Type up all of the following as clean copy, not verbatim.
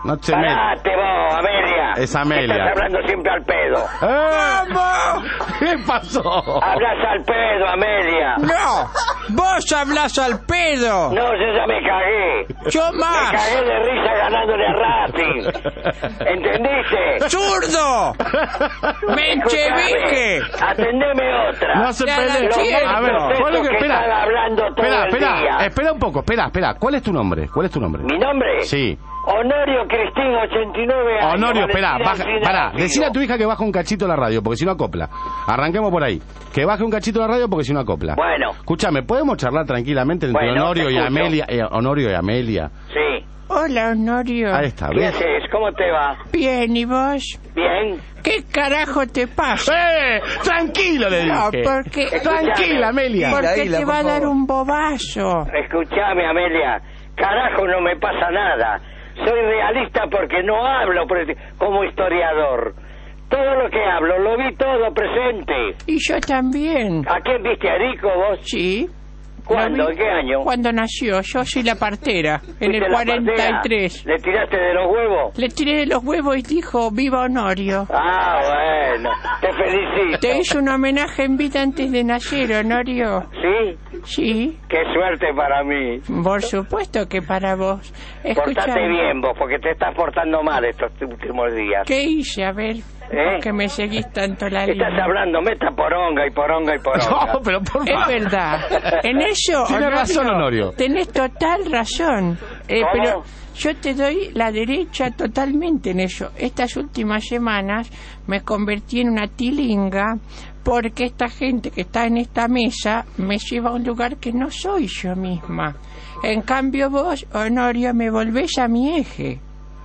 No te Parate vos, Amelia. Es Amelia. Estás hablando siempre al pedo. ¿Qué pasó? Hablas al pedo, Amelia. No, vos hablas al pedo. No, yo ya me cagué. Yo Me más. cagué de risa ganándole a Racing. ¿Entendiste? ¡Zurdo! ¡Menchevique! Atendeme otra. No se Ya pelee. la entiendo. A ver, ¿cuál es lo que están hablando todo el día. Espera un poco, espera. ¿Cuál es tu nombre? ¿Mi nombre? Sí. Honorio Cristín, 89 años. Honorio, espera, Valentina pará. Alcina, Decile a tu hija que baje un cachito la radio, porque si no acopla. Arranquemos por ahí. Que baje un cachito la radio, porque si no acopla. Bueno. Escúchame, ¿podemos charlar tranquilamente entre Bueno, Honorio te y escucho. Amelia? Honorio y Amelia. Sí. Hola, Honorio. Ahí está, ¿Qué ¿ves? haces? ¿Cómo te va? Bien, ¿y vos? Bien. ¿Qué carajo te pasa? Tranquilo, le No, dije. porque... Tranquila, Amelia. Porque Hila, te por va a dar favor. un bobazo. Escuchame, Amelia. Carajo, no me pasa nada. Soy realista porque no hablo como historiador. Todo lo que hablo, lo vi todo presente. Y yo también. ¿A quién viste a Erico vos? Sí. ¿Cuándo? Lo vi ¿En qué año? Cuando nació. Yo soy la partera. En ¿Viste el la partera? 43. ¿Le tiraste de los huevos? Le tiré de los huevos y dijo, viva Honorio. Ah, bueno. Te felicito. Te hizo un homenaje en vida antes de nacer, Honorio. ¿Sí? Sí, Qué suerte para mí. por supuesto que para vos. Portate Escuchame, bien vos, porque te estás portando mal estos últimos días. ¿qué hice? A ver, ¿por qué me seguís tanto la Estás línea? hablando, meta poronga y poronga y poronga. No, pero por Es favor. verdad. En eso, Tiene razón, Honorio. tenés total razón. ¿Cómo? Pero yo te doy la derecha totalmente en eso. Estas últimas semanas me convertí en una tilinga porque esta gente que está en esta mesa me lleva a un lugar que no soy yo misma. En cambio vos, Honorio, me volvés a mi eje.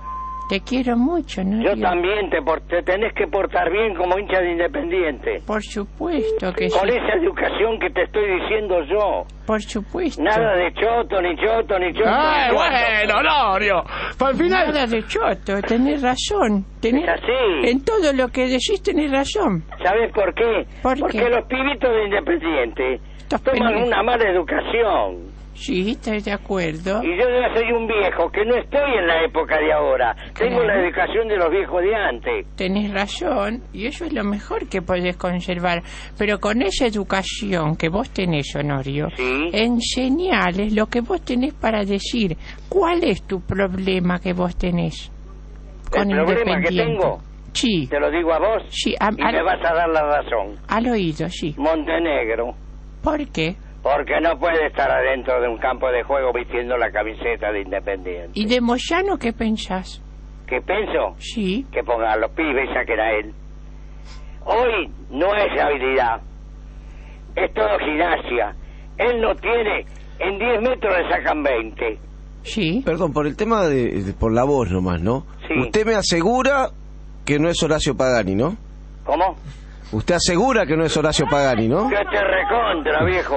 Te quiero mucho, Honorio. Yo también te tenés que portar bien como hincha de Independiente. Por supuesto que sí. Con esa educación que te estoy diciendo yo. Por supuesto. Nada de choto, ni choto, ni choto. Ay, ni choto. bueno, Honorio. Para el final. Nada de choto, tenés razón. Es así. En todo lo que decís tenés razón. ¿Sabes por qué? ¿Por Porque qué? los pibitos de Independiente Estos toman pendejos. una mala educación. Sí, estoy de acuerdo. Y yo ya soy un viejo que no estoy en la época de ahora. Tengo Claro. la educación de los viejos de antes. Tenés razón, y eso es lo mejor que podés conservar. Pero con esa educación que vos tenés, Honorio, Sí. enseñales lo que vos tenés para decir. ¿Cuál es tu problema que vos tenés con ¿El problema que Independiente? tengo? Sí, Te lo digo a vos sí, y me vas a dar la razón. al oído, sí. Montenegro. ¿Por qué? Porque no puede estar adentro de un campo de juego vistiendo la camiseta de Independiente. ¿Y de Moyano qué pensás? ¿Qué pienso? Sí, Que pongan a los pibes y saquen a él. Hoy no es habilidad. Es todo gimnasia. Él no tiene... En 10 metros le sacan 20. sí. Perdón, por el tema por la voz nomás, ¿no? Sí. Usted me asegura que no es Horacio Pagani, ¿no? ¿Cómo? Usted asegura que no es Horacio Pagani, ¿no? Que te recontra, viejo.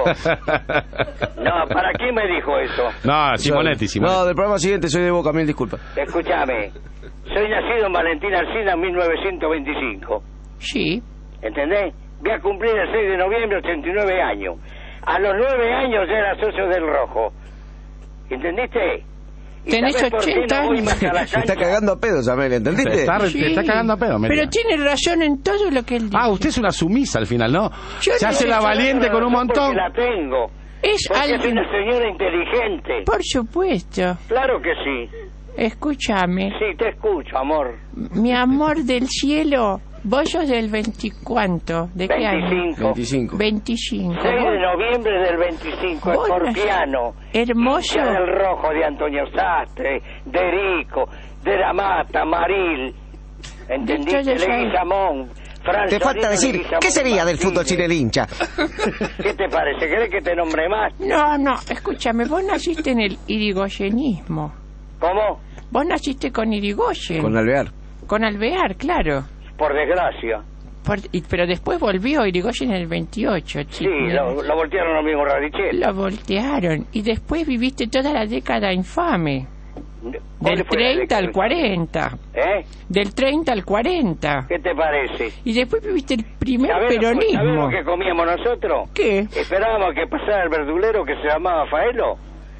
No, ¿para quién me dijo eso? No, Simonetti. No, del programa siguiente soy de Boca, mil disculpas. Escúchame. Soy nacido en Valentín Alsina en 1925. Sí, ¿Entendés? Voy a cumplir el 6 de noviembre 89 años. A los 9 años ya era socio del Rojo. ¿Entendiste? ¿Y Tenés sabés por qué 80 no voy años. más a la Se está cancha? cagando a pedos, Amelia, ¿entendiste? Te está cagando a pedo, Amelia. pero tiene razón en todo lo que él dice. Ah, usted es una sumisa al final, ¿no? Yo Se no hace sé, la yo valiente con un montón. Porque la tengo. Es Porque soy alguien... una señora inteligente. Por supuesto. Claro que sí. Escúchame. Sí, te escucho, amor. Mi amor del cielo, vos sos del 24. ¿De qué año? 25. 25. 25. 6 de noviembre del 25, Vos escorpiano. hermoso. Hincha del Rojo, de Antonio Sastre, de Erico, de La Mata, Maril. ¿Entendiste? Yo ya sé. Leguizamón. Te falta decir, ¿qué sería del fútbol sin el hincha? ¿Qué te parece? ¿Querés que te nombre más? No, escúchame, vos naciste en el irigoyenismo. ¿Cómo? Vos naciste con Irigoyen. Con Alvear. Con Alvear, claro. Por desgracia. Pero después volvió Irigoyen en el 28, Sí, chico. lo voltearon los mismos Radichet. Lo voltearon. Y después viviste toda la década infame. ¿Cuál Del fue la 30 década? al 40. ¿Eh? Del 30 al 40. ¿Qué te parece? Y después viviste el primer ¿Sabés lo peronismo. que comíamos nosotros? ¿Qué? Esperábamos que pasara el verdulero que se llamaba Faelo.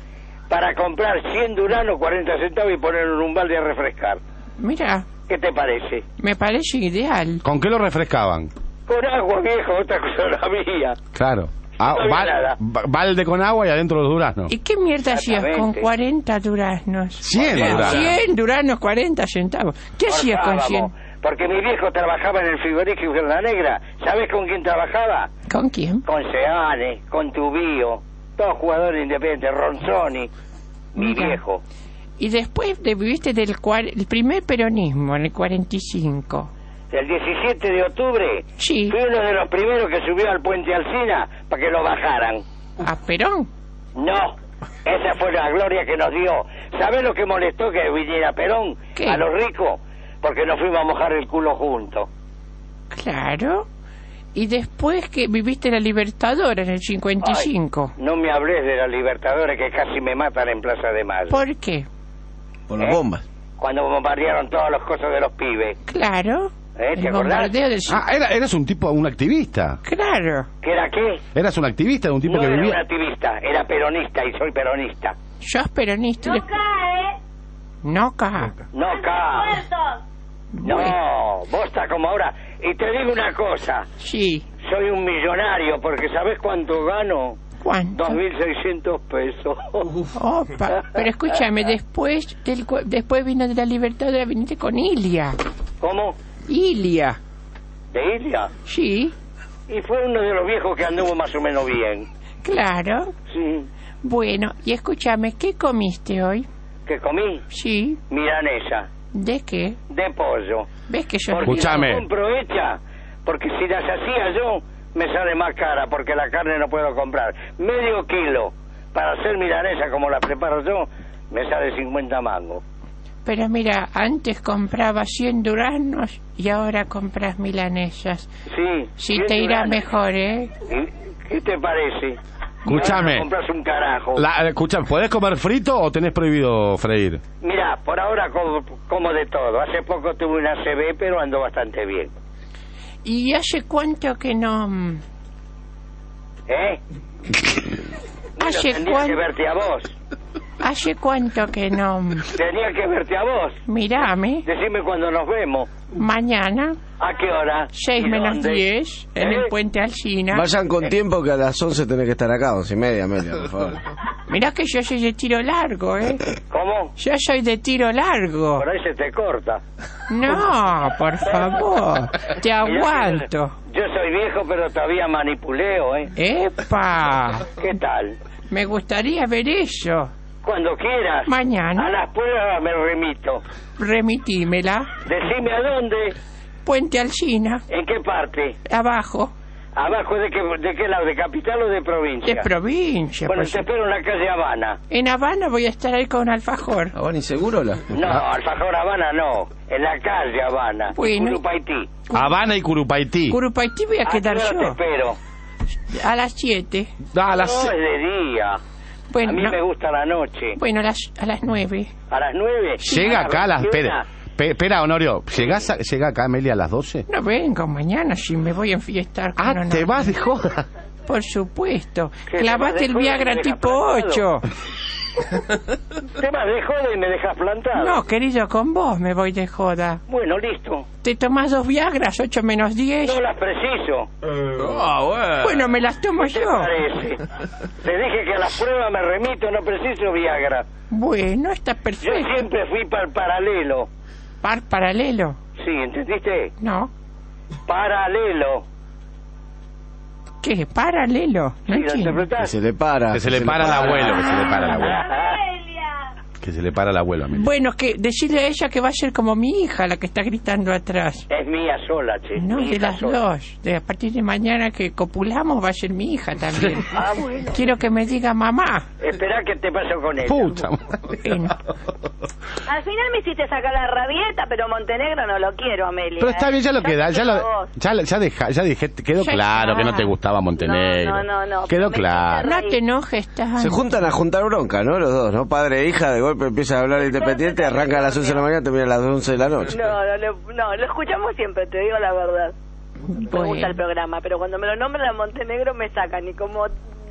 para comprar 100 duranos, 40 centavos y ponerlo en un balde a refrescar. Mira, ¿Qué te parece? me parece ideal. ¿Con qué lo refrescaban? Con agua, viejo, otra cosa no había. Claro. No había nada. Balde con agua y adentro los duraznos. ¿Y qué mierda hacías con Exactamente. 40 duraznos? 100 duranos. 100 duranos, 40 centavos. ¿Qué hacías con 100? Porque mi viejo trabajaba en el frigorífico de La Negra. ¿Sabes con quién trabajaba? ¿Con quién? Con Seane, con Tubío, todos jugadores independientes, Ronzoni, mi Mira. viejo. Y después viviste el primer peronismo, en el 45. El 17 de octubre Sí. fui uno de los primeros que subió al puente Alsina para que lo bajaran. ¿A Perón? No, esa fue la gloria que nos dio. ¿Sabés lo que molestó que viniera Perón? ¿Qué? A los ricos, porque nos fuimos a mojar el culo juntos. Claro. Y después que viviste la Libertadora en el 55. Ay, no me hables de la Libertadores que casi me matan en Plaza de Mayo. ¿Por qué? Por las bombas. Cuando bombardearon todas las cosas de los pibes. Claro. ¿Te El acordás? bombardeo del... Eras un activista. Claro. ¿Qué era qué? Eras un activista de un tipo No que era un vivía... activista, era peronista y soy peronista. Sos peronista. No cae. No cae. No, ca. Muertos. No, vos estás como ahora. Y te digo una cosa, Sí. soy un millonario porque ¿sabés cuánto gano? ¿Cuánto? 2.600 pesos. Opa. Pero escúchame, después vino de la Libertadora, viniste con Ilia. ¿Cómo? Ilia. ¿De Ilia? Sí. Y fue uno de los viejos que anduvo más o menos bien. Claro. Sí. Bueno, y escúchame, ¿qué comiste hoy? ¿Qué comí? Sí. Milanesa, ¿De qué? de pollo. ¿Ves que yo... Porque Escúchame. la compro hecha, porque si las hacía yo, me sale más cara, porque la carne no puedo comprar. Medio kilo para hacer milanesa como la preparo yo, me sale 50 mangos. Pero mira, antes comprabas 100 duraznos y ahora compras milanesas. Sí. Sí, bien te irá durano. mejor, ¿eh? ¿Y qué te parece? Escúchame. No compras un carajo. Escúchame, ¿podés comer frito o tenés prohibido freír? Mira, por ahora como de todo. Hace poco tuve una CB, pero ando bastante bien. ¿Y hace cuánto que no...? ¿Eh? ¿Hace Tendría que verte a vos. ¿Hace cuánto que no...? Tenía que verte a vos. Mirame, Decime cuando nos vemos. mañana, ¿A qué hora? 6 ¿Y menos dónde? 10, en ¿Eh? el Puente Alsina. Vayan con tiempo que a las 11 tenés que estar acá, 11:30, Amelia, por favor. Mirá que yo soy de tiro largo, ¿eh? ¿Cómo? Yo soy de tiro largo. Por ahí se te corta. No, por favor, te Mirá aguanto. que Yo soy viejo, pero todavía manipuleo, ¿eh? ¡Epa! ¿Qué tal? Me gustaría ver eso. Cuando quieras. Mañana. A las pruebas me remito. Remitímela. Decime a dónde, Puente Alsina, en qué parte. abajo, ¿Abajo de qué lado? ¿De capital o de provincia? de provincia. Bueno, pues. te espero en la calle Habana. En Habana voy a estar ahí con Alfajor. ¿A vos ni seguro la? No, Alfajor Habana no. En la calle Habana. Bueno. Curupaití. Habana y Curupaití. Curupaití voy a ¿A quedar qué hora te yo. espero? A las 7. A No, las... es de día. Bueno, A mí no. me gusta la noche. Bueno, a las 9. ¿A las 9? Llega acá a las... Espera. Espera, Honorio. ¿Llega acá, Amelia, a las 12? No vengo mañana si me voy a enfiestar con Ah, Honor. te vas de joda. Por supuesto. ¿Qué, te vas Clavate de el joda y Viagra me dejas tipo plantado? 8. Te vas de joda y me dejas plantado. No, querido, con vos me voy de joda. Bueno, listo. ¿Te tomás 2 Viagras, 8 menos 10? No las preciso. Bueno, me las tomo ¿Qué te yo. parece? Te dije que a las pruebas me remito, no preciso Viagra. Bueno, está Yo perfecto. siempre fui para el paralelo. Par paralelo. Sí, ¿entendiste? No. Paralelo. ¿Qué? Paralelo. No ¿Sí, lo entiendo. Que interpretás? se le para. Que se le para al abuelo, que se le para al abuelo. Amelia. Que se le para al abuelo, Amelia. Bueno, que decirle a ella que va a ser como mi hija la que está gritando atrás. Es mía sola, che. No, mi de hija las sola. dos. A partir de mañana que copulamos va a ser mi hija también. Ah, bueno. Quiero que me diga mamá. Esperá que te paso con ella. Puta madre. Bueno, Al final me hiciste sacar la rabieta, pero Montenegro no lo quiero, Amelia. Pero está bien, ya lo Yo queda. te Ya, quiero a lo, vos. ya dije, quedó Ya claro está. que no te gustaba Montenegro. No, Quedó me claro. no te enojes tanto. Se juntan a juntar bronca, ¿no? Los dos, ¿no? Padre e hija, de golpe empiezan a hablar independiente, arranca a las 11 de la mañana, termina a las 11 de la noche. No, lo escuchamos siempre, te digo la verdad. Me gusta el Bueno, programa, pero cuando me lo nombran a Montenegro me sacan y como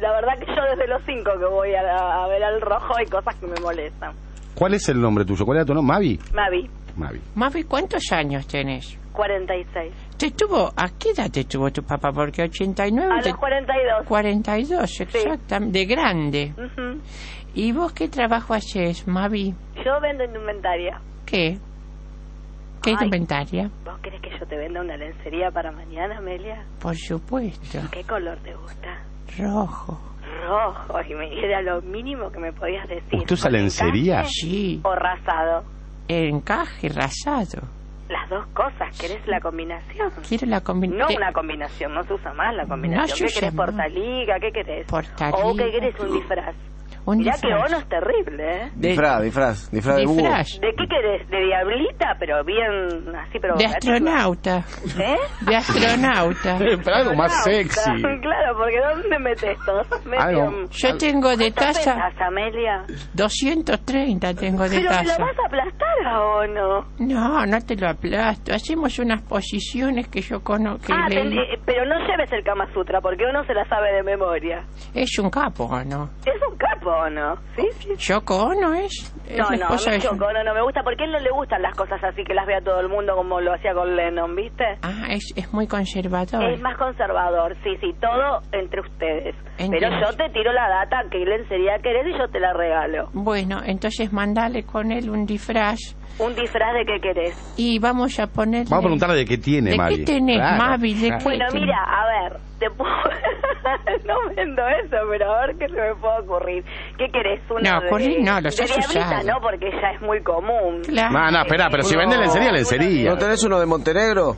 la verdad que yo desde los 5 que voy a ver al rojo hay cosas que me molestan. ¿Cuál es el nombre tuyo? ¿Cuál era tu nombre? ¿Mavi? Mavi, Mavi. Mavi, ¿cuántos años tenés? 46. ¿A qué edad te tuvo tu papá? Porque 89... A los 42. 42, exactamente, de grande. Ujú. ¿Y vos qué trabajo haces, Mavi? Yo vendo indumentaria. ¿Qué? ¿Qué Ay. indumentaria? ¿Vos querés que yo te venda una lencería para mañana, Amelia? Por supuesto, ¿Qué color te gusta? rojo. Rojo, y era lo mínimo que me podías decir. ¿Usted usa lencería? ¿Encaje Sí, o rasado? encaje rasado. Las dos cosas, ¿querés la combinación? Quiero la No combinación. una combinación, no se usa más la No combinación. se ¿Qué querés, usa más. portaliga? ¿Qué querés? Portaliga. ¿O qué querés, un disfraz? Un Mirá que disfraz. ono es terrible, ¿eh? Disfraz de búho. Disfraz. ¿De qué querés? ¿De diablita? Pero bien así, pero... De astronauta. ¿Eh? De astronauta. Pero algo más sexy. Claro, porque ¿dónde metes esto? Algo- Yo tengo de ¿Cuánto tasa pesas, Amelia? 230 tengo de ¿Pero me lo tasa. vas a aplastar o no? No, no te lo aplasto. Hacemos unas posiciones que yo conozco. Pero no lleves el Kama Sutra, porque uno se la sabe de memoria. Es un capo, ¿no? ¿Es un capo o no? Sí, sí. ¿Yoko Ono es? No, la no, a esposa mí de- Yoko Ono no me gusta, porque a él no le gustan las cosas así que las vea todo el mundo como lo hacía con Lennon, ¿viste? Ah, es muy conservador. Es más conservador, sí, todo entre ustedes. Entiendo. Pero yo te tiro la data, qué lencería querés y yo te la regalo. Bueno, entonces mandale con él un disfraz ¿Un disfraz de qué querés? y vamos a ponerle... Vamos a preguntarle de qué tiene, ¿De Mavi. qué tenés, Claro, Mavi? ¿De claro. qué Bueno, tenés? mira, a ver, te puedo... no vendo eso, pero a ver qué se me puede ocurrir. ¿Qué querés? No, ocurrir no, los de has diablita, usado. no, porque ya es muy común. Claro. No, espera, pero si vende lencería, lencería. ¿No tenés uno de Montenegro?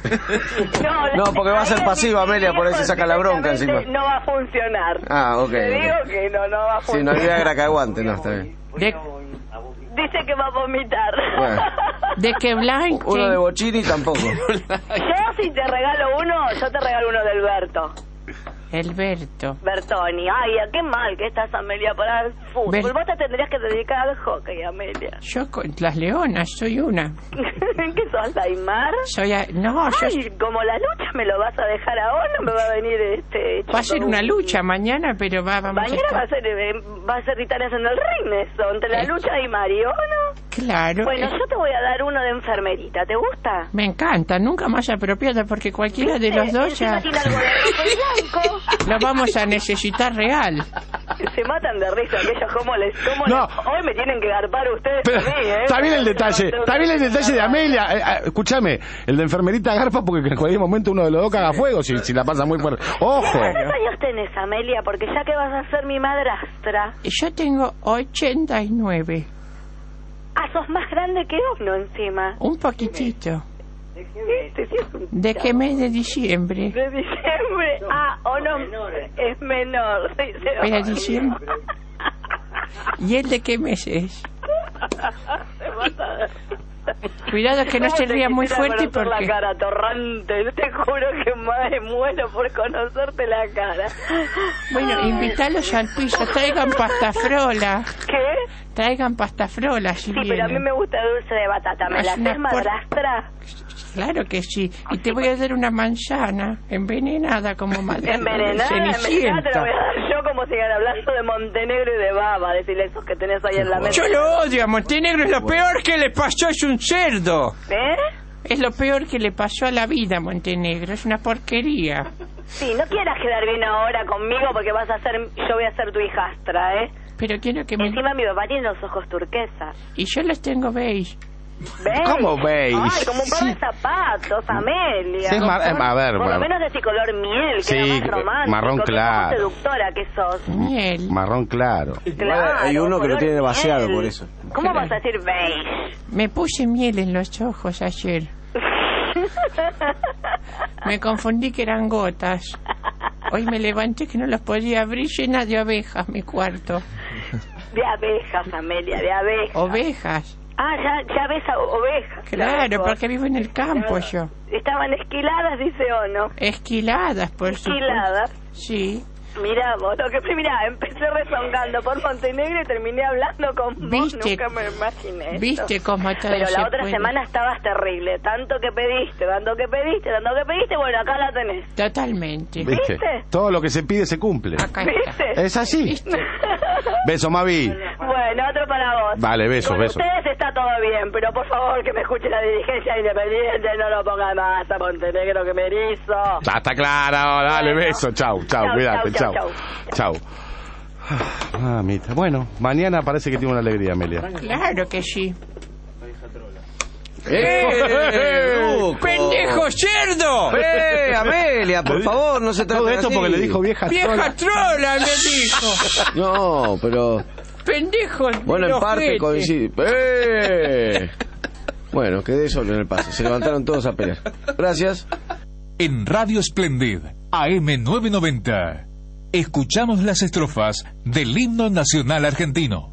No, porque va a ser pasiva, Amelia, por ahí se saca la bronca encima. No va a funcionar. Ah, ok. Te digo ok. que no va a Sí, no funcionar. hay Viagra que aguante, no, está bien. Dice que va a vomitar. Bueno. ¿De qué blanco? Uno de Bochini tampoco. Yo si te regalo uno, yo te regalo uno del Berto. Alberto. Bertoni. Ay, qué mal que estás, Amelia, para el fútbol. Ber- Vos te tendrías que dedicar al hockey, Amelia. Yo con las leonas soy una. ¿Qué sos, Aymar? No, yo... Ay, como la lucha me lo vas a dejar ahora, me va a venir Va a ser una lucha mañana, pero vamos Mañana a va estar... a ser Titanes en el ring eso, entre la lucha y Mario, ¿no? Claro. Bueno, yo te voy a dar uno de enfermerita, ¿te gusta? Me encanta, nunca más apropiada porque cualquiera de los dos ya Encima tiene algo de rojo y blanco. lo vamos a necesitar real. Se matan de risa aquellos, ¿cómo les? No. Hoy me tienen que garpar ustedes Pero, a mí, ¿eh? está bien el detalle de Amelia. Escúchame, el de enfermerita garpa porque en cualquier momento uno de los dos caga fuego si la pasa muy fuerte. ¡Ojo! ¿Cuántos años tenés, Amelia? Porque ya que vas a ser mi madrastra, Yo tengo 89, sos más grande que uno encima. un poquitito. ¿Viste? Sí, es un ¿De qué mes de diciembre? de diciembre. O no, es menor. Sí, Pero diciembre. ¿Y él de qué mes es? Se mata de risa. Cuidado que no ¿Cómo se te ría muy quisiera fuerte conocer porque... la cara torrante, te juro que me muero por conocerte la cara. Bueno, invítalos al piso, traigan pastafrola. ¿Qué? Traigan pastafrola si Sí, pero a mí vienen. me gusta dulce de batata. ¿Me Es la una haces madrastra? Claro que sí. Y te voy a dar una manzana envenenada como madre. Envenenada, te la Cenicienta. voy a dar yo como sigan hablando de Montenegro y de baba, decirle esos que tenés ahí en la mesa. Yo lo odio a Montenegro, es lo peor que le pasó, es un cerdo. ¿Eh? Es lo peor que le pasó a la vida a Montenegro, es una porquería. Sí, no quieras quedar bien ahora conmigo porque yo voy a ser tu hijastra, ¿eh? Pero quiero que me... Encima mi papá tiene los ojos turquesas. Y yo los tengo beige. ¿Ves? ¿Cómo beige? Ay, como un par de zapatos, Amelia. Sí, a ver, Por lo bueno. menos de ese color miel, que Sí, era más romántico. marrón qué claro. seductora que sos. Miel. Marrón claro. Claro, hay uno que lo color tiene vaciado miel. por eso. ¿Cómo Claro. vas a decir beige? Me puse miel en los ojos ayer. Me confundí que eran gotas. Hoy me levanté que no los podía abrir, llena de abejas mi cuarto. De abejas, Amelia, de abejas. Ovejas. Ah, ya ves a ovejas. Claro, porque vivo en el campo yo. Estaban esquiladas, dice o no. Esquiladas, por supuesto. Esquiladas. Sí. Mira, vos, empecé rezongando por Montenegro y terminé hablando con vos. ¿Viste? Nunca me imaginé esto. ¿Viste cómo todo Pero se la otra puede? semana estabas terrible. Tanto que pediste, bueno, acá la tenés. Totalmente. ¿Viste? ¿Viste? Todo lo que se pide se cumple. Acá está. ¿Viste? Es así. Beso, Mavi. Bueno, otro para vos. Vale, beso, Con beso. ustedes está todo bien, pero por favor que me escuche la dirigencia independiente, no lo ponga más a Montenegro que me erizo. Ya está claro, dale, Bueno. beso, chau, Chau, cuídate, chau, chau. chau. Chau. Mamita. Bueno, mañana parece que tiene una alegría, Amelia. Claro que sí. Ruco! ¡Pendejo cerdo! Amelia, por favor, no se trata Todo esto así. porque le dijo vieja ¡Vieja trola. trola! Me dijo. No, pero... ¡Pendejo! Bueno, en parte ojete. coincide. Bueno, quedé solo en el paso. Se levantaron todos a pelear. Gracias. En Radio Splendid, AM990, escuchamos las estrofas del himno nacional argentino.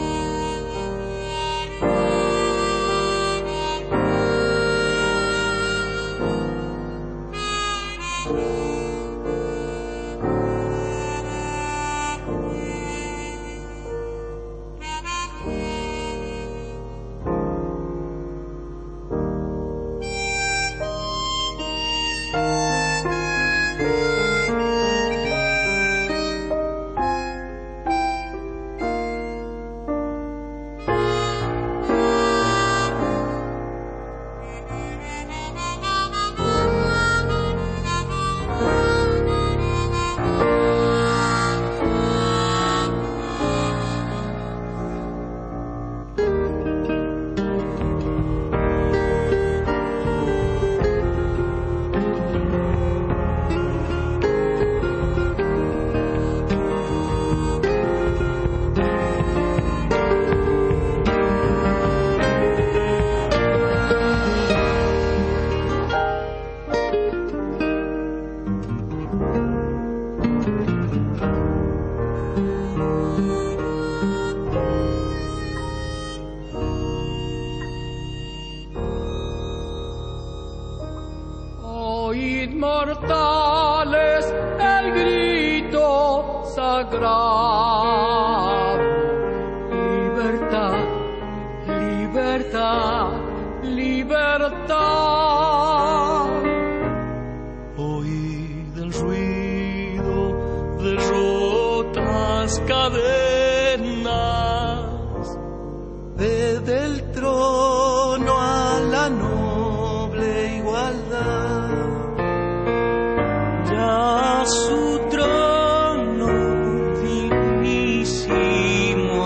Oíd mortales el grito sagrado. Libertad, libertad, libertad. Oíd el ruido de rotas cadenas. Ved el trono a la noble igualdad. Ya su trono dignísimo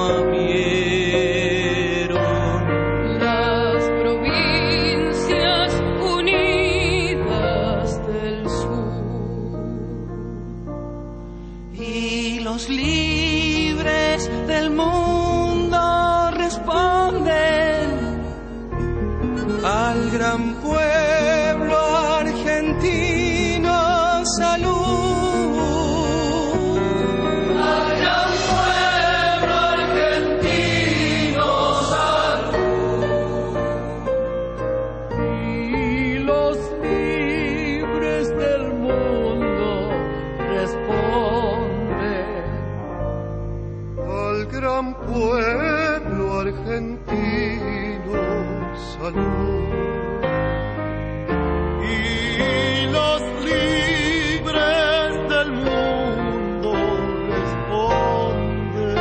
abrieron las provincias unidas del sur, y los libres del mundo responden al gran pueblo argentino. Salud al gran pueblo argentino, salud. Y los libres del mundo responden al gran pueblo argentino. Salud. Y los libres del mundo responden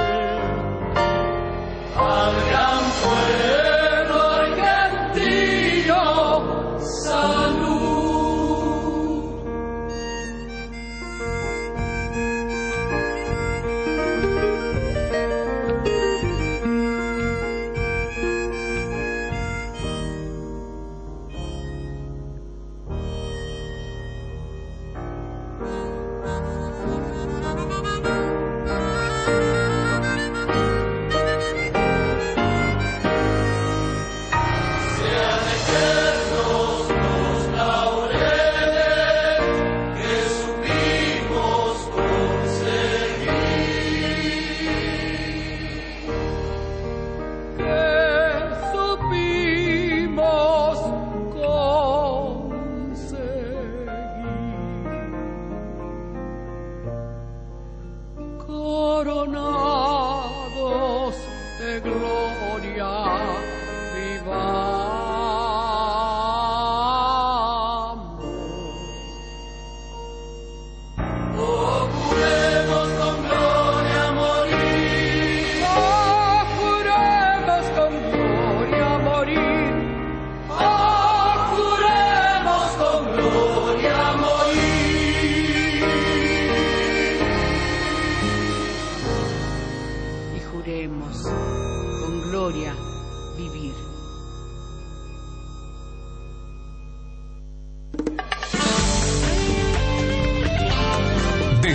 al gran pueblo argentino. Salud.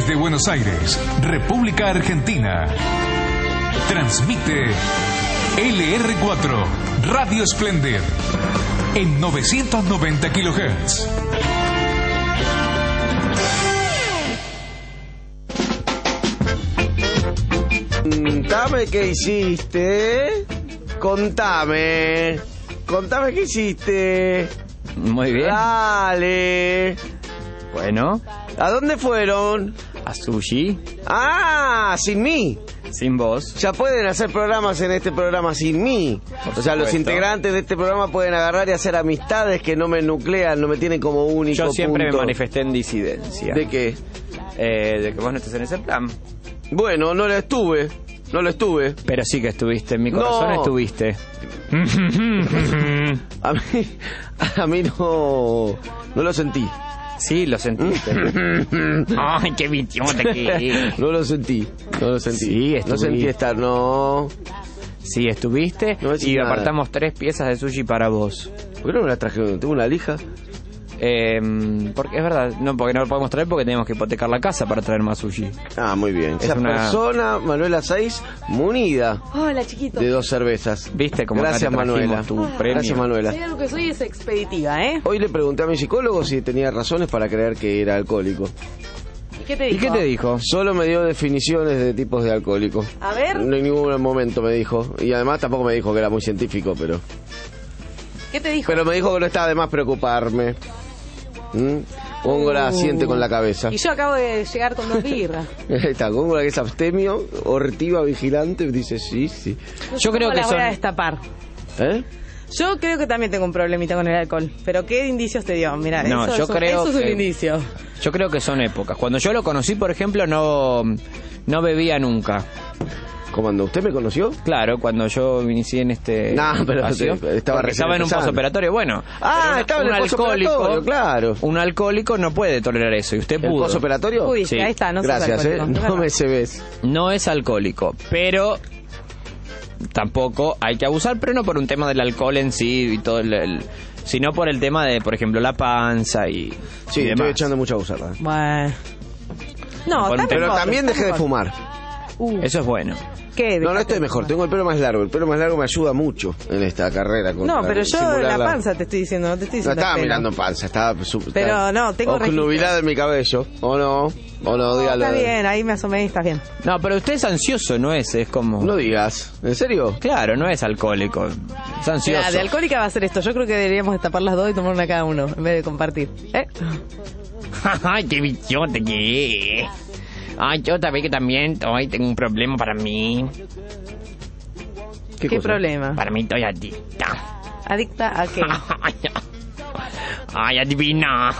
Desde Buenos Aires, República Argentina. Transmite LR4, Radio Splendid, en 990 kHz. Contame qué hiciste. Contame qué hiciste. Muy bien. Dale. Bueno, ¿A dónde fueron? a Sushi, Sin mí. sin vos. Ya pueden hacer programas en este programa sin mí. O sea, los supuesto. integrantes de este programa pueden agarrar y hacer amistades que no me nuclean, no me tienen como único Yo siempre punto. me manifesté en disidencia. ¿De qué? De que vos no estés en ese plan. Bueno, no lo estuve. Pero sí que estuviste, en mi corazón No. estuviste. A mí no lo sentí. Sí, lo sentiste. Ay, qué idiota que... No lo sentí. Sí, no sentí estar, no. Sí, estuviste No decís y nada. apartamos 3 piezas de sushi para vos. ¿Por qué no me la traje? Tengo una lija. Porque es verdad, no, porque no lo podemos traer porque tenemos que hipotecar la casa para traer más sushi. Muy bien. Es Esa una- persona, Manuela Saiz, munida Hola, chiquito. de 2 cervezas. ¿Viste cómo Gracias, acá te trajimos Manuela. tu premio? Gracias, Manuela. Soy algo que soy es expeditiva, ¿eh? Hoy le pregunté a mi psicólogo si tenía razones para creer que era alcohólico. ¿Y qué te ¿Y dijo? qué te dijo? Solo me dio definiciones de tipos de alcohólico. A ver. No en ningún momento me dijo. Y además tampoco me dijo que era muy científico, pero... ¿Qué te dijo? Pero me dijo que no estaba de más preocuparme. Góngora asiente con la cabeza. Y yo acabo de llegar con 2 birras. Esta Góngora que es abstemio, ortiva, vigilante, dice sí. Yo creo que la voy a son... destapar. ¿Eh? Yo creo que también tengo un problemita con el alcohol. Pero ¿qué indicios te dio? Mira, No, eso, yo es, creo eso es un que- indicio. Yo creo que son épocas. Cuando yo lo conocí, por ejemplo, no bebía nunca. ¿Cómo anda? ¿Usted me conoció? Claro, cuando yo inicié en este No, pero espacio, estaba porque recién estaba en un empezando. posoperatorio. Bueno, pero estaba en un el posoperatorio, claro. Un alcohólico no puede tolerar eso, y usted ¿El pudo. posoperatorio? Uy, Sí. ahí está, no sos Gracias, alcohólico. no me se ves. No es alcohólico, pero tampoco hay que abusar, pero no por un tema del alcohol en sí y todo sino por el tema de, por ejemplo, la panza y Sí, y estoy demás. echando mucha busarda. Bueno. No, Por un está Pero mejor, también está dejé de mejor. fumar. Eso es bueno. ¿Qué? No estoy mejor, tengo el pelo más largo. El pelo más largo me ayuda mucho en esta carrera. No, pero yo simular la panza te estoy diciendo, no te estoy No diciendo estaba el pelo. mirando panza, estaba... Pero no, tengo registro. nubilada en mi cabello, ¿o no? Dígalo. Está bien, ahí me asomé y estás bien. No, pero usted es ansioso, no es como... No digas, ¿en serio? Claro, no es alcohólico, es ansioso. Mira, de alcohólica va a ser esto. Yo creo que deberíamos destapar las 2 y tomar una cada uno en vez de compartir. Ay, qué bichote que es. Ay, yo también hoy tengo un problema para mí. ¿Qué cosa? problema? Para mí estoy adicta. ¿Adicta a qué? Ay, adivina.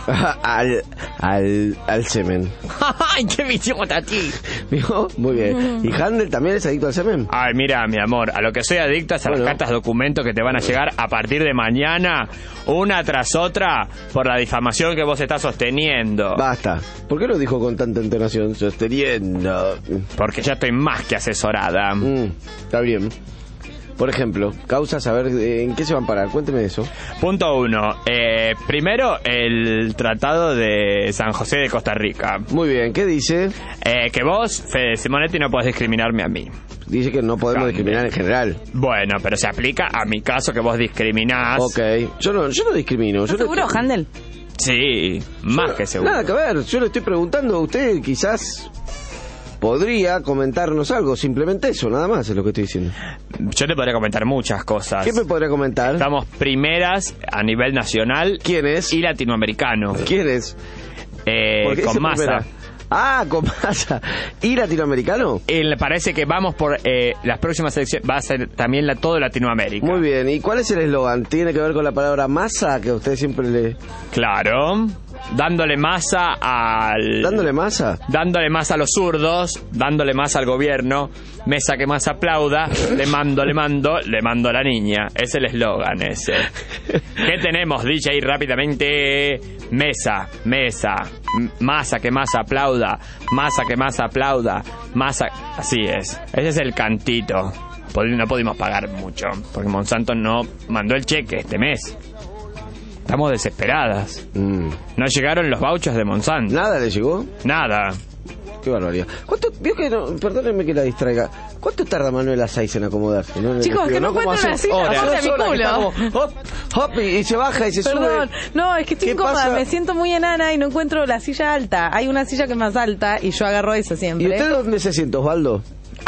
al semen. Ay, qué bichota a ti. ¿Vio? Muy bien. ¿Y Handel también es adicto al semen? Ay, mira, mi amor, a lo que soy adicta es a las Bueno. cartas documentos que te van a llegar a partir de mañana, una tras otra, por la difamación que vos estás sosteniendo. Basta. ¿Por qué lo dijo con tanta entonación? Sosteniendo. Porque ya estoy más que asesorada. Está bien. Por ejemplo, causas, a ver, ¿en qué se van a parar? Cuénteme eso. Punto 1. Primero, el Tratado de San José de Costa Rica. Muy bien, ¿qué dice? Que vos, Fede Simonetti, no podés discriminarme a mí. Dice que no podemos discriminar en general. Bueno, pero se aplica a mi caso que vos discriminás. Ok. Yo no discrimino. ¿Estás seguro, Handel? Sí, más que seguro. Nada que ver. Yo le estoy preguntando a usted, quizás podría comentarnos algo. Simplemente eso, nada más es lo que estoy diciendo. Yo te podría comentar muchas cosas. ¿Qué me podría comentar? Estamos primeras a nivel nacional. ¿Quién es? Y latinoamericano. ¿Quién es? ¿Por qué Con dice Massa. primera? Ah, con Massa. ¿Y latinoamericano? Parece que vamos por las próximas elecciones. Va a ser también todo Latinoamérica. Muy bien. ¿Y cuál es el eslogan? ¿Tiene que ver con la palabra masa que a usted siempre le... Claro. Dándole masa al... ¿Dándole masa? Dándole más a los zurdos, dándole más al gobierno, mesa que más aplauda, le mando a la niña. Es el eslogan ese. ¿Qué tenemos, DJ? Rápidamente. Mesa, masa que más aplauda, masa que más aplauda, masa... Así es. Ese es el cantito. No pudimos pagar mucho, porque Monsanto no mandó el cheque este mes. Estamos desesperadas. No llegaron los vouchers de Monsanto. ¿Nada le llegó? Nada. Qué barbaridad. ¿Cuánto, vio que no, perdónenme que la distraiga, cuánto tarda Manuela Saiz en acomodarse? ¿No? Chicos, que no encuentro una silla, ponte mi culo. Hop, hop, y se baja y se Perdón, sube. no, es que estoy incómoda, me siento muy enana y no encuentro la silla alta. Hay una silla que es más alta y yo agarro esa siempre. ¿Y usted dónde se siente, Osvaldo?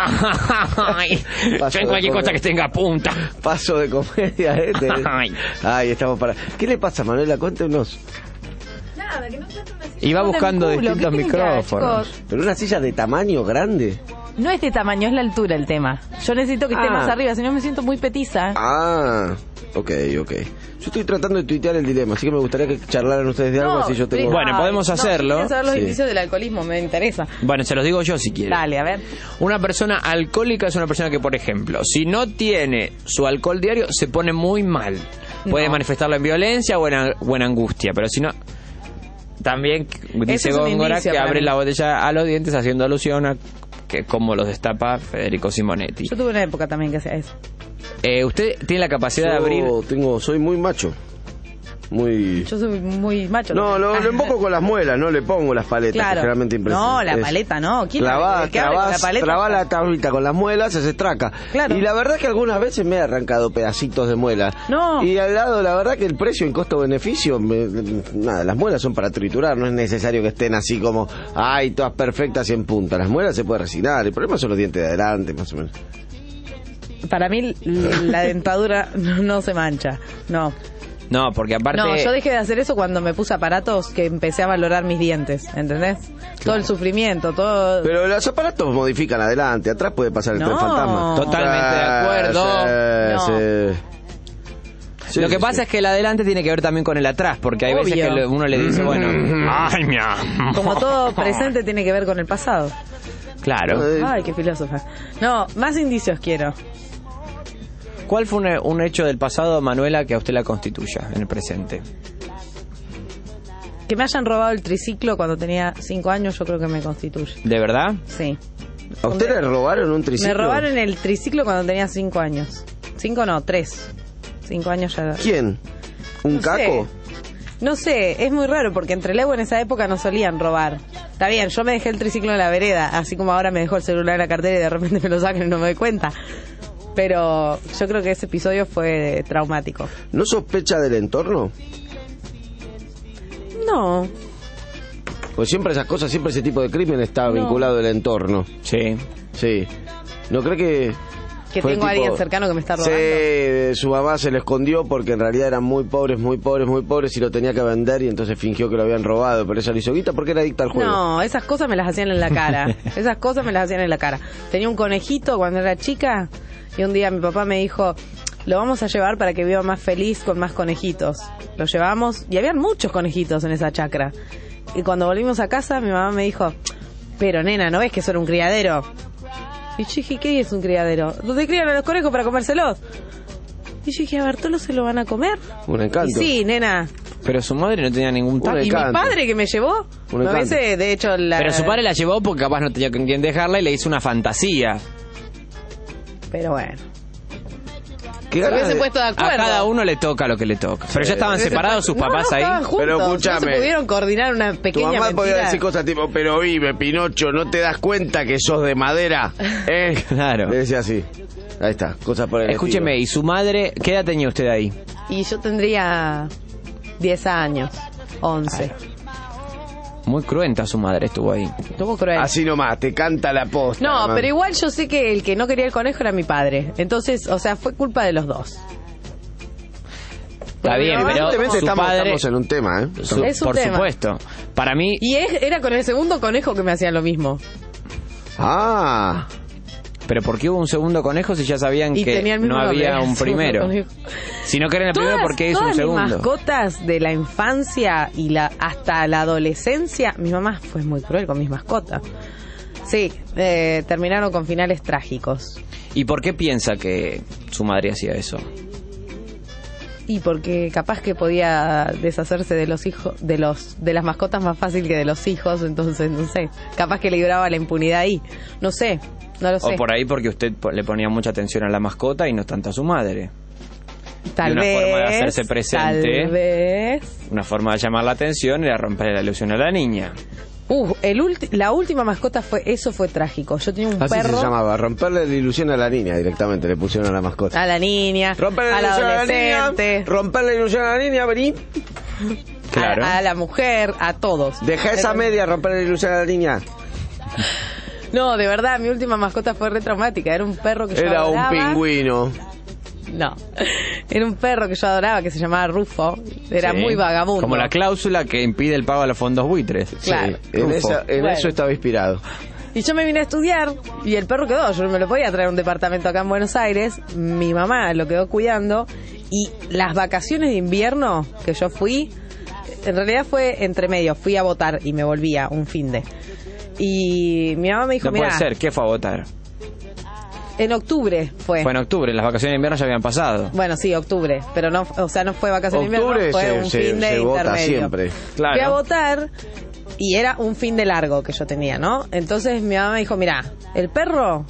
Ay, yo en cualquier cosa que tenga punta. Paso de comedia, Ay, estamos para... ¿Qué le pasa, Manuela? Cuéntenos. Nada, que no encuentro una silla. Iba buscando Ponte mi culo, distintos ¿qué tienen que hacer, micrófonos. chicos? Pero una silla de tamaño grande. No es de tamaño, es la altura el tema. Yo necesito que esté más arriba, si no me siento muy petiza. Ah, ok. Yo estoy tratando de tuitear el dilema, así que me gustaría que charlaran ustedes de algo, así yo tengo... Bueno, podemos hacerlo. Quiero saber los Sí. indicios del alcoholismo, me interesa. Bueno, se los digo yo si quieren. Dale, a ver. Una persona alcohólica es una persona que, por ejemplo, si no tiene su alcohol diario, se pone muy mal. Puede No. manifestarlo en violencia o en angustia, pero si no... También dice es un Góngora indicio que para abre mí. la botella a los dientes haciendo alusión a que como los destapa Federico Simonetti. Yo tuve una época también que hacía eso. ¿Usted tiene la capacidad de abrir? Soy muy macho. Muy... Yo soy muy macho. No, lo emboco con las muelas, no le pongo las paletas, Claro. que generalmente impresiona. No, la paleta no. ¿Quién el que abre con la paleta? Traba la tablita con las muelas, se traca. Claro. Y la verdad que algunas veces me he arrancado pedacitos de muela. No. Y al lado, la verdad que el precio en costo-beneficio, nada, las muelas son para triturar, no es necesario que estén así como, ay, todas perfectas y en punta. Las muelas se puede resignar, el problema son los dientes de adelante, más o menos. Para mí la dentadura no se mancha. No. No, porque aparte... No, yo dejé de hacer eso cuando me puse aparatos que empecé a valorar mis dientes, ¿entendés? Todo el sufrimiento, todo... Pero los aparatos modifican adelante, atrás puede pasar el No. tren fantasma. Totalmente de acuerdo. Sí. Sí, lo que sí, pasa sí. es que el adelante tiene que ver también con el atrás, porque hay veces Obvio. que uno le dice, bueno, ay, mi amor. Como todo presente tiene que ver con el pasado. Claro. Ay, qué filósofa. No, más indicios quiero. ¿Cuál fue un hecho del pasado, Manuela, que a usted la constituya en el presente? Que me hayan robado el triciclo cuando tenía 5 años, yo creo que me constituye. ¿De verdad? Sí. ¿A usted le robaron un triciclo? Me robaron el triciclo cuando tenía 5 años. 5 no, 3. 5 años ya. ¿Quién? ¿Un No caco? No sé, es muy raro porque entre Trelew en esa época no solían robar. Está bien, yo me dejé el triciclo en la vereda, así como ahora me dejó el celular en la cartera y de repente me lo sacan y no me doy cuenta. Pero yo creo que ese episodio fue traumático. ¿No sospecha del entorno? No. Pues siempre esas cosas, siempre ese tipo de crimen está vinculado al entorno. Sí. Sí. ¿No cree que...? Que fue tengo a tipo- alguien cercano que me está robando. Sí, su mamá se lo escondió porque en realidad eran muy pobres y lo tenía que vender y entonces fingió que lo habían robado, pero ella le hizo guita porque era adicta al juego. No, esas cosas me las hacían en la cara. Esas cosas me las hacían en la cara. Tenía un conejito cuando era chica y un día mi papá me dijo, lo vamos a llevar para que viva más feliz con más conejitos. Lo llevamos y habían muchos conejitos en esa chacra. Y cuando volvimos a casa mi mamá me dijo, pero nena, ¿no ves que eso era un criadero? Y yo dije, ¿qué es un criadero? ¿Dónde crían a los conejos para comérselos? Y yo dije, ¿a Bartolo se lo van a comer? Un encanto. Y sí, nena. Pero su madre no tenía ningún tacto. ¿Y mi padre que me llevó? Un No encanto. hubiese, de hecho, la... Pero su padre la llevó porque capaz no tenía con quién dejarla y le hizo una fantasía. Pero bueno. ¿Qué Se ganas hubiese de- puesto de A acuerdo. cada uno le toca lo que le toca. Pero ya estaban separados sus papás no, ahí. estaban juntos, Pero no escúchame. se pudieron coordinar una Tu pequeña mamá podía mentira. decir cosas tipo, pero vive, Pinocho, ¿no te das cuenta que sos de madera? Claro. Le decía así. Ahí está, cosas por el Escúcheme, ¿y su madre qué edad tenía usted ahí? Y yo tendría 10 años, 11. Muy cruenta su madre estuvo ahí. Estuvo cruel. Así nomás, te canta la posta. No, hermano. pero igual yo sé que el que no quería el conejo era mi padre. Entonces, o sea, fue culpa de los dos. Está bien, pero Evidentemente su estamos padre... en un tema, ¿eh? Es un por tema. supuesto. Para mí... Y era con el segundo conejo que me hacían lo mismo. Ah. Pero ¿por qué hubo un segundo conejo si ya sabían Y que tenía el mismo no había nombre, un el segundo primero? conejo. Si no querían el primero, ¿por qué hizo un Todas mis segundo? mascotas de la infancia y hasta la adolescencia, mi mamá fue muy cruel con mis mascotas. Sí, terminaron con finales trágicos. ¿Y por qué piensa que su madre hacía eso? Y porque capaz que podía deshacerse de los hijos, de las mascotas más fácil que de los hijos, entonces no sé, capaz que le libraba la impunidad ahí. No sé, no lo sé. O por ahí porque usted le ponía mucha atención a la mascota y no tanto a su madre. Tal y una vez, forma de hacerse presente. Tal vez. Una forma de llamar la atención era romper la ilusión a la niña. La última mascota fue trágico. Yo tenía un Así perro. se llamaba, romperle la ilusión a la niña directamente, le pusieron a la mascota. A la niña, Romperle a la la ilusión a la niña, adolescente, romperle la ilusión a la niña, vení. Claro. a la mujer, a todos. Deja esa media, romperle la ilusión a la niña. No, de verdad, mi última mascota fue re traumática. Era un perro que yo Era un adoraba. pingüino. No, era un perro que yo adoraba que se llamaba Rufo. Era Sí. muy vagabundo. Como la cláusula que impide el pago a los fondos buitres. Claro. Sí, en Rufo. en Bueno. eso estaba inspirado. Y yo me vine a estudiar y el perro quedó. Yo no me lo podía traer a un departamento acá en Buenos Aires. Mi mamá lo quedó cuidando. Y las vacaciones de invierno que yo fui, en realidad fue entre medio. Fui a votar y me volvía un finde. Y mi mamá me dijo, No puede mira, ser. ¿Qué fue a votar? en octubre fue. Fue en octubre. Las vacaciones de invierno ya habían pasado. Bueno, sí, octubre, pero no, o sea, no fue vacaciones de invierno, Octubre fue un fin de se vota intermedio. siempre. Claro. Fui a votar y era un fin de largo que yo tenía, ¿no? Entonces mi mamá me dijo, mira, el perro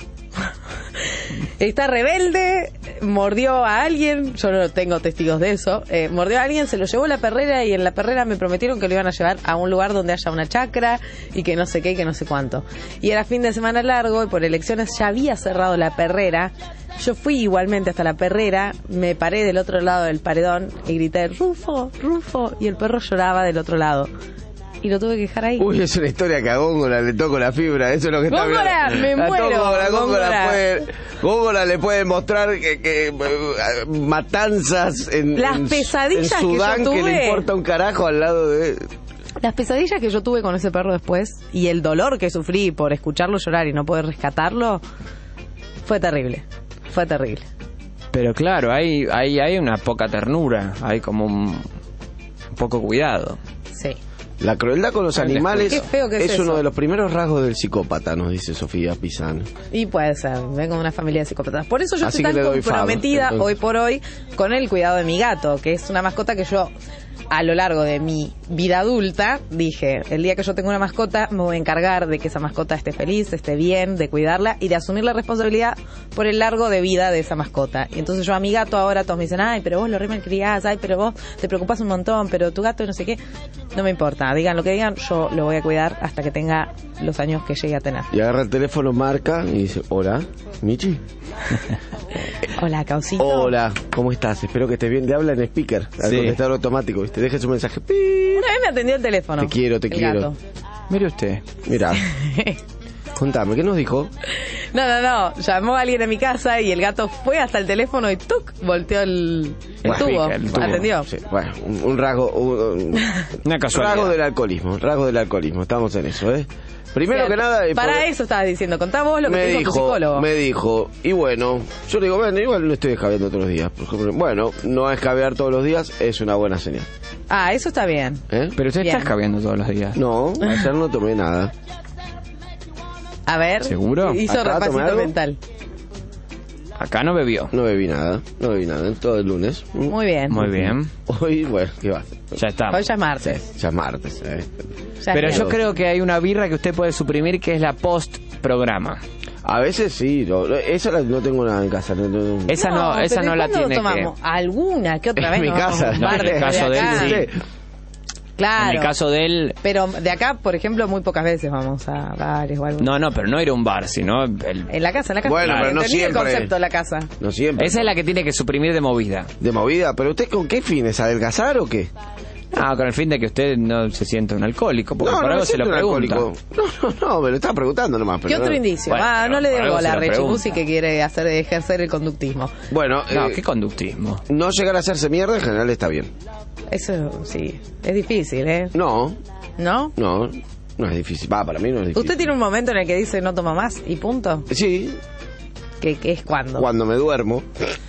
está rebelde, mordió a alguien, yo no tengo testigos de eso, mordió a alguien, se lo llevó a la perrera y en la perrera me prometieron que lo iban a llevar a un lugar donde haya una chacra y que no sé qué y que no sé cuánto. Y era fin de semana largo y por elecciones ya había cerrado la perrera. Yo fui igualmente hasta la perrera, me paré del otro lado del paredón y grité, Rufo, Rufo, y el perro lloraba del otro lado. Y lo tuve que dejar ahí. Uy, es una historia que a Góngora le toco la fibra, eso es lo que está Góngora, hablando. me A muero, Góngora. Góngora le puede mostrar que matanzas en Pesadillas en que yo Sudán que le tuve. importa un carajo al lado de... Las pesadillas que yo tuve con ese perro después y el dolor que sufrí por escucharlo llorar y no poder rescatarlo fue terrible. Fue terrible. Pero claro, hay una poca ternura. Hay como un poco cuidado. Sí. La crueldad con los Qué animales feo que es es uno eso. de los primeros rasgos del psicópata, nos dice Sofía Pizano. Y puede ser, vengo de una familia de psicópatas. Por eso yo Así estoy que tan le doy fab, comprometida entonces. hoy por hoy con el cuidado de mi gato, que es una mascota que yo a lo largo de mi vida adulta dije, el día que yo tenga una mascota me voy a encargar de que esa mascota esté feliz, esté bien, de cuidarla y de asumir la responsabilidad por el largo de vida de esa mascota. Y entonces yo a mi gato ahora todos me dicen, ay, pero vos lo re malcriás, ay, pero vos te preocupás un montón, pero tu gato no sé qué. No me importa, digan lo que digan, yo lo voy a cuidar hasta que tenga los años que llegue a tener. Y agarra el teléfono, marca y dice, hola, Michi. Hola, Causito. Hola, ¿cómo estás? Espero que estés bien. Te habla en speaker, al Sí. contestador automático, ¿viste? Deje su mensaje. ¡Pi! Una vez me atendió el teléfono. Te quiero, te el quiero. gato. Mire usted. Mira, contame, ¿qué nos dijo? No. Llamó a alguien a mi casa y el gato fue hasta el teléfono y ¡tuc! Volteó el Bueno, tubo. el tubo. Atendió. Sí, bueno, un rasgo... Una casualidad. rasgo del alcoholismo, estamos en eso, ¿eh? Primero Sí, que nada... para eso estabas diciendo. Contá vos lo que te dijo tu psicólogo. Me dijo, y bueno, yo le digo, bueno, igual no estoy escabeando todos los días. Por ejemplo, bueno, no escabear todos los días es una buena señal. Ah, eso está bien. ¿Eh? Pero usted Bien. está escabeando todos los días. No, ayer no tomé nada. A ver. ¿Seguro? Hizo ¿Acá tomé repasito algo? mental. Acá no bebió. No bebí nada, en todo el lunes. Muy bien. Muy bien. Hoy, bueno, ¿qué va a hacer? Ya está. Hoy ya es martes. Ya es martes, Ya es Pero viernes. yo creo que hay una birra que usted puede suprimir que es la post-programa. A veces sí, esa no tengo nada en casa. Esa no pero la ¿cuándo tiene tomamos? ¿Alguna? ¿Qué otra En vez? mi nos vamos casa, a un no, bar en el desde caso de él, acá? sí. Claro. En el caso de él... Pero de acá, por ejemplo, muy pocas veces vamos a bares o algo. No, pero no ir a un bar, sino... En la casa. Bueno, pero no Entendí siempre. el concepto de la casa. No siempre. Esa es la que tiene que suprimir de movida. De movida, pero ¿usted con qué fines? ¿Adelgazar o qué? Ah, con el fin de que usted no se sienta un alcohólico, porque por no algo se lo siento un pregunta. alcohólico. No, me lo estaba preguntando nomás. ¿Qué pero otro no. indicio? Bueno, No pero le por debo algo a se la lo Rechimusi pregunta. que quiere ejercer el conductismo. Bueno, No, ¿qué conductismo? no llegar a hacerse mierda en general está bien. Eso sí, es difícil, ¿eh? No ¿No? es difícil. Va, para mí no es difícil. ¿Usted tiene un momento en el que dice no toma más y punto? Sí, ¿Qué es cuando? cuando me duermo.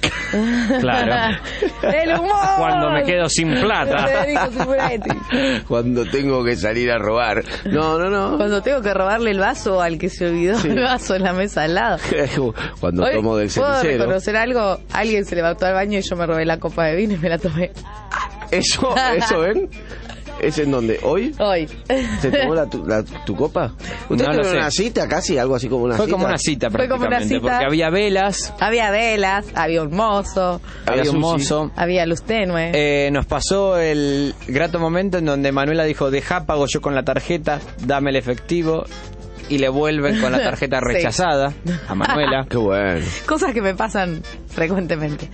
Claro. ¡El humor! Cuando me quedo sin plata. Federico Simonetti. Cuando tengo que salir a robar. No. Cuando tengo que robarle el vaso al que se olvidó el vaso en la mesa al lado. Cuando Hoy, tomo del ¿puedo cenicero. reconocer algo? Alguien se levantó al baño y yo me robé la copa de vino y me la tomé. Eso, ¿ven? ¿Es en donde? ¿Hoy? Hoy. ¿Se tomó tu copa? ¿Usted No lo tuvo sé. una cita casi? ¿Algo así como una Fue cita? como una cita Fue como una prácticamente, cita. porque había velas, Había velas, había un mozo, había un sushi. mozo. había luz tenue. Nos pasó el grato momento en donde Manuela dijo, deja, pago yo con la tarjeta, dame el efectivo, y le vuelven con la tarjeta Sí. rechazada a Manuela. Qué bueno. Cosas que me pasan frecuentemente.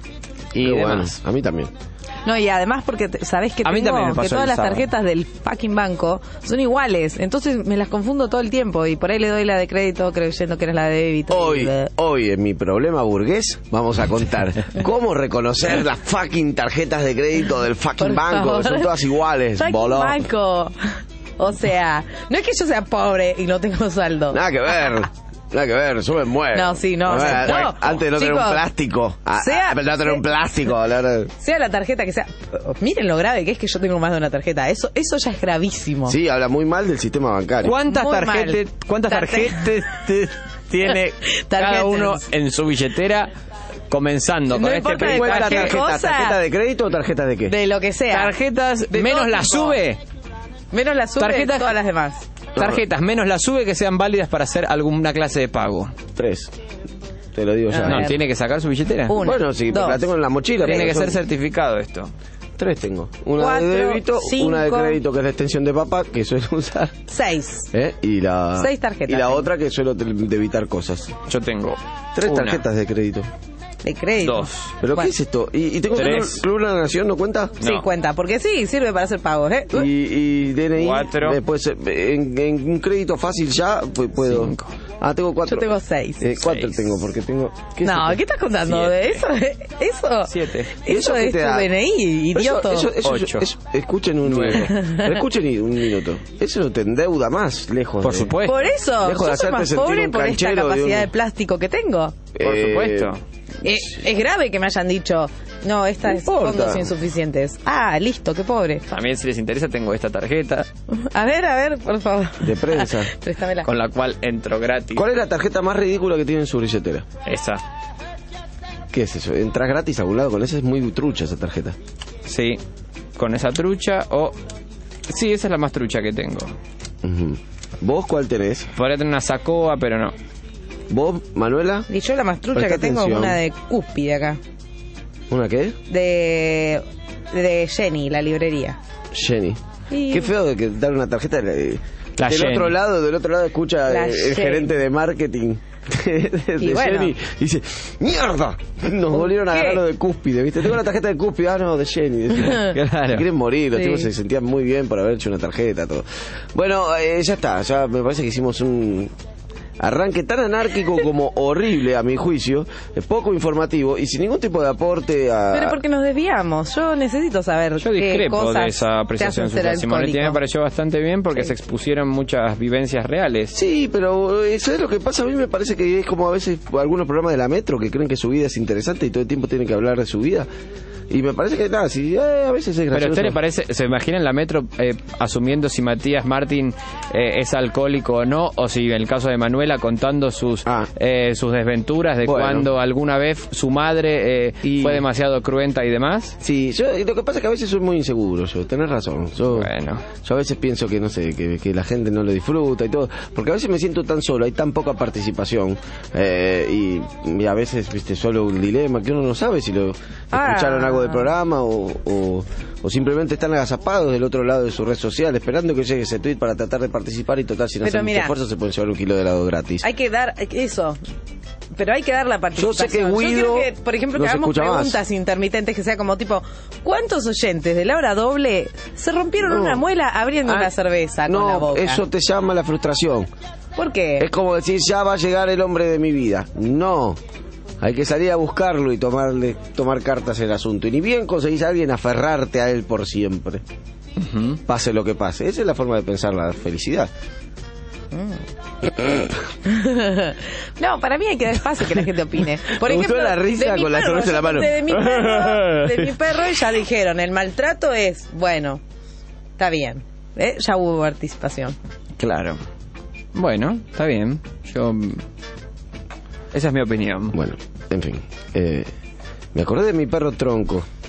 Y Qué demás. bueno. A mí también. No, y además porque sabés que A mí también me tengo que pasó todas el las sábado. tarjetas del fucking banco son iguales, entonces me las confundo todo el tiempo y por ahí le doy la de crédito creyendo que era la de débito. Hoy en mi problema burgués vamos a contar cómo reconocer las fucking tarjetas de crédito del fucking Por banco, favor. que son todas iguales, Fucking bolón. banco. O sea, no es que yo sea pobre y no tengo saldo. Nada que ver. Nada que ver, yo me muero. No, sí, no, A ver, o sea, no. Antes de no tener un Chicos, plástico. sea- No tener un plástico. Sea la tarjeta que sea. Miren lo grave que es que yo tengo más de una tarjeta. Eso ya es gravísimo. Sí, habla muy mal del sistema bancario. ¿Cuántas Muy mal. tarjetas tiene cada Tarjetas. uno en su billetera? Comenzando No con este importa de primer ¿Cuál es la cualquier tarjeta? cosa. ¿Tarjeta de crédito o tarjeta de qué? De lo que sea. tarjetas De menos todo la tipo. sube. Menos la sube Tarjetas- de todas las demás. Tarjetas menos la sube que sean válidas para hacer alguna clase de pago. 3. Te lo digo ya. A No, ver. tiene que sacar su billetera. Una, Bueno, sí, dos, la tengo en la mochila. Tiene pero que ser son- certificado esto. 3 tengo. Una Cuatro, de débito, una de 5. crédito que es la extensión de papá, que suelo usar. 6. Y la 6 tarjetas. Y la otra que suelo debitar cosas. Yo tengo 3 una, tarjetas de crédito. De crédito. 2. ¿Pero Bueno. qué es esto? ¿Y tengo Tres. Club de la Nación, no cuenta? Sí, No. cuenta, porque sí, sirve para hacer pagos, ¿eh? Y DNI. 4. Después, en un crédito fácil ya, pues puedo. 5. Tengo 4. Yo tengo 6. 4 6. tengo, porque tengo. ¿Qué es No, esto? ¿qué estás contando? 7. Eso. 7. Eso qué es te tu da? DNI, idioto. Eso, 8. escuchen un 9. minuto. Escuchen un minuto. Eso no te endeuda más, lejos. Por de- supuesto. Por eso, Dejo de yo soy hacerte más sentir pobre un por esta canchero de capacidad un- de plástico que tengo. Por supuesto. Es grave que me hayan dicho, no, esta No es importa. fondos insuficientes. Ah, listo, qué pobre. También si les interesa tengo esta tarjeta A ver, por favor. De prensa. Préstamela. con la cual entro gratis. ¿Cuál es la tarjeta más ridícula que tiene en su billetera? Esa. ¿Qué es eso? ¿Entras gratis a algún lado con esa? Es muy trucha esa tarjeta. Sí. Con esa trucha o... Sí, esa es la más trucha que tengo. Ujú. ¿Vos cuál tenés? Podría tener una Sacoa, pero no. ¿Vos, Manuela? Y yo la más trucha Presta que tengo es atención. una de Cúspide acá. ¿Una qué? De Jenny, la librería. Jenny. Y- Qué feo de que dar una tarjeta. La del Jenny. otro lado escucha La el Jenny. gerente de marketing de Y bueno. Jenny y dice, ¡mierda! Nos volvieron a ¿Qué? agarrar lo de Cúspide, ¿viste? Tengo la tarjeta de Cúspide, no, de Jenny. Claro. Se quieren morir, los Sí. chicos se sentían muy bien por haber hecho una tarjeta, todo. Bueno, ya está, ya me parece que hicimos un arranque tan anárquico como horrible, a mi juicio, poco informativo y sin ningún tipo de aporte a... Pero porque nos desviamos. Yo necesito saber Yo qué discrepo cosas de esa te apreciación hacen ser social. Simonetti me alcohólico. pareció bastante bien porque Sí. se expusieron muchas vivencias reales. Sí, pero ¿sabes lo que pasa? A mí me parece que es como a veces algunos programas de la Metro que creen que su vida es interesante y todo el tiempo tienen que hablar de su vida. Y me parece que nada, sí, a veces es gracioso. Pero a usted le parece, ¿se imagina en la Metro asumiendo si Matías Martín es alcohólico o no? O si en el caso de Manuela contando sus desventuras de Bueno. cuando alguna vez su madre Y- fue demasiado cruenta y demás. Sí, lo que pasa es que a veces soy muy inseguro, tenés razón. Yo a veces pienso que, no sé, que la gente no lo disfruta y todo, porque a veces me siento tan solo, hay tan poca participación, y a veces, viste, solo un dilema que uno no sabe si lo escucharon algo del programa o simplemente están agazapados del otro lado de su red social esperando que llegue ese tweet para tratar de participar y total, si no Pero hacen mucho mira, esfuerzo se pueden llevar un kilo de helado gratis. Hay que dar eso. Pero hay que dar la participación. Yo sé que Guido quiero que, por ejemplo, que no se hagamos escucha más. preguntas intermitentes que sea como tipo, ¿cuántos oyentes de la hora doble se rompieron No. una muela abriendo una cerveza con la No, boca? eso te llama la frustración. ¿Por qué? Es como decir, ya va a llegar el hombre de mi vida. No. Hay que salir a buscarlo y tomar cartas en el asunto. Y ni bien conseguís a alguien, aferrarte a él por siempre. Pase lo que pase. Esa es la forma de pensar la felicidad. No, para mí hay que dar espacio que la gente opine. Por Me gustó ejemplo, la risa de mi con la perro, cerveza en la yo mano. conté de mi perro ya dijeron, el maltrato es, bueno, está bien. Ya hubo participación. Claro. Bueno, está bien. Esa es mi opinión. Bueno, en fin. Me acordé de mi perro Tronco.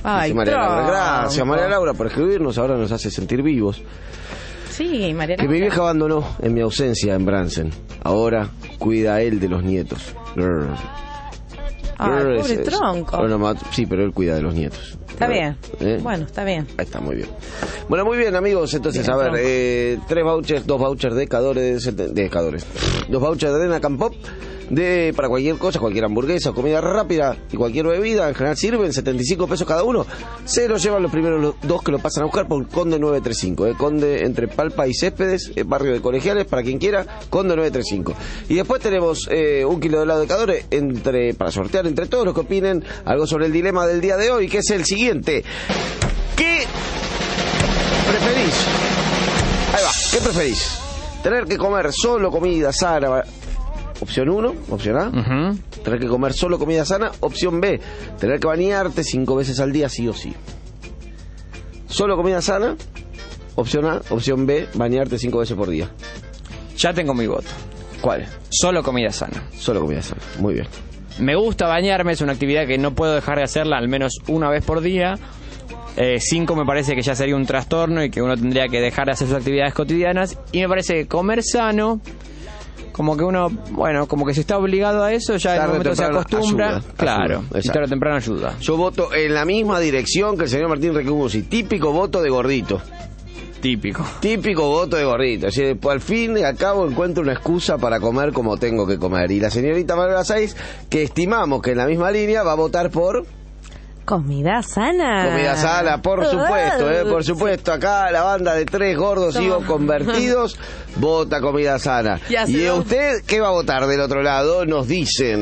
Ay, Dice María Laura. tronco. Gracias, María Laura, por escribirnos. Ahora nos hace sentir vivos. Sí, María Que mi vieja abandonó en mi ausencia en Bransen. Ahora cuida a él de los nietos. Grrr. Ay, Grrr pobre es- tronco. Bueno, sí, pero él cuida de los nietos. Está bien. ¿Eh? Bueno, está bien. Ahí está, muy bien. Bueno, muy bien, amigos. Entonces, Bien, a ver, dos vouchers de Cadores. 2 vouchers de Arena Campop para cualquier cosa, cualquier hamburguesa, comida rápida y cualquier bebida. En general sirven 75 pesos cada uno. Se lo llevan los primeros dos que lo pasan a buscar por Conde 935. Conde entre Palpa y Céspedes, barrio de Colegiales, para quien quiera, Conde 935. Y después tenemos 1 kilo de helado de Cadores para sortear entre todos los que opinen algo sobre el dilema del día de hoy, que es el siguiente. ¿Qué preferís? Ahí va, ¿qué preferís? ¿Tener que comer solo comida sana? Opción 1, opción A. Tener que comer solo comida sana. Opción B, tener que bañarte 5 veces al día sí o sí. Solo comida sana. Opción A. Opción B, bañarte 5 veces por día. Ya tengo mi voto. ¿Cuál? Solo comida sana. Solo comida sana, muy bien. Me gusta bañarme, es una actividad que no puedo dejar de hacerla al menos una vez por día. 5 me parece que ya sería un trastorno y que uno tendría que dejar de hacer sus actividades cotidianas. Y me parece que comer sano, como que uno, bueno, como que si está obligado a eso, ya en el momento se acostumbra. Claro, y tarde o temprano ayuda. Yo voto en la misma dirección que el señor Martín Recumusi. Típico voto de gordito. Típico voto de gordito. Así, al fin y al cabo encuentro una excusa para comer como tengo que comer. Y la señorita Manuela Sáiz, que estimamos que en la misma línea va a votar por... Comida sana. Comida sana, por supuesto, por supuesto. Acá la banda de 3 gordos y convertidos vota comida sana. ¿Y usted qué va a votar del otro lado? Nos dicen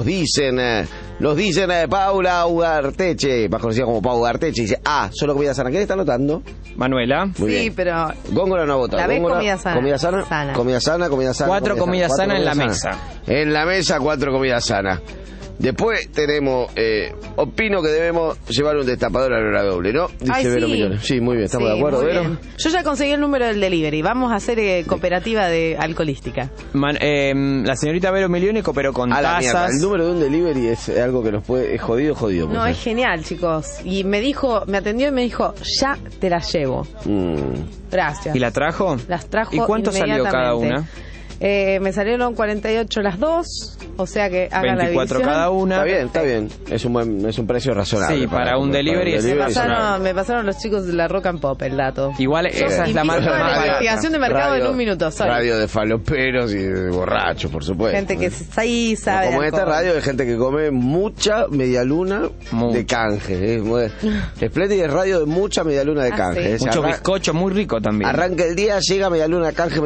Paula Ugarteche, más conocida como Paula Ugarteche, dice, solo comida sana. ¿Quién está anotando? Manuela. Muy bien. Pero... Góngora no ha votado. La vez Góngora, comida sana. Comida sana. Comida sana, comida sana. 4 comidas sanas en la sana. mesa. En la mesa, 4 comidas sanas. Después tenemos, opino que debemos llevar un destapador a la hora doble, ¿no? Dice Ay, Vero sí. Millones. Sí, muy bien, estamos de acuerdo, muy Vero. bien. Yo ya conseguí el número del delivery. Vamos a hacer cooperativa de alcoholística. La señorita Vero Milione cooperó con A la mierda, tazas. el número de un delivery es algo que nos puede... Es jodido. No, es genial, chicos. Y me atendió y me dijo, ya te la llevo. Gracias. ¿Y la trajo? Las trajo ¿Y cuánto salió cada inmediatamente. una? Me salieron 48 las dos, o sea que hagan la 24 división. cada una. Está bien. Es un precio razonable. Sí, para un delivery es Me pasaron los chicos de la Rock and Pop el dato. Igual esa es la marca Toda más la barata. investigación de mercado en un minuto. Soy Radio de faloperos y de borrachos, por supuesto. gente que ahí sabe. Como de esta alcohol. radio de gente que come mucha medialuna de canje. Espléndida es radio de mucha medialuna de canje. Mucho bizcocho, muy rico también. Arranca el día, llega medialuna de canje,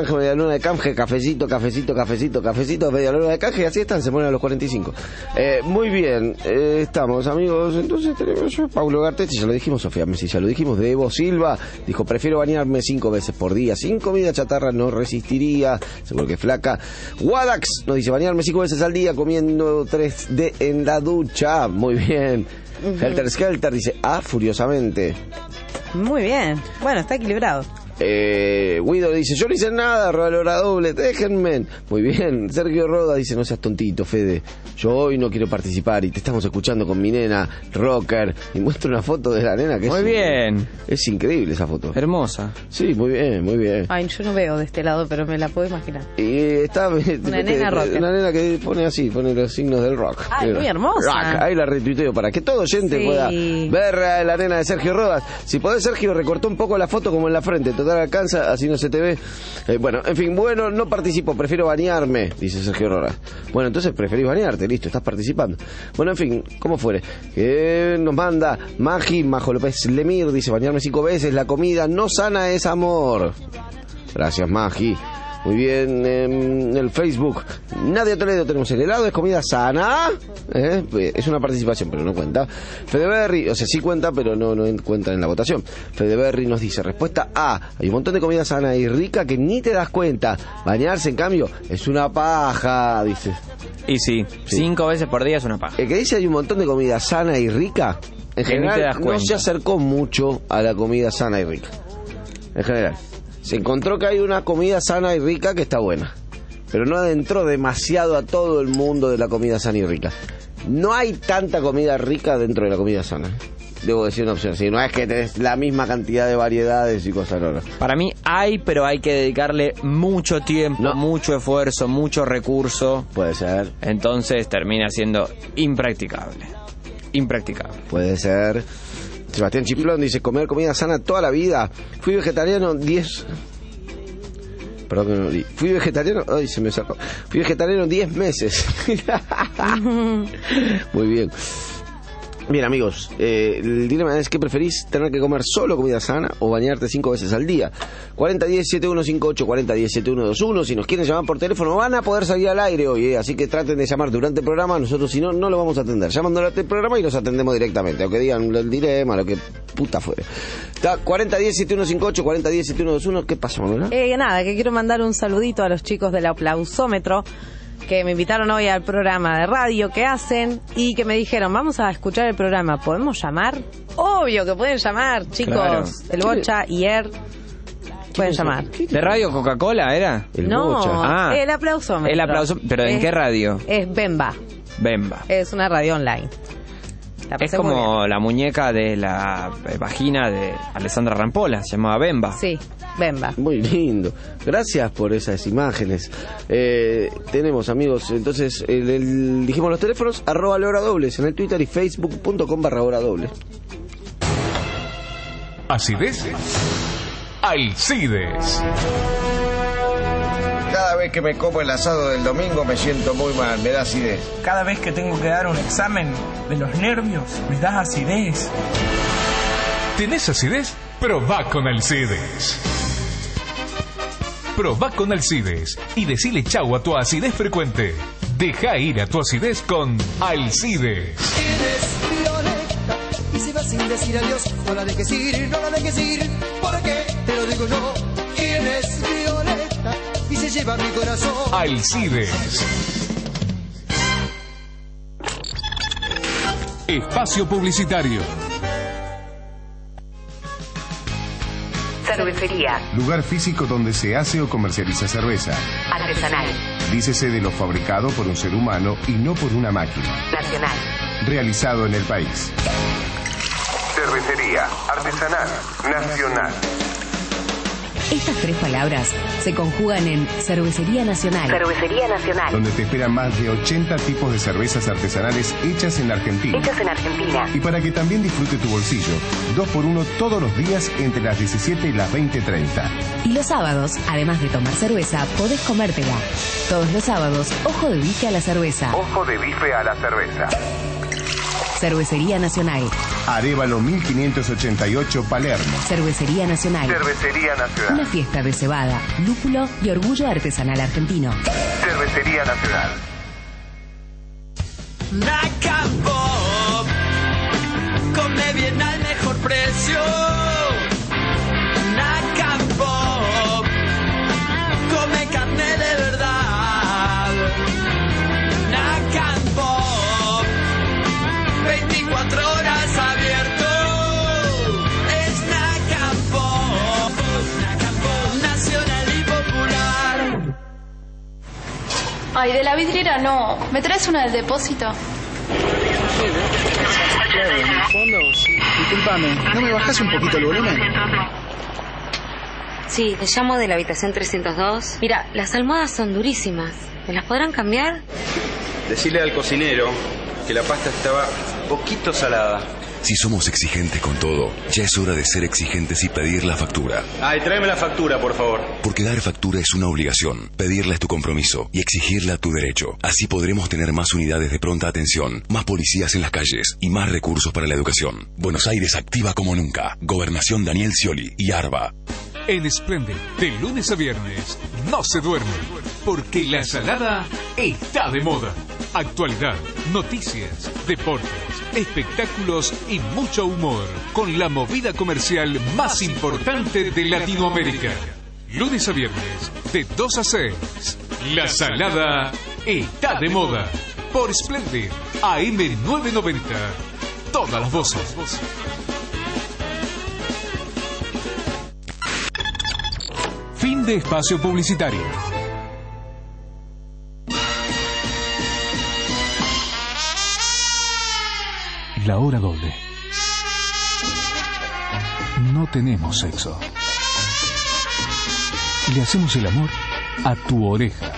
cafecito, medialuna de canje, y así están, se ponen a los 45. Muy bien, estamos, amigos. Entonces tenemos yo, Paulo Garteche, ya lo dijimos, Sofía Messi, ya lo dijimos, de Evo Silva, dijo, prefiero bañarme 5 veces por día, sin comida chatarra no resistiría, seguro que es flaca. Wadax nos dice, bañarme 5 veces al día, comiendo 3D en la ducha, muy bien. Helter Skelter dice, furiosamente. Muy bien. Bueno, está equilibrado. Guido dice, yo no hice nada, roba la hora doble, déjenme. Muy bien. Sergio Roda dice, no seas tontito, Fede, yo hoy no quiero participar y te estamos escuchando con mi nena rocker. Y muestra una foto de la nena que muy bien. Es increíble esa foto. Hermosa. Sí, muy bien. Ay, yo no veo de este lado, pero me la puedo imaginar. Y está una nena rocker. Una nena que pone así, pone los signos del rock. Ay, muy hermosa. Rock. Ahí la retuiteo para que todo oyente pueda ver a la nena de Sergio Rodas. Si podés, Sergio, recortó un poco la foto como en la frente, total alcanza, así no se te ve. Bueno, en fin, no participo, prefiero bañarme, dice Sergio Rodas. Bueno, entonces preferís bañarte, listo, estás participando. Bueno, en fin, como fuere. Nos manda Majo López Lemir, dice, bañarme 5 veces, la comida no sana es amor. Gracias, Magi. Muy bien, en el Facebook Nadia Toledo tenemos el helado, es comida sana. Es una participación, pero no cuenta. Fedeberry, o sea, sí cuenta, pero no cuenta en la votación. Fedeberry nos dice, respuesta A, hay un montón de comida sana y rica que ni te das cuenta. Bañarse, en cambio, es una paja, dice. Y sí, 5 veces por día es una paja. El que dice hay un montón de comida sana y rica, en general no se acercó mucho a la comida sana y rica. En general se encontró que hay una comida sana y rica que está buena, pero no adentró demasiado a todo el mundo de la comida sana y rica. No hay tanta comida rica dentro de la comida sana. debo decir, una opción. Si no es que tenés la misma cantidad de variedades y cosas raras. Para mí hay, pero hay que dedicarle mucho tiempo, mucho esfuerzo, mucho recurso. Puede ser. Entonces termina siendo impracticable. Impracticable. Puede ser. Sebastián Chiplón dice, comer comida sana toda la vida. Fui vegetariano 10... Perdón que no lo di. Fui vegetariano... Ay, se me sacó. Fui vegetariano 10 meses. Muy bien. Bien, amigos, el dilema es: ¿qué preferís? ¿Tener que comer solo comida sana o bañarte 5 veces al día? 4010-7158, 4010-7121. Si nos quieren llamar por teléfono, van a poder salir al aire hoy, así que traten de llamar durante el programa. Nosotros, si no, no lo vamos a atender. Llaman durante el programa y los atendemos directamente, aunque digan el dilema, lo que puta fuere. 4010-7158, 4010-7121. ¿Qué pasa, Manuela? Nada, que quiero mandar un saludito a los chicos del aplausómetro, que me invitaron hoy al programa de radio que hacen y que me dijeron, vamos a escuchar el programa, ¿podemos llamar? Obvio que pueden llamar, chicos. Claro. El Bocha y pueden llamar. ¿De Radio Coca-Cola era? No, Bocha. El aplausómetro. El aplausómetro. ¿Pero en qué radio? Es Bemba. Bemba. Es una radio online. Es como la muñeca de la vagina de Alessandra Rampolla, se llamaba Bemba. Sí, Bemba. Muy lindo. Gracias por esas imágenes. Tenemos, amigos, entonces, dijimos los teléfonos, @LaHoraDobles en el Twitter y facebook.com/HoraDoble. Acidez. Alcides. Cada vez que me como el asado del domingo me siento muy mal, me da acidez. Cada vez que tengo que dar un examen de los nervios, me da acidez. ¿Tenés acidez? Probá con Alcides. Probá con Alcides y decile chau a tu acidez frecuente. Deja ir a tu acidez con Alcides. Eres violeta y se va sin decir adiós. No la dejes ir, no la dejes ir, porque te lo digo yo. ¿Quién es violeta? Y se lleva mi corazón. Alcides. Espacio publicitario. Cervecería. Lugar físico donde se hace o comercializa cerveza. Artesanal. Dícese de lo fabricado por un ser humano y no por una máquina. Nacional. Realizado en el país. Cervecería. Artesanal. Nacional. Estas tres palabras se conjugan en Cervecería Nacional. Cervecería Nacional. Donde te esperan más de 80 tipos de cervezas artesanales hechas en Argentina. Hechas en Argentina. Y para que también disfrute tu bolsillo, 2x1 todos los días entre las 17 y las 20:30. Y los sábados, además de tomar cerveza, podés comértela. Todos los sábados, ojo de bife a la cerveza. Ojo de bife a la cerveza. Cervecería Nacional. Arévalo 1588 Palermo. Cervecería Nacional. Cervecería Nacional. Una fiesta de cebada, lúpulo y orgullo artesanal argentino. Cervecería Nacional. Nacapop, come bien al mejor precio. Nacapop, come carne de verdad. Nacapop, 24 horas abierto. Es Nacapop, Nacapop, nacional y popular. Ay, de la vidriera no. ¿Me traes una del depósito? Claro, en el fondo, sí. Disculpame, ¿no me bajás un poquito el volumen? Sí, te llamo de la habitación 302. Mira, las almohadas son durísimas. ¿Me las podrán cambiar? Decirle al cocinero que la pasta estaba poquito salada. Si somos exigentes con todo, ya es hora de ser exigentes y pedir la factura. Ay, tráeme la factura, por favor. Porque dar factura es una obligación, pedirla es tu compromiso y exigirla tu derecho. Así podremos tener más unidades de pronta atención, más policías en las calles y más recursos para la educación. Buenos Aires activa como nunca. Gobernación Daniel Scioli y ARBA. En Splendid, de lunes a viernes, no se duerme, porque la salada está de moda. Actualidad, noticias, deportes, espectáculos y mucho humor, con la movida comercial más importante de Latinoamérica. Lunes a viernes, de 2 a 6. La salada está de moda. Por Splendid, AM 990. Todas las voces. Fin de espacio publicitario. La hora doble. no tenemos sexo. Le hacemos el amor a tu oreja.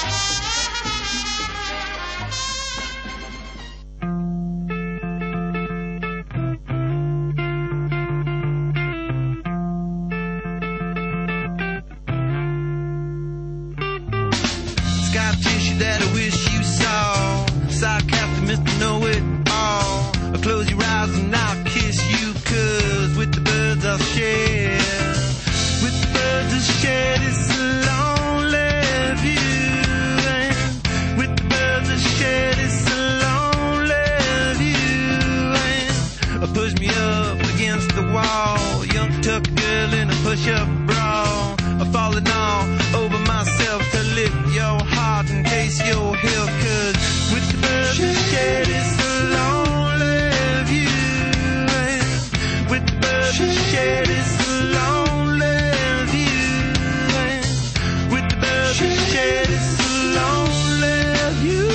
Scar tissue that I wish you saw. Sarcastic Mr. Know-It-All. Close your eyes and I'll kiss you, 'cause with the birds I'll share. With the birds I'll share this lonely view. And with the birds I'll share this lonely view. And push me up against the wall. Young tuck girl in a push-up bra. Falling all over myself to lift your heart and taste your heel, 'cause with the birds I share this lonely view. And with the birds I share this lonely view. And with the birds I share this lonely view.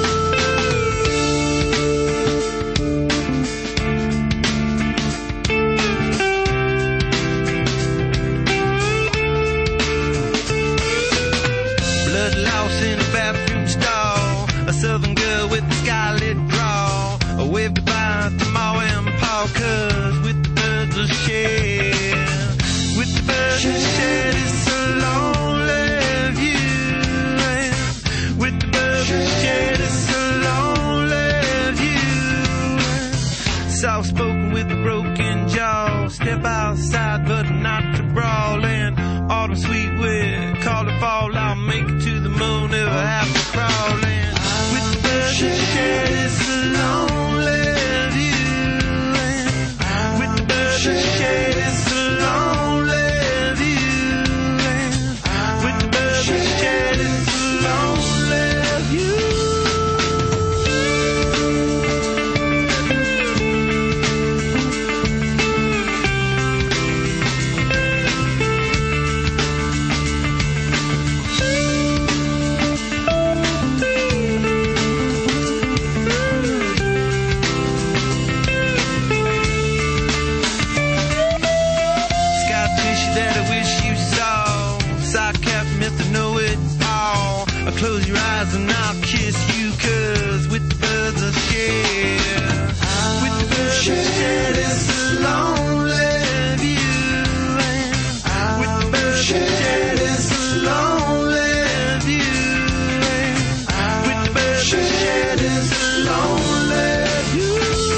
Blood loss in a bathroom stall. A southern girl with a scarlet draw. A wave goodbye to Ma and Pa, 'cause with the birds I share. With the birds I share this lonely view. And with the birds I share this lonely view. Soft spoken with a broken jaw. Step outside but not to brawl. And autumn sweet wind, call it fall. I'll make it to the moon, never have to crawl. And with the birds I share this lonely view. And with the birds I share this lonely view. And with the birds I share this lonely view. Scar tissue that I wish you saw. Sarcastic Mr. Know-It-All. Close your eyes and I'll kiss you, 'cause with the birds I share. With the birds I share this lonely view. And with the birds I share this lonely view. And with the birds I share this lonely view.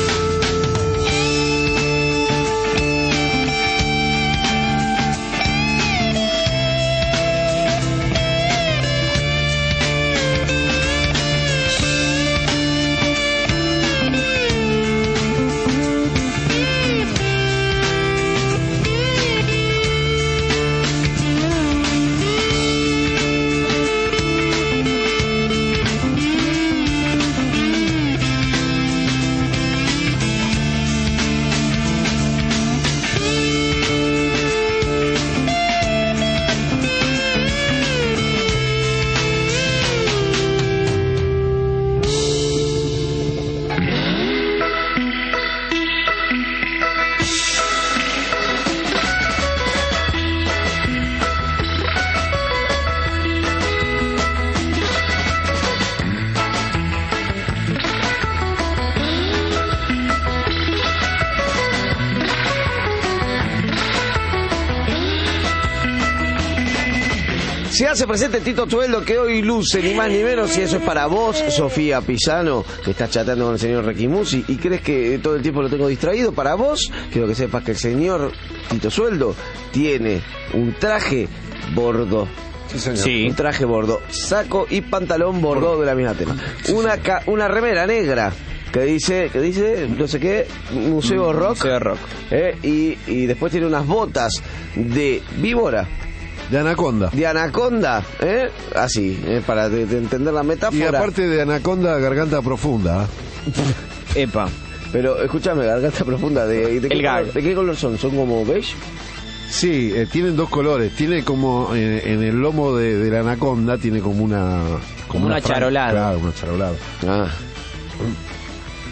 Se hace presente Tito Tueldo, que hoy luce ni más ni menos, y eso es para vos, Sofía Pisano, que estás chateando con el señor Requimusi y crees que todo el tiempo lo tengo distraído. Para vos, quiero que sepas que el señor Tito Sueldo tiene un traje bordo. Sí, señor. Sí. Un traje bordo, saco y pantalón bordo de la misma tema. Una remera negra que dice, no sé qué, Museo Rock. Museo Rock. Y después tiene unas botas de víbora. De anaconda. De anaconda, así, para entender la metáfora. Y aparte de anaconda, garganta profunda. Epa. Pero escúchame, garganta profunda, ¿de qué color son? ¿Son como beige? Sí, tienen dos colores. Tiene como en el lomo de la anaconda, tiene como una charolada. Claro, una charolada. Ah.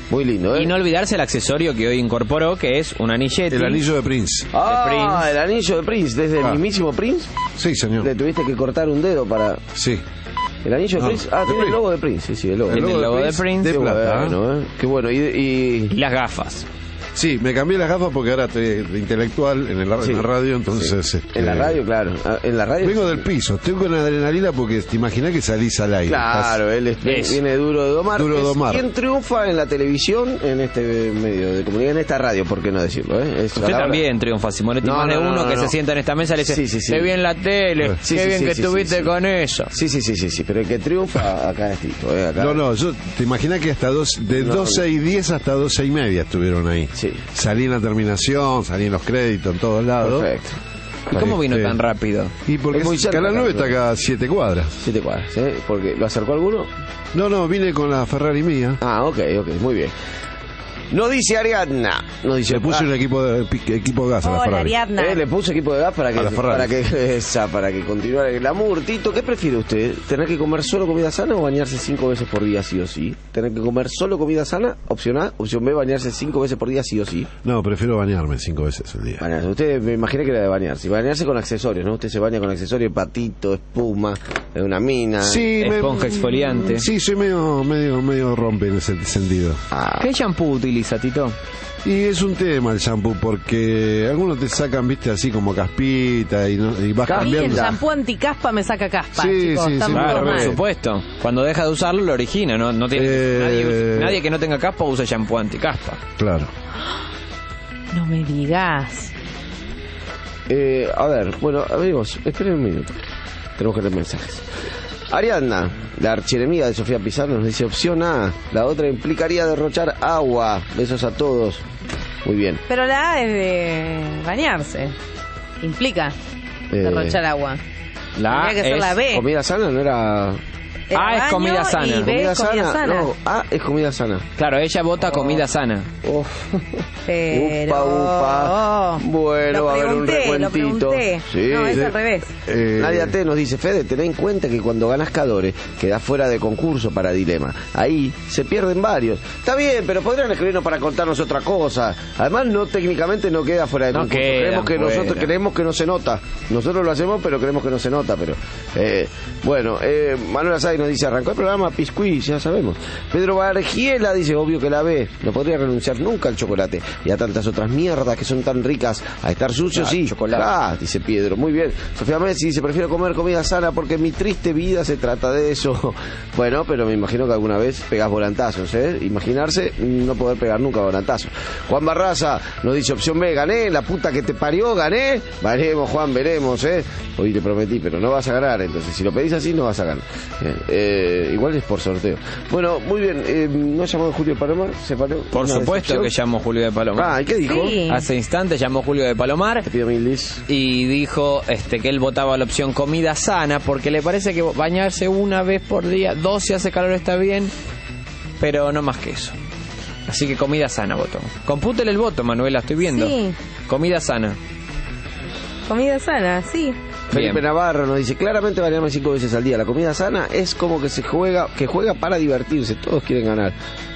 Muy lindo, ¿eh? Y no olvidarse el accesorio que hoy incorporó, que es un anillete. El anillo de Prince. El anillo de Prince, desde el mismísimo Prince. Sí, señor. Le tuviste que cortar un dedo para... Sí. ¿El anillo de Prince? Tiene el logo de Prince, sí, el logo. Tiene el logo de Prince. De plata. Bueno, qué bueno. Y las gafas. Sí, me cambié las gafas porque ahora estoy de intelectual en la radio, entonces... Sí. En la radio, claro. En la radio... Vengo del piso, estoy con adrenalina porque te imaginas que salís al aire. Claro, él viene duro de domar. Duro de domar. ¿Quién triunfa en la televisión, en este medio de comunicación, en esta radio, por qué no decirlo? Usted también triunfa, Simonetti. Más de uno que se sienta en esta mesa y le dice, qué bien la tele, qué bien que estuviste con eso. Sí, pero el que triunfa acá es Tito. Acá. No, yo te imaginas que hasta 12:10 hasta 12:30 estuvieron ahí. Sí. Salí en la terminación, salí en los créditos, en todos lados. Perfecto. ¿Y cómo vino tan rápido? Y porque Canal 9 está acá a 7 cuadras. 7 cuadras, ¿sí? ¿Porque lo acercó alguno? No, vine con la Ferrari mía. Ok, muy bien. No dice Ariadna. No dice, le puse un equipo de gas a la Ferrari. Ariadna. Le puse equipo de gas para que continuara el glamour. Tito, ¿qué prefiere usted? ¿Tener que comer solo comida sana o bañarse 5 veces por día sí o sí? ¿Tener que comer solo comida sana? Opción A. Opción B, bañarse 5 veces por día sí o sí. No, prefiero bañarme 5 veces al día. Bañarse. Usted me imaginé que era de bañarse. Bañarse con accesorios, ¿no? Usted se baña con accesorios, patito, espuma, una mina. Sí, esponja exfoliante. Sí, soy medio rompe en ese sentido. ¿Qué shampoo utiliza, Tito? Y es un tema el shampoo porque algunos te sacan, viste, así como caspita y vas cambiando. El shampoo anticaspa me saca caspa, chicos. Claro, por supuesto. Cuando deja de usarlo lo origina, no tiene nadie que no tenga caspa usa shampoo anticaspa. Claro. No me digas. A ver, bueno, amigos, esperen un minuto. Tenemos que leer mensajes. Ariadna, la archienemiga de Sofía Pizarro, nos dice opción A. La otra implicaría derrochar agua. Besos a todos. Muy bien. Pero la A es de bañarse. Implica derrochar agua. La A que ser la B. Comida sana, no era... A es comida sana. Y B es comida sana. No, A es comida sana. Claro, ella vota comida sana. Pero... Upa. Bueno, va a haber un recuentito. Sí, no, es al revés. Nadia T nos dice, Fede, ten en cuenta que cuando ganas Cadore, quedás fuera de concurso para Dilema. Ahí se pierden varios. Está bien, pero podrían escribirnos para contarnos otra cosa. Además, técnicamente no queda fuera de concurso. Nosotros creemos que no se nota. Nosotros lo hacemos, pero creemos que no se nota. Pero bueno, Manuela Sáenz nos dice, arrancó el programa Piscuí, ya sabemos. Pedro Bargiela dice, obvio que la ve, no podría renunciar nunca al chocolate y a tantas otras mierdas que son tan ricas a estar sucios. Sí, chocolate, dice Pedro. Muy bien. Sofía Messi dice, prefiero comer comida sana porque mi triste vida se trata de eso. Bueno, pero me imagino que alguna vez pegás volantazos, imaginarse no poder pegar nunca volantazos. Juan Barraza nos dice, opción B, gané, la puta que te parió, gané. Veremos, Juan, veremos, hoy te prometí, pero no vas a ganar, entonces si lo pedís así no vas a ganar. Igual es por sorteo. Bueno, muy bien. ¿No llamó Julio de Palomar? ¿Se paró? Por supuesto que llamó Julio de Palomar. ¿Y qué dijo? Sí. Hace instantes llamó Julio de Palomar. Te pido mil dis. Y dijo que él votaba la opción comida sana porque le parece que bañarse una vez por día, 2 si hace calor está bien, pero no más que eso. Así que comida sana votó. Compútele el voto, Manuela, estoy viendo. Sí. Comida sana. Comida sana, sí. Felipe Navarro nos dice, claramente bañarme 5 veces al día. La comida sana es como que juega para divertirse. Todos quieren ganar.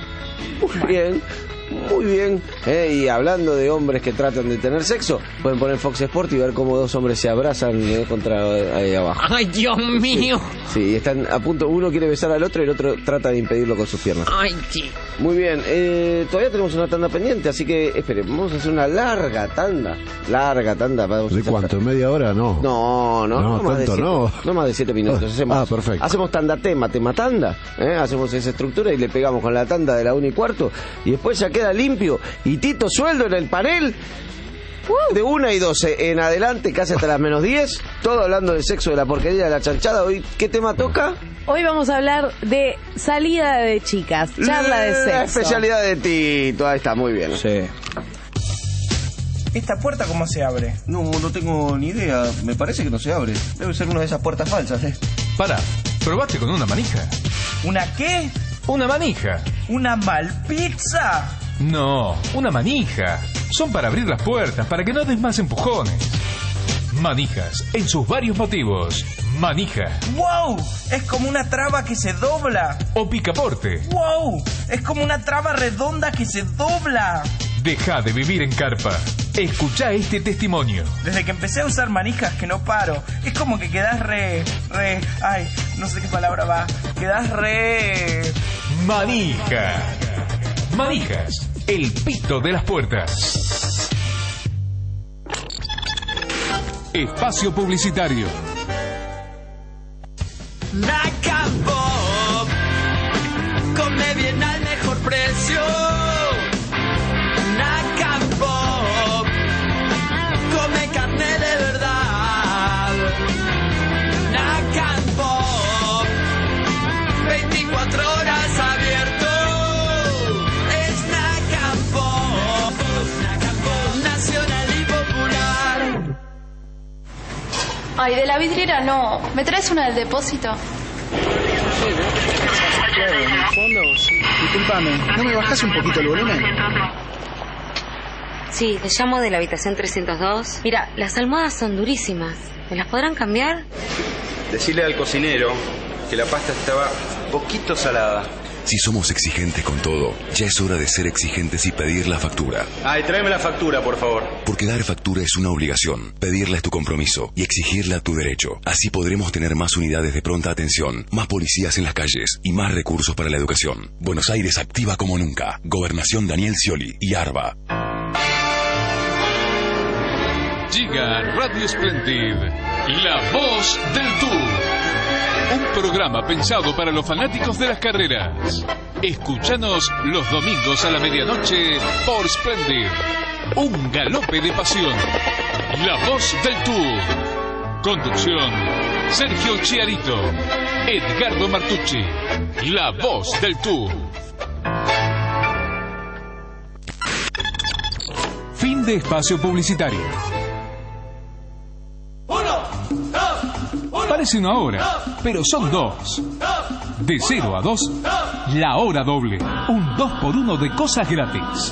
Muy bien. Y hablando de hombres que tratan de tener sexo, pueden poner Fox Sport y ver cómo 2 hombres se abrazan contra ahí abajo. ¡Ay, Dios mío! Sí, están a punto. Uno quiere besar al otro y el otro trata de impedirlo con sus piernas. ¡Ay, sí! Muy bien. Todavía tenemos una tanda pendiente, así que esperen, vamos a hacer una larga tanda. ¿De cuánto? ¿Media hora? No. No más tanto, no más de 7 minutos. Perfecto. Hacemos tanda, tanda. Hacemos esa estructura y le pegamos con la tanda de la 1:15 y después ya queda limpio. Y Tito sueldo en el panel de 1:12 en adelante, casi hasta las -10. Todo hablando de sexo, de la porquería, de la chanchada. Hoy, ¿qué tema toca? Hoy vamos a hablar de salida de chicas, charla de sexo. La especialidad de Tito. Ahí está, muy bien. Sí. ¿Esta puerta cómo se abre? No tengo ni idea. Me parece que no se abre. Debe ser una de esas puertas falsas, Pará, ¿probaste con una manija? ¿Una qué? Una manija. ¿Una malpizza? No, una manija. Son para abrir las puertas, para que no des más empujones. Manijas, en sus varios motivos. Manija. ¡Wow! Es como una traba que se dobla. O picaporte. ¡Wow! Es como una traba redonda que se dobla. Deja de vivir en carpa. Escucha este testimonio. Desde que empecé a usar manijas que no paro, es como que quedás ay, no sé qué palabra va. Quedás Manija. Manijas, el pito de las puertas. Espacio publicitario. Nacan Pop, come bien al mejor precio. Nacan Pop, come carne de verdad. Nacan Pop, 24 horas abierto. Es Nacan Pop, nacional y popular. Ay, de la vidriera no. ¿Me traes una del depósito? Claro, en el fondo, sí. Disculpame, ¿no me bajás un poquito el volumen? Sí, te llamo de la habitación 302. Mira, las almohadas son durísimas. ¿Me las podrán cambiar? Decirle al cocinero que la pasta estaba poquito salada. Si somos exigentes con todo, ya es hora de ser exigentes y pedir la factura. Ay, tráeme la factura, por favor. Porque dar factura es una obligación, pedirla es tu compromiso y exigirla tu derecho. Así podremos tener más unidades de pronta atención, más policías en las calles y más recursos para la educación. Buenos Aires activa como nunca. Gobernación Daniel Scioli y ARBA. Llega Radio Splendid, la voz del Tour. Un programa pensado para los fanáticos de las carreras. Escúchanos los domingos a la medianoche por Splendid. Un galope de pasión. La voz del Tour. Conducción: Sergio Chiarito, Edgardo Martucci. La voz del Tour. Fin de espacio publicitario. Parece una hora, pero son dos. De 0 a 2, la hora doble. Un 2x1 de cosas gratis.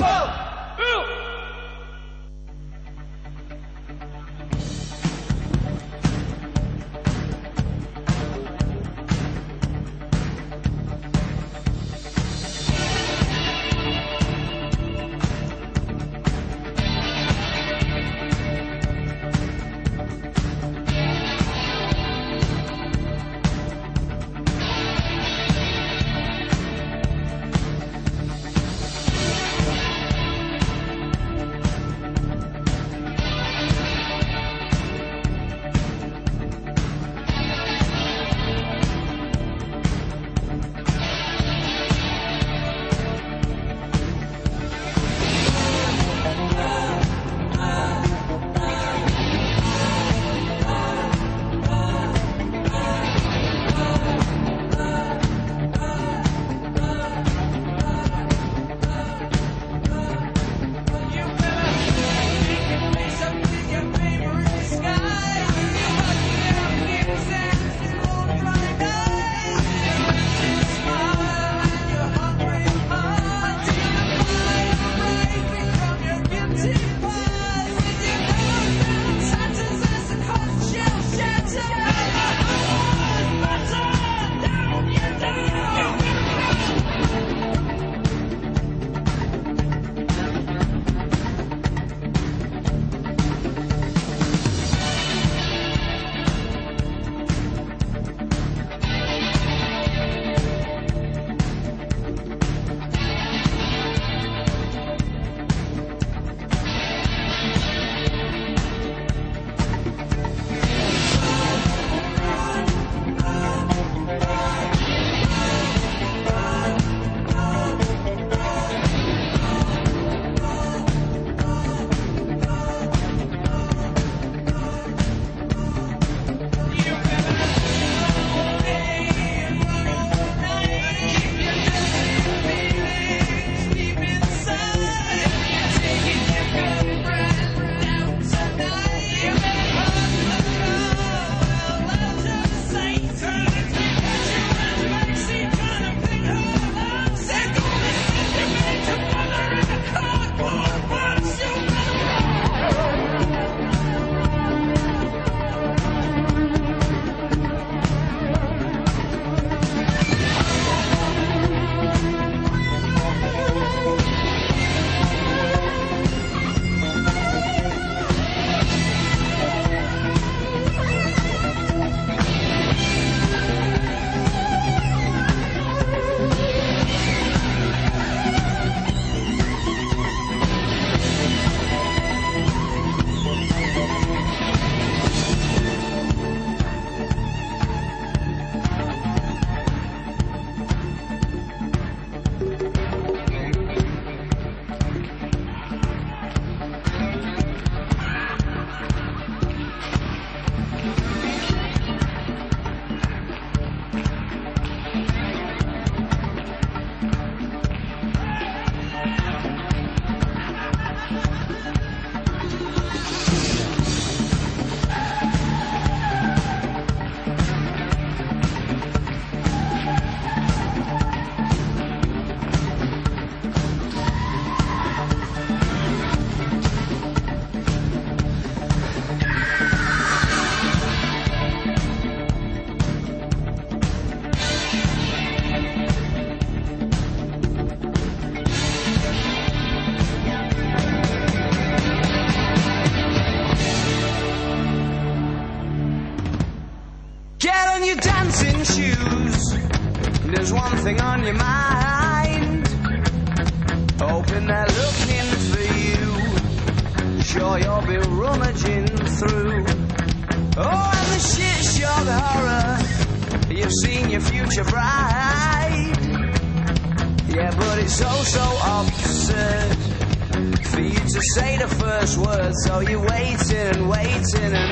Get on your dancing shoes. There's one thing on your mind. Hoping they're looking for you. Sure you'll be rummaging through. Oh, and the shit shock horror. You've seen your future bride. Yeah, but it's so absurd for you to say the first word. So you're waiting and waiting, and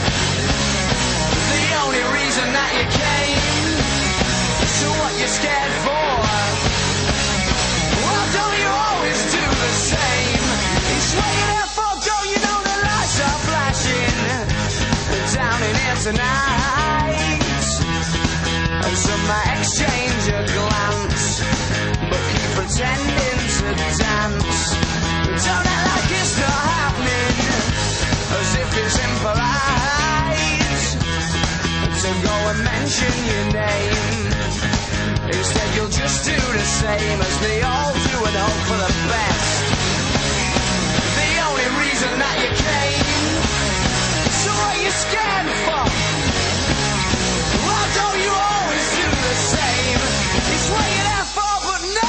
the only reason that you came. So what you scared for? Well, don't you always do the same? It's what you're there for, don't you know the lights are flashing down in here tonight? And some might exchange a glance, but keep pretending to dance. Don't act like it's not happening, as if it's impolite to go and mention your name. Instead you'll just do the same as they all do and hope for the best. The only reason that you came. So what you scared for? Well, don't you always do the same? It's what you're there for, but no!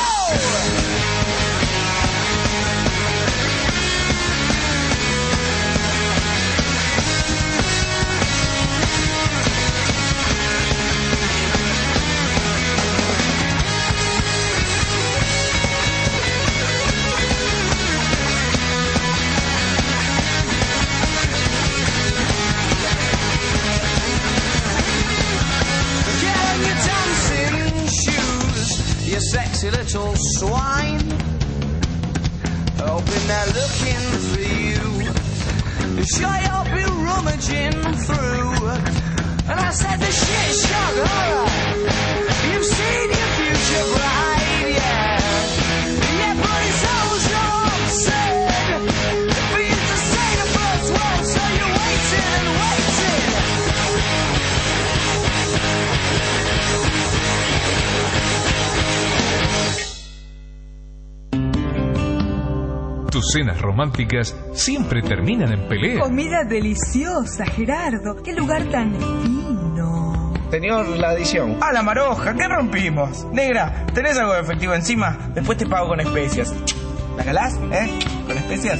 You sexy little swine, hoping they're looking for you. Sure you'll be rummaging through. And I said the shit shock horror. You've seen your future bride, yeah. Yeah, but it's so absurd for you to say the first word. So you're waiting and waiting. Tus cenas románticas siempre terminan en pelea. Comida deliciosa, Gerardo. Qué lugar tan fino. Señor, la adición. Ah, la maroja, ¿qué rompimos? Negra, ¿tenés algo de efectivo encima? Después te pago con especias. ¿La calás? ¿Con especias?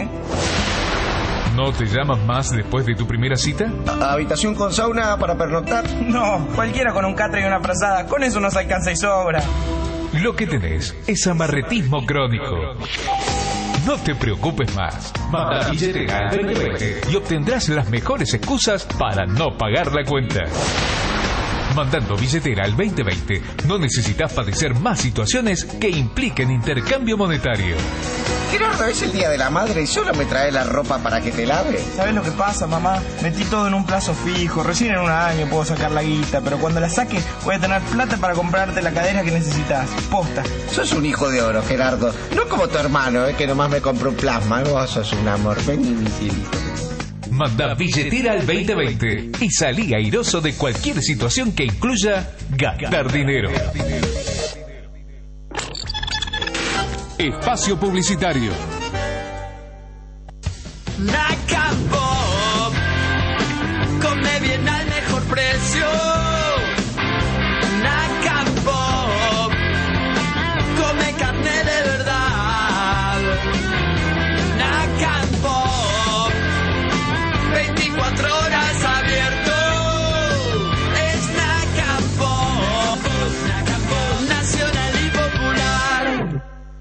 ¿No te llamas más después de tu primera cita? ¿Habitación con sauna para pernoctar? No, cualquiera con un catre y una frazada. Con eso nos alcanza y sobra. Lo que tenés es amarretismo crónico. No te preocupes más. Manda billetera al 2020 y obtendrás las mejores excusas para no pagar la cuenta. Mandando billetera al 2020 no necesitas padecer más situaciones que impliquen intercambio monetario. Gerardo, es el día de la madre y solo me trae la ropa para que te lave. ¿Sabes lo que pasa, mamá? Metí todo en un plazo fijo. Recién en un año puedo sacar la guita, pero cuando la saque voy a tener plata para comprarte la cadera que necesitas. Posta. Sos un hijo de oro, Gerardo. No como tu hermano, que nomás me compró un plasma. Vos sos un amor. Vení, mi cielito. Manda billetera al 2020 y salí airoso de cualquier situación que incluya gastar dinero. Espacio publicitario. Nacambo, come bien al mejor precio. Nacambo, come carne de verdad. Nacambo, 24 horas abierto. Es Nacambo, Nacambo, nacional y popular.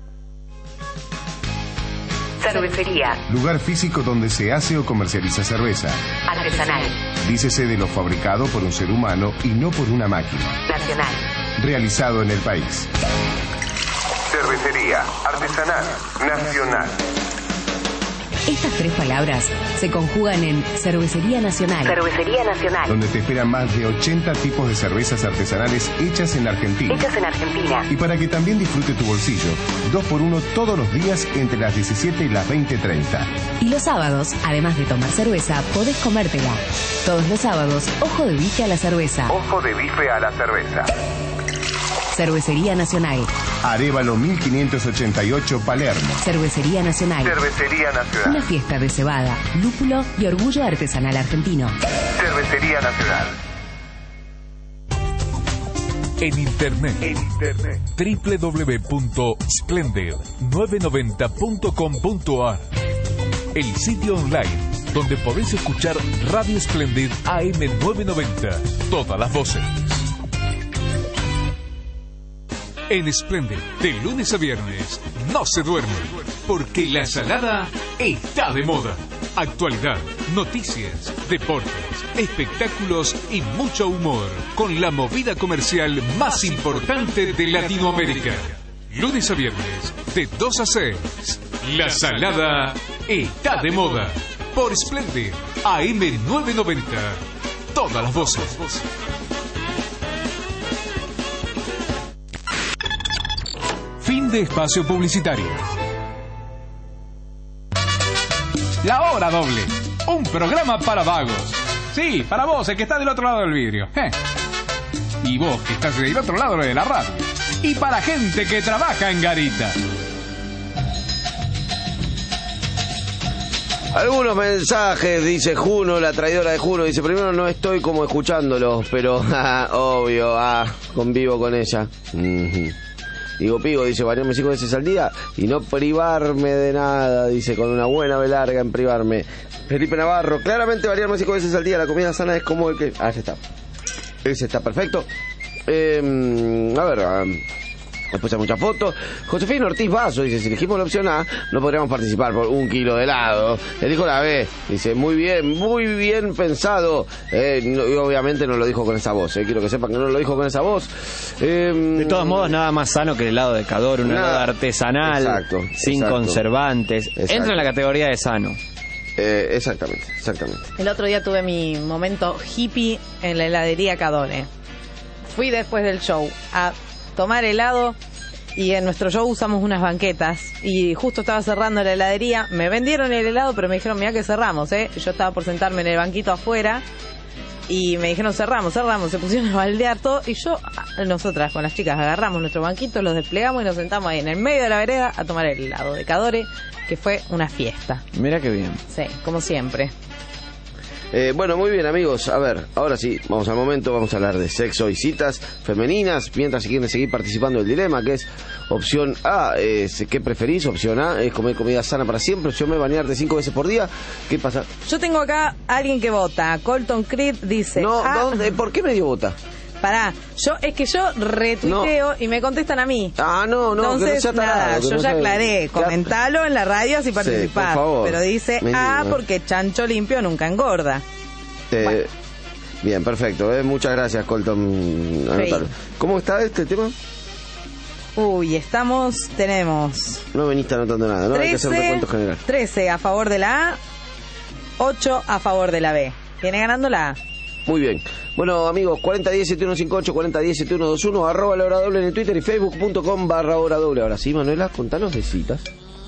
Cervecería. Lugar físico donde se hace o comercializa cerveza. Artesanal. Dícese de lo fabricado por un ser humano y no por una máquina. Nacional. Realizado en el país. Cervecería, artesanal, nacional. Estas tres palabras se conjugan en Cervecería Nacional. Cervecería Nacional. Donde te esperan más de 80 tipos de cervezas artesanales hechas en Argentina. Hechas en Argentina. Y para que también disfrute tu bolsillo, 2x1 todos los días entre las 17 y las 20:30. Y los sábados, además de tomar cerveza, podés comértela. Todos los sábados, ojo de bife a la cerveza. Ojo de bife a la cerveza. Cervecería Nacional. Arévalo 1588 Palermo. Cervecería Nacional. Cervecería Nacional. Una fiesta de cebada, lúpulo y orgullo artesanal argentino. Cervecería Nacional. En internet. www.splendid990.com.ar. El sitio online donde podés escuchar Radio Splendid AM990. Todas las voces. En Splendid, de lunes a viernes, no se duerme, porque la salada está de moda. Actualidad, noticias, deportes, espectáculos y mucho humor, con la movida comercial más importante de Latinoamérica. Lunes a viernes, de 2 a 6, la salada está de moda. Por Splendid, AM990, todas las voces. Fin de espacio publicitario. La hora doble. Un programa para vagos. Sí, para vos, el que está del otro lado del vidrio. Y vos, que estás del otro lado de la radio. Y para gente que trabaja en garita. Algunos mensajes, dice Juno, la traidora de Juno. Dice, primero no estoy como escuchándolos, pero obvio, convivo con ella. Digo, Pigo, dice, bañarme 5 veces al día y no privarme de nada, dice, con una buena velarga en privarme. Felipe Navarro, claramente bañarme 5 veces al día, la comida sana es como el que... ya está. Ese está perfecto. A ver, después hay muchas fotos. Josefina Ortiz Vaso dice, si elegimos la opción A, no podríamos participar por 1 kilo de helado. Elijo la B. Dice, muy bien pensado. Y obviamente no lo dijo con esa voz. Quiero que sepan que no lo dijo con esa voz. De todos modos, nada más sano que el helado de Cador, un helado artesanal, sin conservantes. Entra en la categoría de sano. Exactamente. El otro día tuve mi momento hippie en la heladería Cadore. Fui después del show a tomar helado y en nuestro show usamos unas banquetas y justo estaba cerrando la heladería, me vendieron el helado pero me dijeron, mirá que cerramos, yo estaba por sentarme en el banquito afuera y me dijeron cerramos, se pusieron a baldear todo y nosotras con las chicas agarramos nuestro banquito, los desplegamos y nos sentamos ahí en el medio de la vereda a tomar el helado de Cadore, que fue una fiesta. Mira qué bien. Sí, como siempre. Bueno, muy bien, amigos. A ver, ahora sí, vamos al momento. Vamos a hablar de sexo y citas femeninas. Mientras, si quieren seguir participando del dilema, que es opción A, ¿qué preferís? Opción A es comer comida sana para siempre. Opción B, bañarte 5 veces por día. ¿Qué pasa? Yo tengo acá a alguien que vota. Colton Creed dice... No, ¿por qué medio vota? Pará, yo retuiteo y me contestan a mí. No, entonces, que no sea nada, tarado, yo ya aclaré, comentalo en la radio si participás. Por favor. Pero dice porque chancho limpio nunca engorda. Bueno. Bien, perfecto, muchas gracias, Colton. ¿Cómo está este tema? Uy, tenemos... No veniste anotando nada, ¿no? 13, hay que hacer un recuento general. 13 a favor de la A, 8 a favor de la B. Viene ganando la A. Muy bien. Bueno, amigos, 4010-7158, 4010-7121, arroba la hora doble en el Twitter y facebook.com/hora doble. Ahora sí, Manuela, contanos de citas.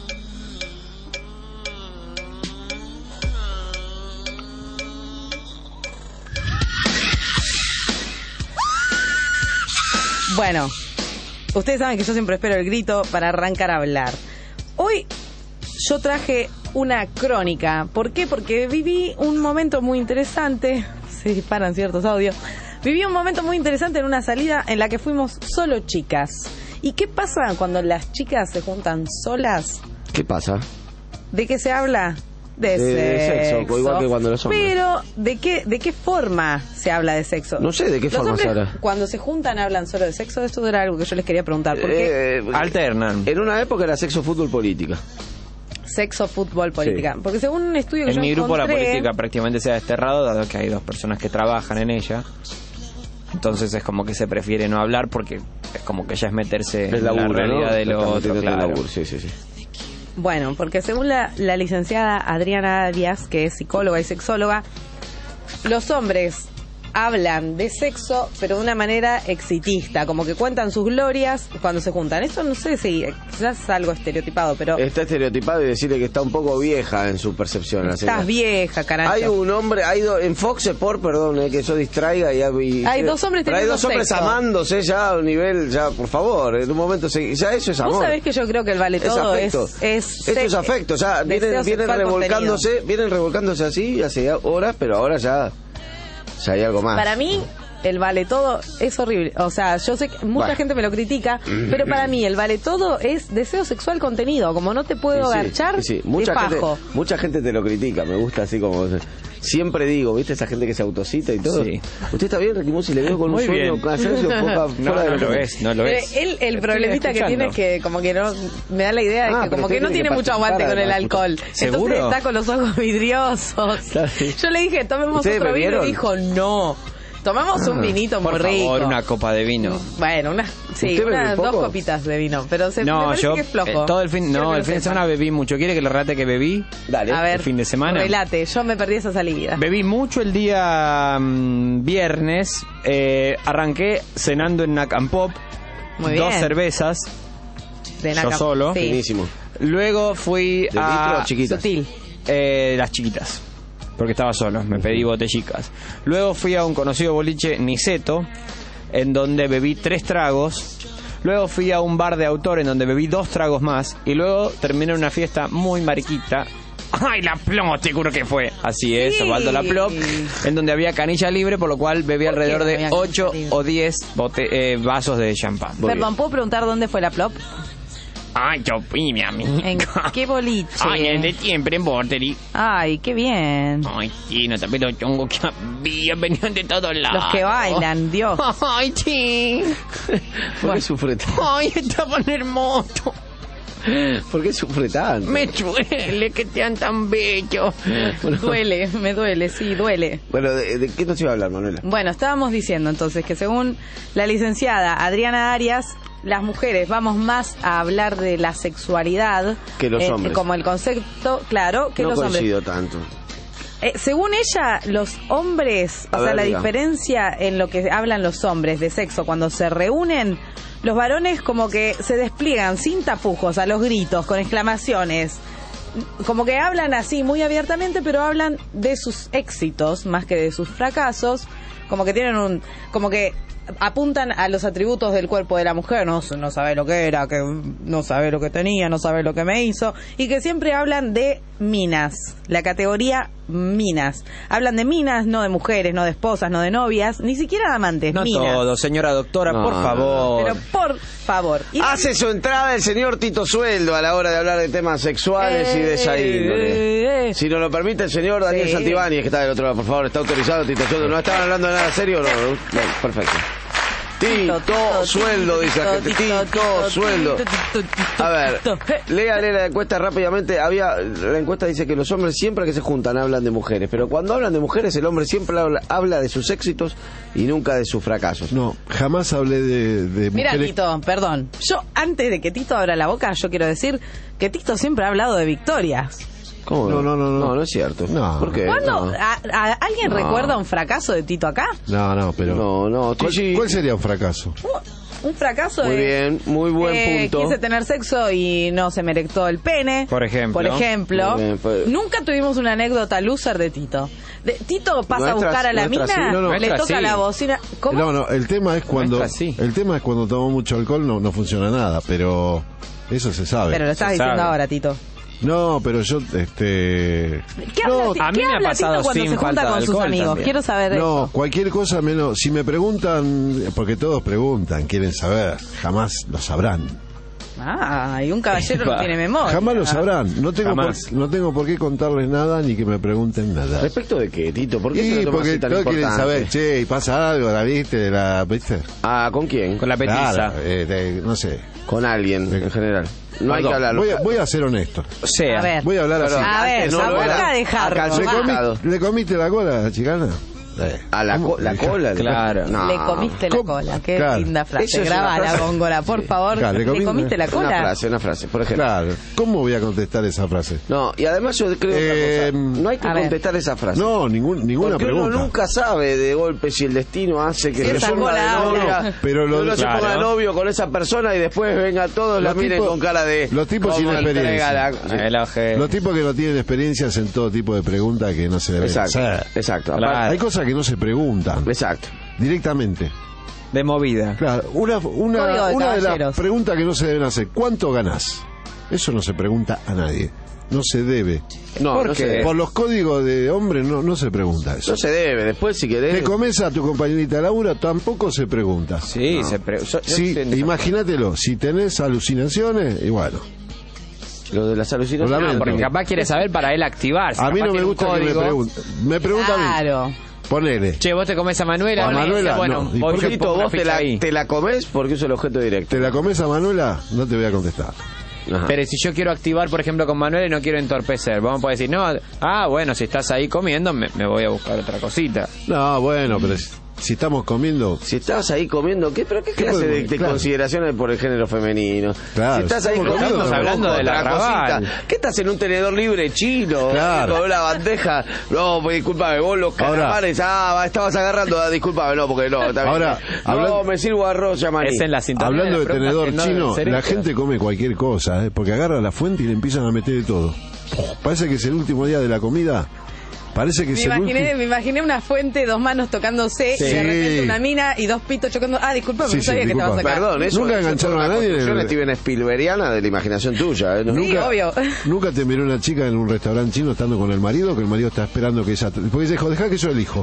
Bueno, ustedes saben que yo siempre espero el grito para arrancar a hablar. Hoy yo traje una crónica. ¿Por qué? Porque viví un momento muy interesante. Se disparan ciertos audios. Viví un momento muy interesante en una salida en la que fuimos solo chicas. ¿Y qué pasa cuando las chicas se juntan solas? ¿Qué pasa? ¿De qué se habla? De sexo. Igual que cuando los hombres. Pero, ¿de qué forma se habla de sexo? No sé de qué forma se habla. Cuando se juntan hablan solo de sexo. Esto era algo que yo les quería preguntar. ¿Por qué? Alternan. En una época era sexo, fútbol, política. Sexo, fútbol, política. Sí. Porque según un estudio que en mi grupo la política prácticamente se ha desterrado, dado que hay 2 personas que trabajan en ella. Entonces es como que se prefiere no hablar porque es como que ya es meterse en la realidad, ¿no? De lo otro, claro. Sí. Bueno, porque según la licenciada Adriana Arias, que es psicóloga y sexóloga, los hombres hablan de sexo, pero de una manera exitista, como que cuentan sus glorias cuando se juntan. Eso no sé si quizás es algo estereotipado, pero... Está estereotipado y decirle que está un poco vieja en su percepción. Estás vieja, carajo. Hay un hombre, en Fox Sport, perdón, que eso distraiga. Hay 2 hombres pero hay 2 hombres sexo. Amándose ya a un nivel, ya por favor, en un momento, ya eso es amor. Vos sabés que yo creo que el vale todo eso es afecto, ya vienen revolcándose así hace horas, pero ahora ya hay algo más. Para mí, el vale todo es horrible. O sea, yo sé que mucha gente me lo critica, pero para mí el vale todo es deseo sexual contenido. Como no te puedo garchar, mucha gente te lo critica. Me gusta así como... Siempre digo, ¿viste? Esa gente que se autocita y todo. Sí. ¿Usted está bien, Ricky Musi? Le veo con un sueño callarse un poco fuera de lo que es. No lo es. El problemita que tiene es que como que no... Me da la idea de que como que no tiene mucho aguante con el alcohol. ¿Seguro? Entonces está con los ojos vidriosos. Yo le dije, tomemos otro vino y dijo, no. Tomamos un vinito muy rico. Por favor, una copa de vino. Bueno, dos copitas de vino, pero me parece que es flojo. Todo el fin de semana bebí mucho. ¿Quiere que le relate que bebí? Dale. A ver, el fin de semana. Relate, yo me perdí esa salida. Bebí mucho el día viernes. Arranqué cenando en Nakam Pop. Muy bien. 2 cervezas. De yo solo. Sí. Finísimo. Luego fui ¿De litro o chiquitas? Sutil. Las chiquitas. Porque estaba solo, me pedí botellicas. Luego fui a un conocido boliche, Niceto, en donde bebí 3 tragos. Luego fui a un bar de autor en donde bebí 2 tragos más. Y luego terminé en una fiesta muy mariquita. ¡Ay, la Plop! Te juro que fue. Así es, Sí. Osvaldo La Plop. En donde había canilla libre, por lo cual bebí alrededor de 8 o 10 vasos de champán. Perdón, ¿puedo preguntar dónde fue la Plop? Ay, yo fui, mi amiga. ¿En qué boliche? Ay, en de siempre en Bordery. Ay, qué bien. Ay, sí, no te pero chongo que había, venían de todos lados. Los que bailan, Dios. Ay, sí. ¿Por qué sufre tanto? Ay, estaban hermosos. ¿Por qué sufre tanto? Me duele que sean tan bellos. Duele, me duele, sí, duele. Bueno, ¿de qué nos iba a hablar, Manuela? Bueno, estábamos diciendo entonces que según la licenciada Adriana Arias, las mujeres vamos más a hablar de la sexualidad que los hombres. Como el concepto, claro, que no los hombres. No coincido tanto. Según ella, los hombres, la diferencia en lo que hablan los hombres de sexo cuando se reúnen, los varones como que se despliegan sin tapujos, a los gritos, con exclamaciones. Como que hablan así muy abiertamente, pero hablan de sus éxitos más que de sus fracasos. Como que tienen como que apuntan a los atributos del cuerpo de la mujer, no sabe lo que era, que no sabe lo que tenía, no sabe lo que me hizo, y que siempre hablan de minas, la categoría minas. Hablan de minas, no de mujeres, no de esposas, no de novias, ni siquiera de amantes, no minas. Todo, señora doctora, por favor. Pero por favor. Hace su entrada el señor Tito Sueldo a la hora de hablar de temas sexuales y de esa índole. Si nos lo permite el señor Daniel Santibáñez, que está del otro lado, por favor, está autorizado Tito Sueldo. ¿No estaban hablando de nada serio? No, perfecto. Tito Sueldo, dice la gente. Tito Sueldo. A ver, lea la encuesta rápidamente. La encuesta dice que los hombres siempre que se juntan hablan de mujeres, pero cuando hablan de mujeres el hombre siempre habla de sus éxitos y nunca de sus fracasos. No, jamás hablé de Mira, mujeres. Tito, perdón. Yo, antes de que Tito abra la boca, yo quiero decir que Tito siempre ha hablado de victorias. ¿Cómo? No. No es cierto. No. ¿Por qué? ¿Cuándo? No. ¿Alguien recuerda un fracaso de Tito acá? No, pero... No. ¿Cuál sería un fracaso? Un fracaso muy bien, muy buen punto. Quise tener sexo y no se me erectó el pene. Por ejemplo. Muy bien, Nunca tuvimos una anécdota loser de Tito. Tito pasa a buscar a la mina, le toca la bocina. ¿Cómo? No, el tema es cuando tomo mucho alcohol no funciona nada, pero eso se sabe. Pero lo estás diciendo ahora, Tito. No, pero yo, ¿Qué habla Tito cuando se junta con sus amigos? También. Quiero saber eso. No, cualquier cosa menos. Si me preguntan, porque todos preguntan, quieren saber, jamás lo sabrán. Y un caballero no tiene memoria. Jamás lo sabrán. No tengo por qué contarles nada ni que me pregunten nada. ¿Respecto de qué, Tito? ¿Por qué porque todos quieren saber, che, ¿pasa algo? ¿La viste? ¿Viste? ¿Con quién? Con la petiza. Claro, no sé. Con alguien, en general. No hay que hablarlo. Voy a ser honesto. A ver. Voy a hablar así. A ver, la boca de jarro. ¿Le comiste la cola, chicana? A la cola, claro. No. Le comiste la cola, qué linda frase. Grabala, Góngora, por favor. Claro, ¿Le comiste la cola? Una frase, por ejemplo. Claro, ¿cómo voy a contestar esa frase? No, y además yo creo otra cosa. No hay que contestar esa frase. No, ninguna porque pregunta. Uno nunca sabe de golpe si el destino hace que se ponga de novia, pero se ponga de novio con esa persona y después venga todos la miren con cara de... Los tipos sin experiencia. Los tipos que no tienen experiencias en todo tipo de preguntas que no se deben hacer. Exacto. Hay cosas que no se preguntan. Exacto. Directamente. De movida. Claro, una de las preguntas que no se deben hacer. ¿Cuánto ganás? Eso no se pregunta a nadie. no se debe. No se debe. Por los códigos de hombre no se pregunta eso. No se debe, después si querés... ¿Te comes a tu compañerita de laburo? Tampoco se pregunta. Sí, no. se pregunta. Imagínatelo, si tenés alucinaciones, y bueno... Lo de las alucinaciones. No, porque capaz quiere saber para él activarse. A mí no me gusta que me pregunte. Me pregunta claro. a mí. Ponele. Che, vos te comés a Manuela. A Manuela, bueno, no. ¿por qué vos te la comés? Porque uso el objeto directo. ¿Te la comés a Manuela? No te voy a contestar. Ajá. Pero si yo quiero activar, por ejemplo, con Manuel y no quiero entorpecer, vamos a poder decir, no, bueno, si estás ahí comiendo, me voy a buscar otra cosita. No, bueno, pero si estamos comiendo... Si estás ahí comiendo, ¿qué clase de consideraciones por el género femenino? Claro, si estás ahí comiendo, estamos hablando de la cosita. ¿Qué estás en un tenedor libre chino? Claro. Con una bandeja. No, pues discúlpame, vos los calamares, estabas agarrando, discúlpame, no, porque no. Ahora, no, me sirvo arroz, llamaní. Es en la sintonía. Hablando de tenedor chino, la la gente come cualquier cosa, porque agarra la fuente y le empiezan a meter de todo. Parece que es el último día de la comida. Parece que me imaginé una fuente, dos manos tocándose y de repente una mina y dos pitos chocando. Disculpame, no sabía que estabas acá. Perdón, nunca engancharon a nadie. Yo Steven Spielbergiana de la imaginación tuya. ¿no? Sí, obvio. Nunca te miró una chica en un restaurante chino estando con el marido, que el marido está esperando que ella... Porque dijo, dejá que yo elijo.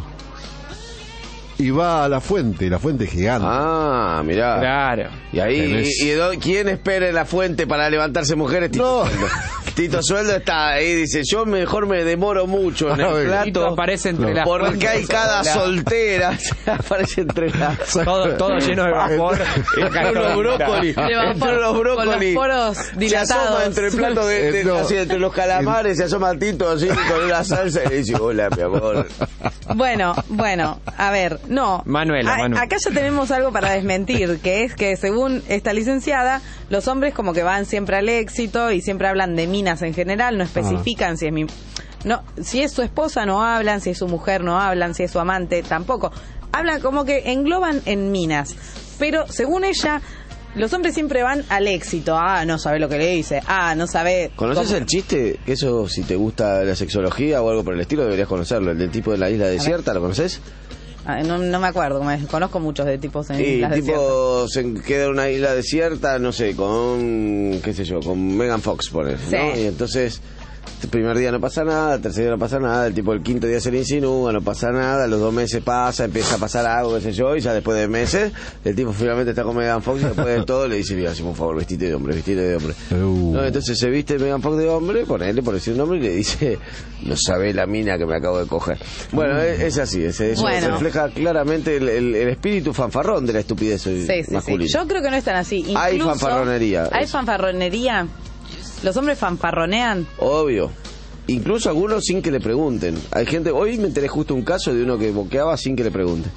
Y va a la fuente es gigante. Ah, mirá. Claro. Y ahí, ¿quién espera en la fuente para levantarse mujeres? Tito Sueldo. Tito Sueldo está ahí, dice, yo mejor me demoro mucho en el plato. Tito aparece entre las porque hay cada soltera. Aparece entre las... Todo lleno de vapor. Entre los brócolis. Entre los brócolis. Con los poros dilatados. Se asoma entre el plato así, entre los calamares, se asoma Tito así con una salsa y dice, hola, mi amor. Bueno, a ver, no. Manuela. Acá ya tenemos algo para desmentir, que es que según esta licenciada, los hombres como que van siempre al éxito y siempre hablan de minas en general, no especifican si es su esposa no hablan, si es su mujer no hablan, si es su amante tampoco. Hablan como que engloban en minas. Pero según ella, los hombres siempre van al éxito. No sabe lo que le dice. No sabe... ¿Conoces el chiste? Que eso, si te gusta la sexología o algo por el estilo, deberías conocerlo. El del tipo de la isla desierta, ¿lo conoces? No me acuerdo, conozco muchos de tipos en islas desiertas. Se queda en una isla desierta, no sé, con, qué sé yo, con Megan Fox, por ejemplo, sí. ¿no? Y entonces, el primer día no pasa nada, el tercer día no pasa nada, el tipo el quinto día se le insinúa, no pasa nada, los 2 meses pasa, empieza a pasar algo, qué sé yo, y ya después de meses, el tipo finalmente está con Megan Fox y después de todo le dice, mira, si por favor, vestite de hombre. No, entonces se viste Megan Fox de hombre, ponele por decir un nombre, y le dice, no sabe la mina que me acabo de coger. Bueno, es así, eso refleja claramente el espíritu fanfarrón de la estupidez masculina. Sí. Yo creo que no es tan así. Incluso, hay fanfarronería. ¿Hay fanfarronería? ¿Los hombres fanfarronean? Obvio. Incluso algunos sin que le pregunten. Hay gente... Hoy me enteré justo un caso de uno que boqueaba sin que le pregunten.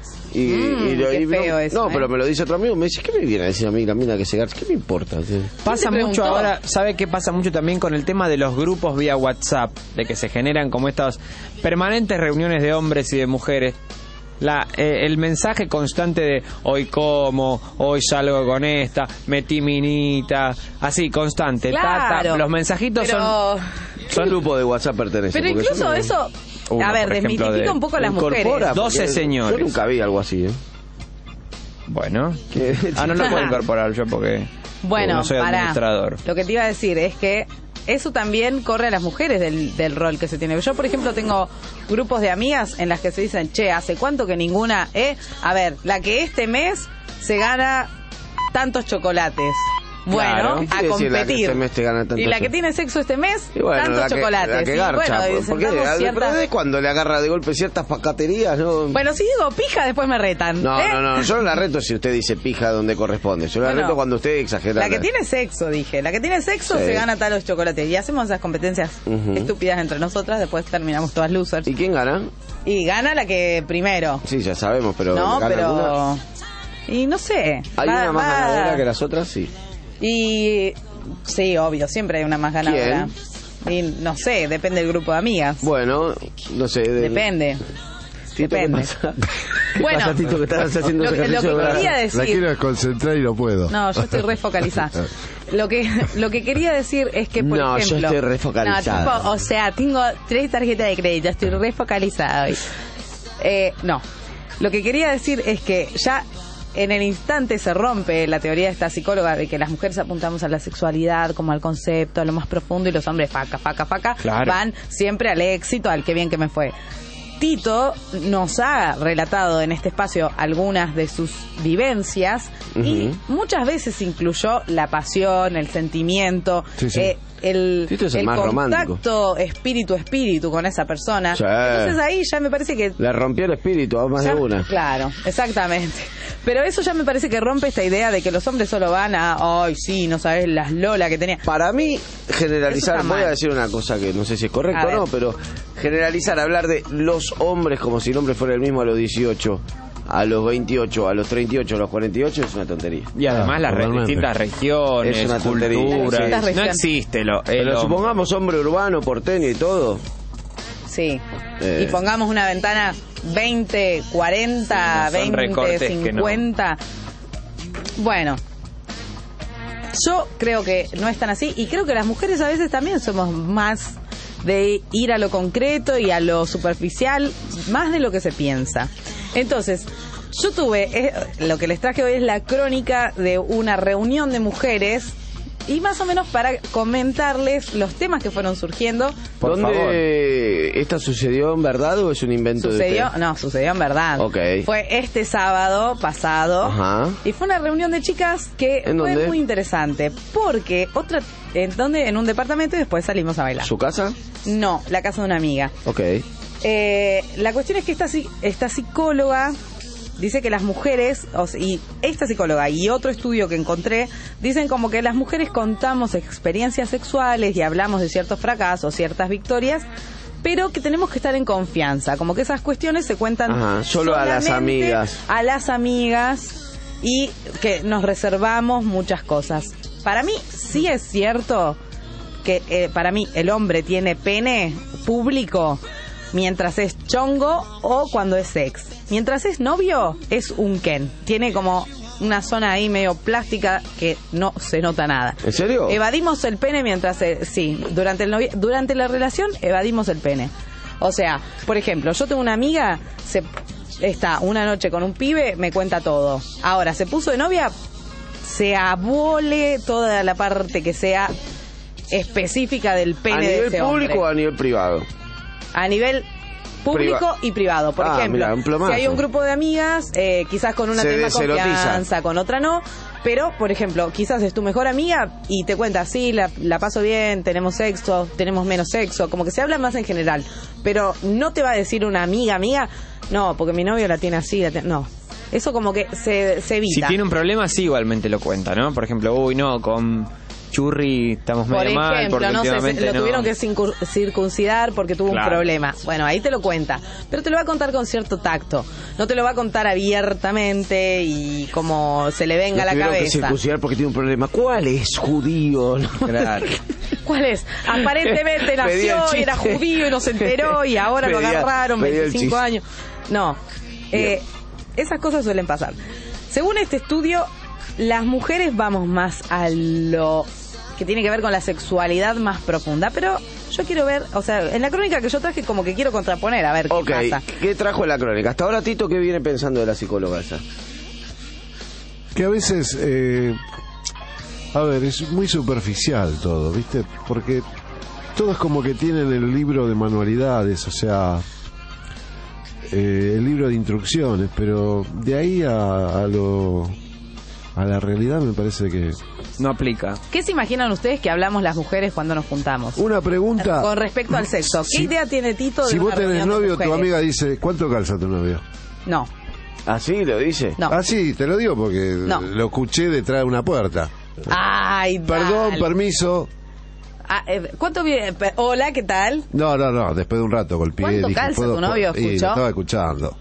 Qué feo eso, pero me lo dice otro amigo. Me dice, ¿qué me viene a decir a mí la mina que se garcha? ¿Qué me importa? Pasa mucho ahora. ¿Sabe qué pasa mucho también con el tema de los grupos vía WhatsApp? De que se generan como estas permanentes reuniones de hombres y de mujeres. El mensaje constante de hoy como, hoy salgo con esta, metí minita, así constante. Claro, los mensajitos son ¿Qué grupo de WhatsApp pertenece? Pero incluso eso, desmitifica un poco a las mujeres. 12 señores. Yo nunca vi algo así, Bueno, no lo puedo incorporar yo porque no soy administrador. Lo que te iba a decir es que eso también corre a las mujeres del rol que se tiene. Yo, por ejemplo, tengo grupos de amigas en las que se dicen, che, ¿hace cuánto que ninguna? A ver, la que este mes se gana tantos chocolates. Bueno, a competir. Y la que tiene sexo este mes, tantos chocolates. La que garcha, pero de cuando le agarra de golpe ciertas pacaterías, ¿no? Bueno, si digo pija, después me retan. No, yo no la reto si usted dice pija donde corresponde. Yo la reto cuando usted exagera. La que tiene sexo, dije. La que tiene sexo se gana talos chocolates. Y hacemos esas competencias estúpidas entre nosotras, después terminamos todas losers. ¿Y quién gana? Y gana la que primero. Sí, ya sabemos, pero... No, ¿gana pero... alguna? Y no sé. ¿Hay una más ganadora que las otras? Sí. Y sí, obvio, siempre hay una más ganadora. ¿Quién? Y no sé, depende del grupo de amigas. Bueno, no sé. Depende. Tito, depende. Bueno, pasa, Tito, que estás haciendo lo que quería decir... La quiero desconcentrar y no puedo. No, yo estoy refocalizada. Lo que quería decir es que, por ejemplo... yo estoy refocalizada. O sea, tengo 3 tarjetas de crédito, estoy refocalizada hoy. No, lo que quería decir es que ya... en el instante se rompe la teoría de esta psicóloga de que las mujeres apuntamos a la sexualidad como al concepto, a lo más profundo, y los hombres faca, claro, van siempre al éxito, al qué bien que me fue. Tito nos ha relatado en este espacio algunas de sus vivencias y muchas veces incluyó la pasión, el sentimiento, el contacto espíritu con esa persona. Sí. Entonces ahí ya me parece que le rompió el espíritu a más de una. Claro, exactamente. Pero eso ya me parece que rompe esta idea de que los hombres solo van a, ay, sí, no sabes las lolas que tenía. Para mí, generalizar, voy a decir una cosa que no sé si es correcto o no, pero generalizar, hablar de los hombres como si el hombre fuera el mismo a los 18, a los 28, a los 38, a los 48 es una tontería. Y además las distintas regiones, es una tontería. Culturas, no existe pero supongamos hombre urbano, porteño y todo. Sí. Y pongamos una ventana 20, 40, sí, no 20, 50. No. Bueno, yo creo que no es tan así y creo que las mujeres a veces también somos más de ir a lo concreto y a lo superficial, más de lo que se piensa. Entonces, yo tuve, lo que les traje hoy es la crónica de una reunión de mujeres y más o menos para comentarles los temas que fueron surgiendo. ¿Dónde esta sucedió en verdad o es un invento de usted? No, sucedió en verdad. Okay. Fue este sábado pasado. Ajá. Y fue una reunión de chicas que fue muy interesante porque en un departamento y después salimos a bailar. ¿Su casa? No, la casa de una amiga. Okay. La cuestión es que esta psicóloga dice que las mujeres, y esta psicóloga y otro estudio que encontré, dicen como que las mujeres contamos experiencias sexuales y hablamos de ciertos fracasos, ciertas victorias, pero que tenemos que estar en confianza, como que esas cuestiones se cuentan solo a las amigas. A las amigas y que nos reservamos muchas cosas. Para mí sí es cierto que para mí el hombre tiene pene público mientras es chongo o cuando es sex. Mientras es novio, es un Ken. Tiene como una zona ahí medio plástica que no se nota nada. ¿En serio? Evadimos el pene mientras... durante la relación evadimos el pene. O sea, por ejemplo, yo tengo una amiga, está una noche con un pibe, me cuenta todo. Ahora, se puso de novia, se abole toda la parte que sea específica del pene de ese hombre. ¿A nivel público o a nivel privado? A nivel público y privado. Por ejemplo, si hay un grupo de amigas, quizás con una tenés confianza, con otra no, pero, por ejemplo, quizás es tu mejor amiga y te cuenta, sí, la paso bien, tenemos sexo, tenemos menos sexo, como que se habla más en general, pero no te va a decir una amiga, no, porque mi novio la tiene así, no. Eso como que se evita. Si tiene un problema, sí, igualmente lo cuenta, ¿no? Por ejemplo, con Churri estamos medio mal porque no sé, lo tuvieron que circuncidar porque tuvo un problema. Bueno, ahí te lo cuenta, pero te lo va a contar con cierto tacto. No te lo va a contar abiertamente y como se le venga a la cabeza. Tuvieron que circuncidar porque tiene un problema. ¿Cuál es, judío? Claro. ¿Cuál es? Aparentemente nació y era judío y no se enteró y ahora lo agarraron 25 años. No, esas cosas suelen pasar. Según este estudio, las mujeres vamos más a lo que tiene que ver con la sexualidad más profunda, pero yo quiero ver, o sea, en la crónica que yo traje como que quiero contraponer, a ver qué pasa. ¿Qué trajo en la crónica? Hasta ahora, Tito, ¿qué viene pensando de la psicóloga esa? Que a veces, es muy superficial todo, ¿viste? Porque todos como que tienen el libro de manualidades, o sea, el libro de instrucciones, pero de ahí a la realidad me parece que no aplica. ¿Qué se imaginan ustedes que hablamos las mujeres cuando nos juntamos? Una pregunta con respecto al sexo. ¿Qué idea tiene Tito de si vos tenés novio, tu amiga dice, ¿cuánto calza tu novio? No. ¿Así lo dice? No. Sí, te lo digo porque lo escuché detrás de una puerta. Ay, perdón, permiso. ¿Cuánto viene? Hola, ¿qué tal? No, después de un rato golpeé. ¿Cuánto calza tu novio? ¿Escuchó? Lo estaba escuchando.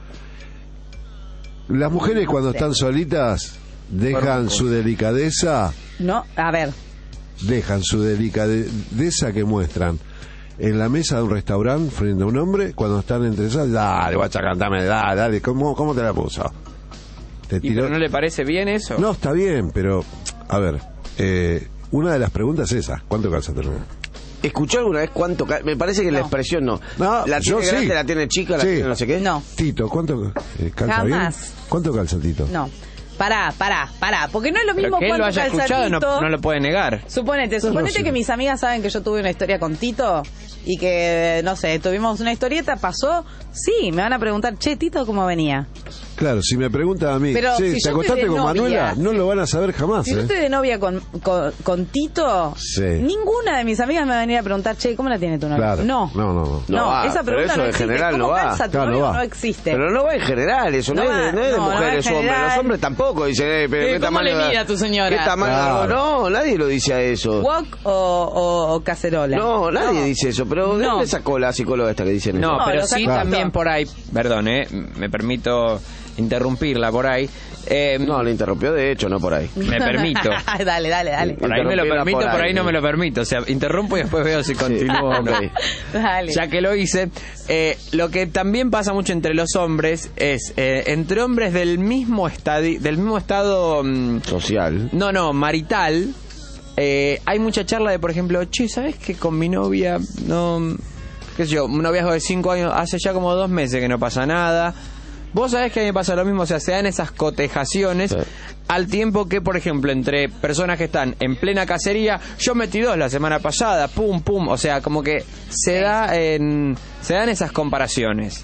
Las mujeres cuando están solitas dejan su delicadeza. No, a ver. Dejan su delicadeza que muestran en la mesa de un restaurante frente a un hombre cuando están entre esas. Dale, guacha, cantame, dale, ¿cómo te la puso? ¿Pero no le parece bien eso? No, está bien, pero a ver, una de las preguntas es esa: ¿cuánto calza tu novio? ¿Escuchó alguna vez cuánto calza? Me parece que la expresión no. ¿La yo tiene grande, sí. la tiene chica, la Sí. tiene no sé qué? No. Tito, ¿cuánto calza Jamás. bien? ¿Cuánto calza Tito? No. Pará, porque no es lo Pero mismo que él lo cuánto haya calza escuchado Tito. no lo puede negar. Suponete que mis amigas saben que yo tuve una historia con Tito y que, no sé, tuvimos una historieta, pasó, sí, me van a preguntar, che, Tito, ¿cómo venía? Claro, si me preguntan a mí, Pero che, si ¿te yo acostaste estoy de con novia, Manuela? No lo van a saber jamás, Si yo estoy de novia con Tito, Sí. ninguna de mis amigas me va a venir a preguntar, che, ¿cómo la tiene tu novia? Claro. No. No. Esa pregunta no en existe. general ¿Cómo no va. calza tu Claro, novio? no va. No existe. Pero no va en general, eso no, No va, es de no va en mujeres, hombres. general. Los hombres tampoco dicen, pero ¿qué ¿Cómo tamaño le mide a tu señora? ¿Qué tamaño? Claro. No, nadie lo dice a eso. ¿Wok o cacerola? No, nadie dice eso, pero ¿de No. dónde sacó la psicóloga esta que dicen eso? No, pero lo sí saco también tanto. por ahí, perdón, me permito interrumpirla por ahí. No, le interrumpió de hecho, no por ahí. Me permito. Dale. Por ahí me lo Interrumpirla permito, por por ahí. ahí no me lo permito. O sea, interrumpo y después veo si continúo o no. Ok. Dale. Ya que lo hice, lo que también pasa mucho entre los hombres es entre hombres del mismo estado social. No, marital. Hay mucha charla de, por ejemplo, che, ¿sabes que con mi novia qué sé yo, un noviazgo de 5 años, hace ya como 2 meses que no pasa nada? Vos sabés que a mí me pasa lo mismo, o sea, se dan esas cotejaciones al tiempo que, por ejemplo, entre personas que están en plena cacería, yo metí 2 la semana pasada, pum, o sea, como que se dan esas comparaciones.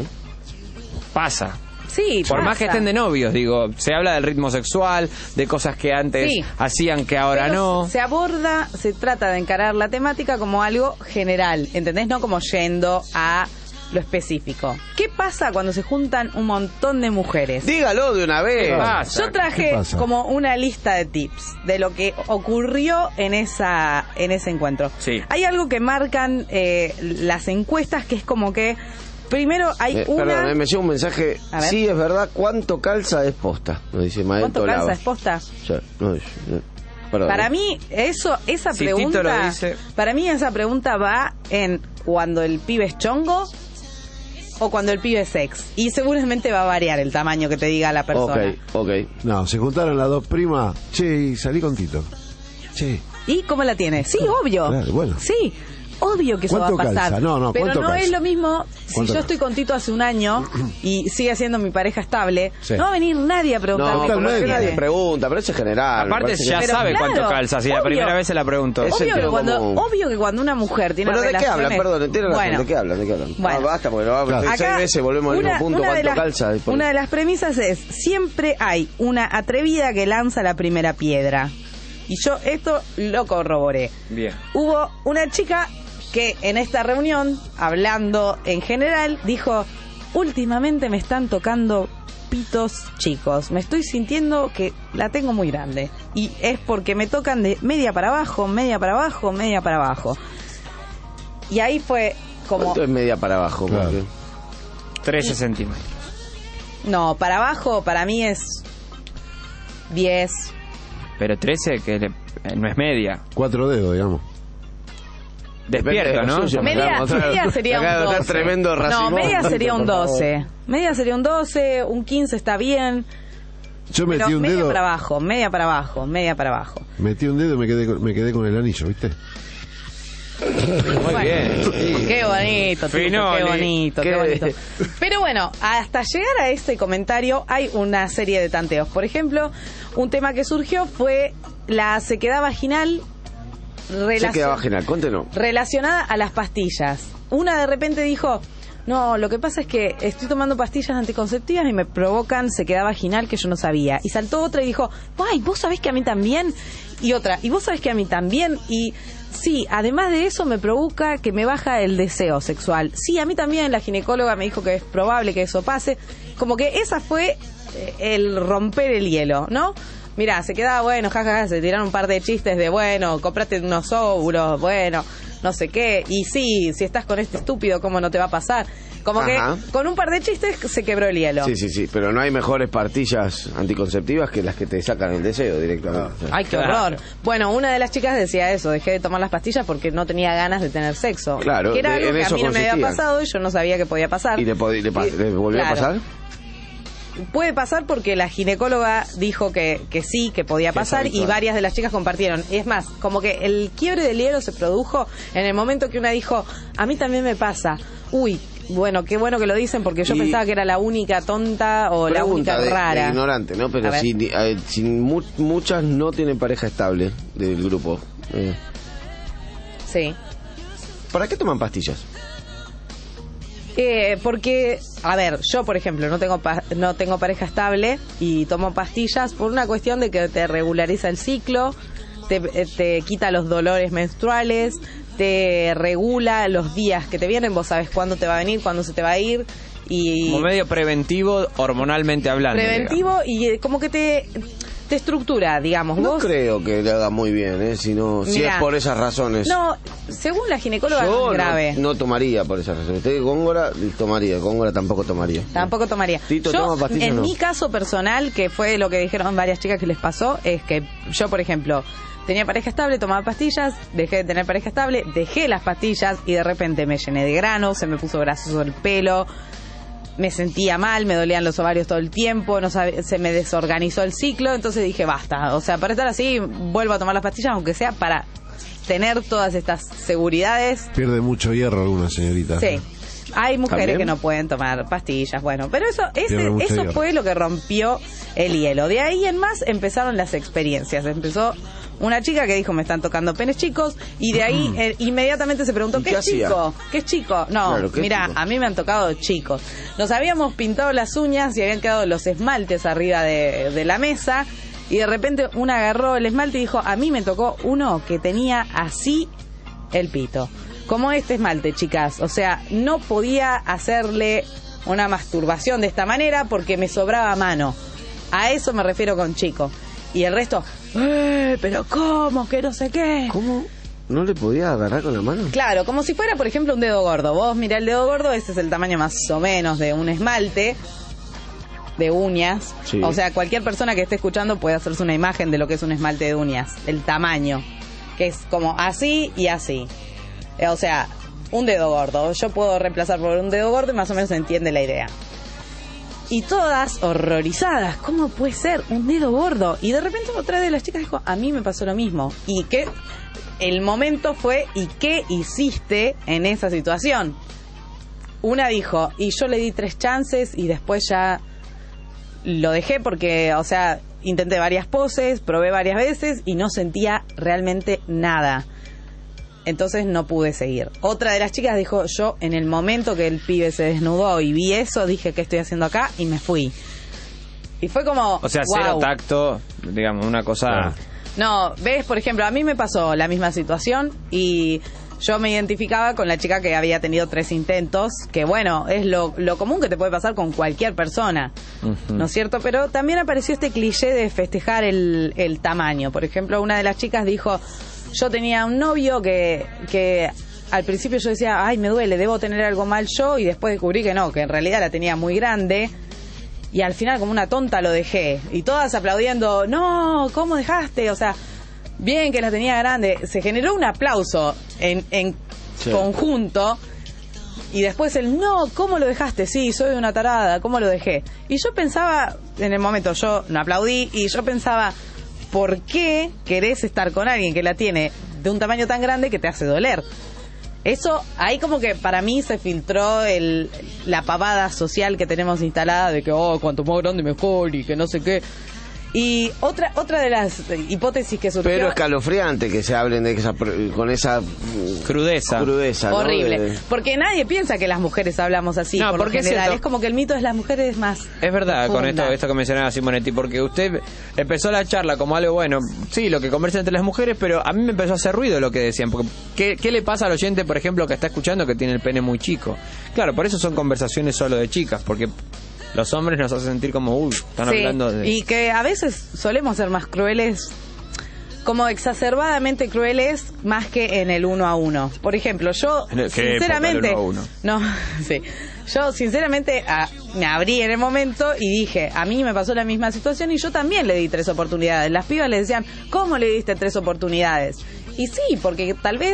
Pasa. Sí, Por más que pasa. estén de novios, digo, se habla del ritmo sexual, de cosas que antes Sí. hacían que ahora Pero no. se trata de encarar la temática como algo general, ¿entendés? No como yendo a lo específico. ¿Qué pasa cuando se juntan un montón de mujeres? Dígalo de una vez. ¿Qué pasa? Yo traje ¿Qué pasa? como una lista de tips de lo que ocurrió en ese encuentro. Sí. Hay algo que marcan las encuestas que es como que primero hay una... Perdón, me llega un mensaje. A ver. Sí, es verdad, ¿cuánto calza es posta? Nos dice Mael ¿Cuánto Tolaba. calza es posta? Sí, no, perdón. Para mí, esa Si Tito pregunta... lo dice. Para mí esa pregunta va en cuando el pibe es chongo o cuando el pibe es ex. Y seguramente va a variar el tamaño que te diga la persona. Ok. No, se juntaron las dos primas. Che, y salí con Tito. Che. ¿Y cómo la tiene? Sí, obvio. Claro, bueno. Sí, obvio que eso va a ¿Cuánto pasar. calza? No, pero ¿cuánto no calza? es lo mismo si ¿Cuánto yo calza? estoy con Tito hace un año y sigue siendo mi pareja estable. Sí. No va a venir nadie a preguntarme No, cómo pero es que la nadie tiene. pregunta, pero eso es general. me Aparte parece ya que- Pero sabe claro, cuánto calza, si la obvio. primera vez se la preguntó. Es Obvio que, sentido común. obvio que cuando una mujer tiene Bueno, ¿de qué relaciones... hablan? Perdón, entiendo la Bueno, gente. ¿De qué hablan? Bueno. Ah, basta, porque no, Claro. 6 veces volvemos al mismo punto. ¿Cuánto calza? Una de las premisas es, siempre hay una atrevida que lanza la primera piedra. Y yo esto lo corroboré. Bien. Hubo una chica que en esta reunión, hablando en general, dijo, últimamente me están tocando pitos chicos. Me estoy sintiendo que la tengo muy grande. Y es porque me tocan de media para abajo, media para abajo, media para abajo. Y ahí fue como... ¿Cuánto es media para abajo? Claro. Porque- 13 centímetros. No, para abajo para mí es 10. Pero 13 no es media. 4 dedos, digamos. Despierto, ¿no? Media sería un 12. Tremendo No, racimón. media sería un Por favor. 12. Media sería un 12, un 15 está bien. Yo Pero metí un media dedo. para abajo, media para abajo, media para abajo. Metí un dedo y me quedé con el anillo, ¿viste? Muy bien. Sí. Qué bonito, Tito, Finoli. qué bonito, qué bonito. Pero bueno, hasta llegar a este comentario hay una serie de tanteos. Por ejemplo, un tema que surgió fue la sequedad vaginal Sequedad vaginal, cuéntenos. relacionada a las pastillas. Una de repente dijo, no, lo que pasa es que estoy tomando pastillas anticonceptivas y me provocan sequedad vaginal que yo no sabía. Y saltó otra y dijo, ay, ¿vos sabés que a mí también? Y otra, ¿y vos sabés que a mí también? Y sí, además de eso me provoca que me baja el deseo sexual. Sí, a mí también, la ginecóloga me dijo que es probable que eso pase. Como que esa fue el romper el hielo, ¿no? Mirá, se quedaba bueno, jajaja, se tiraron un par de chistes de, bueno, cómprate unos óvulos, bueno, no sé qué. Y sí, si estás con este estúpido, ¿cómo no te va a pasar? Como Ajá. que con un par de chistes se quebró el hielo. Sí, pero no hay mejores pastillas anticonceptivas que las que te sacan el deseo directamente. Ay, qué horror. Bueno, una de las chicas decía eso, dejé de tomar las pastillas porque no tenía ganas de tener sexo. Claro, que era en algo que a eso mí no me había consistían. pasado y yo no sabía que podía pasar. ¿Y le volvió Claro. a pasar? puede pasar porque la ginecóloga dijo que sí, que podía pasar, y varias de las chicas compartieron. Es más, como que el quiebre del hielo se produjo en el momento que una dijo, a mí también me pasa. Uy, bueno, qué bueno que lo dicen, porque yo pensaba que era la única tonta o la única rara. De ignorante, ¿no? Pero si muchas no tienen pareja estable del grupo. Sí. ¿Para qué toman pastillas? Porque, a ver, yo por ejemplo no tengo pareja estable y tomo pastillas por una cuestión de que te regulariza el ciclo, te quita los dolores menstruales, te regula los días que te vienen, vos sabés cuándo te va a venir, cuándo se te va a ir. Y como medio preventivo, hormonalmente hablando. Preventivo, digamos. Y como que te estructura, digamos. No vos creo que le haga muy bien, si es por esas razones. No, según la ginecóloga no es grave. No tomaría por esas razones. Usted Góngora tomaría, Góngora tampoco tomaría. Tampoco tomaría. Tito, ¿toma pastillas? En mi caso personal, que fue lo que dijeron varias chicas que les pasó, es que yo, por ejemplo, tenía pareja estable, tomaba pastillas, dejé de tener pareja estable, dejé las pastillas y de repente me llené de granos, se me puso grasoso el pelo, me sentía mal, me dolían los ovarios todo el tiempo, se me desorganizó el ciclo, entonces dije basta, o sea, para estar así vuelvo a tomar las pastillas, aunque sea para tener todas estas seguridades. Pierde mucho hierro alguna señorita. Sí. Hay mujeres que no pueden tomar pastillas, bueno, pero eso fue lo que rompió el hielo. De ahí en más empezaron las experiencias. Empezó una chica que dijo, me están tocando penes chicos, y de ahí inmediatamente se preguntó, ¿qué es chico? ¿Qué es chico? No, claro, mira, a mí me han tocado chicos. Nos habíamos pintado las uñas y habían quedado los esmaltes arriba de la mesa, y de repente una agarró el esmalte y dijo, a mí me tocó uno que tenía así el pito. Como este esmalte, chicas. O sea, no podía hacerle una masturbación de esta manera porque me sobraba mano. A eso me refiero con chico. Y el resto, pero ¿cómo? Que no sé qué. ¿Cómo? ¿No le podía agarrar con la mano? Claro, como si fuera, por ejemplo, un dedo gordo. Vos mirá el dedo gordo, ese es el tamaño más o menos de un esmalte de uñas. Sí. O sea, cualquier persona que esté escuchando puede hacerse una imagen de lo que es un esmalte de uñas. El tamaño, que es como así y así. O sea, un dedo gordo. Yo puedo reemplazar por un dedo gordo y más o menos se entiende la idea. Y todas horrorizadas. ¿Cómo puede ser un dedo gordo? Y de repente otra de las chicas dijo, a mí me pasó lo mismo. Y que el momento fue, ¿y qué hiciste en esa situación? Una dijo, y yo le di 3 chances y después ya lo dejé porque, o sea, intenté varias poses, probé varias veces y no sentía realmente nada. Entonces no pude seguir. Otra de las chicas dijo, yo en el momento que el pibe se desnudó y vi eso, dije, ¿qué estoy haciendo acá? Y me fui. Y fue como, o sea, cero tacto, digamos, una cosa... No, ves, por ejemplo, a mí me pasó la misma situación y yo me identificaba con la chica que había tenido 3 intentos, que bueno, es lo común que te puede pasar con cualquier persona, ¿no es cierto? Pero también apareció este cliché de festejar el tamaño. Por ejemplo, una de las chicas dijo... Yo tenía un novio que al principio yo decía, ay, me duele, debo tener algo mal yo, y después descubrí que no, que en realidad la tenía muy grande, y al final como una tonta lo dejé, y todas aplaudiendo, no, ¿cómo dejaste? O sea, bien que la tenía grande. Se generó un aplauso en conjunto, y después no, ¿cómo lo dejaste? Sí, soy una tarada, ¿cómo lo dejé? Y yo pensaba, en el momento yo no aplaudí, y yo pensaba... ¿Por qué querés estar con alguien que la tiene de un tamaño tan grande que te hace doler? Eso, ahí como que para mí se filtró la pavada social que tenemos instalada de que, cuanto más grande mejor y que no sé qué. Y otra de las hipótesis que surgió... Pero escalofriante que se hablen de con esa crudeza, horrible, ¿no? Porque nadie piensa que las mujeres hablamos así, no, por porque lo general. Es como que el mito de las mujeres más... Es verdad, profunda. con esto que mencionaba Simonetti, porque usted empezó la charla como algo bueno, sí, lo que conversa entre las mujeres, pero a mí me empezó a hacer ruido lo que decían, porque ¿qué le pasa al oyente, por ejemplo, que está escuchando que tiene el pene muy chico? Claro, por eso son conversaciones solo de chicas, porque... Los hombres nos hacen sentir como, están hablando de... Y que a veces solemos ser más crueles, como exacerbadamente crueles, más que en el 1 a 1. Por ejemplo, yo sinceramente... Época, el 1 a 1? No, sí. Yo sinceramente me abrí en el momento y dije, a mí me pasó la misma situación y yo también le di 3 oportunidades. Las pibas le decían, ¿cómo le diste 3 oportunidades? Y sí, porque tal vez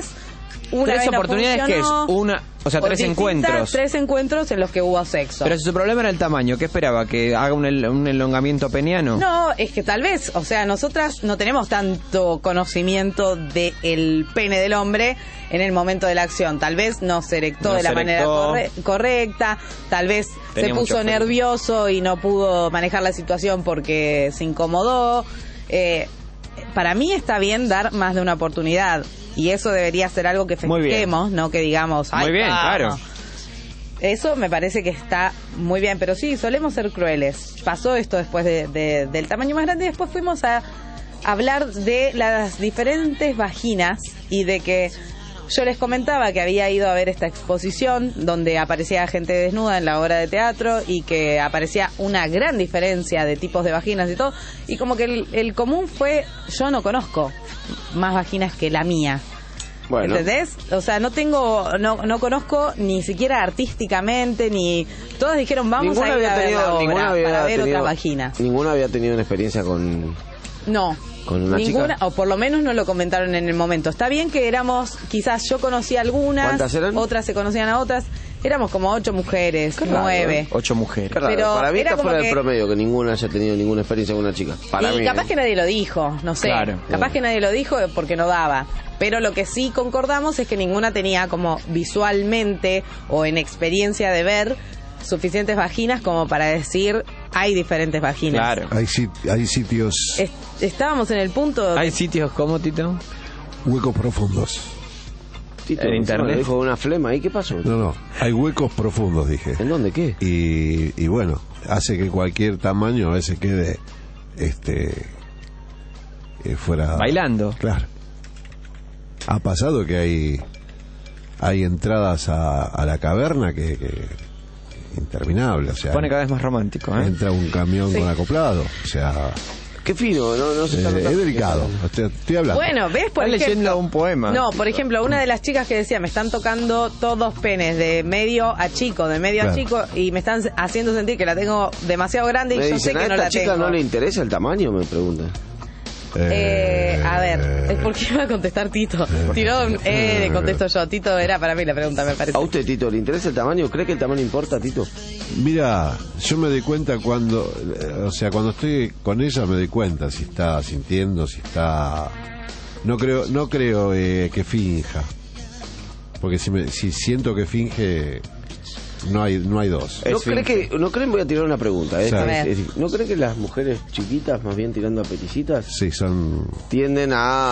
Una ¿Tres vez no oportunidades que es? funcionó, O sea, tres encuentros. 3 encuentros en los que hubo sexo. Pero si su problema era el tamaño, ¿qué esperaba? ¿Que haga un elongamiento peniano? No, es que tal vez, o sea, nosotras no tenemos tanto conocimiento del pene del hombre en el momento de la acción. Tal vez no se erectó de la manera correcta, tal vez Tenía se puso mucho frío. nervioso y no pudo manejar la situación porque se incomodó. Para mí está bien dar más de una oportunidad y eso debería ser algo que Muy bien. festejemos, no que digamos... Muy bien, claro. no. Eso me parece que está muy bien, pero sí, solemos ser crueles. Pasó esto después del tamaño más grande y después fuimos a hablar de las diferentes vaginas y de que yo les comentaba que había ido a ver esta exposición donde aparecía gente desnuda en la obra de teatro y que aparecía una gran diferencia de tipos de vaginas y todo, y como que el común fue, yo no conozco más vaginas que la mía. Bueno. ¿Entendés? O sea, no conozco ni siquiera artísticamente, ni... Todas dijeron, vamos a ir a ver la obra para ver otras vaginas. Ninguna había tenido una experiencia con... No. ¿Con una Ninguna, chica? o por lo menos no lo comentaron en el momento. Está bien que éramos, quizás yo conocí algunas, ¿Cuántas eran? otras se conocían a otras. Éramos como 8 mujeres, Qué raro, 9. 8 mujeres. Qué raro. Pero Para mí era está como fuera que- del promedio que ninguna haya tenido ninguna experiencia con una chica. Para Y mí. capaz que nadie lo dijo, no sé. Claro. Capaz que nadie lo dijo porque no daba. Pero lo que sí concordamos es que ninguna tenía como visualmente o en experiencia de ver suficientes vaginas como para decir hay diferentes vaginas. Claro. Hay sitios, Estábamos en el punto... ¿Hay sitios como, Tito? huecos profundos. Tito, en encima internet. le dijo una flema. ¿Y qué pasó? No, hay huecos profundos, dije. ¿En dónde? ¿Qué? Y bueno, hace que cualquier tamaño a veces quede fuera... Bailando. Claro. Ha pasado que hay entradas a la caverna que interminable, o sea, Se pone cada vez más romántico, ¿eh? entra un camión Sí. con acoplado, o sea, Qué fino, no se está es delicado. Estoy hablando. Bueno, ¿ves? Por Está ejemplo, leyendo un poema. No, por ejemplo, una de las chicas que decía, me están tocando todos penes de medio a chico, de medio a Claro. chico, y me están haciendo sentir que la tengo demasiado grande y Me yo dicen, sé ¿a que no esta la chica tengo. no le interesa el tamaño? Me preguntan. A ver, es porque iba a contestar Tito. Tiró un le contesto yo. Tito, era para mí la pregunta, me parece. ¿A usted, Tito, le interesa el tamaño? ¿Cree que el tamaño importa, Tito? Mira, yo me doy cuenta cuando estoy con ella me doy cuenta si está sintiendo, si está... No creo que finja, porque si siento que finge, no hay dos. ¿No creen, voy a tirar una pregunta, Sí. A ver. ¿no creen que las mujeres chiquitas, más bien tirando a peticitas, Sí, son... tienden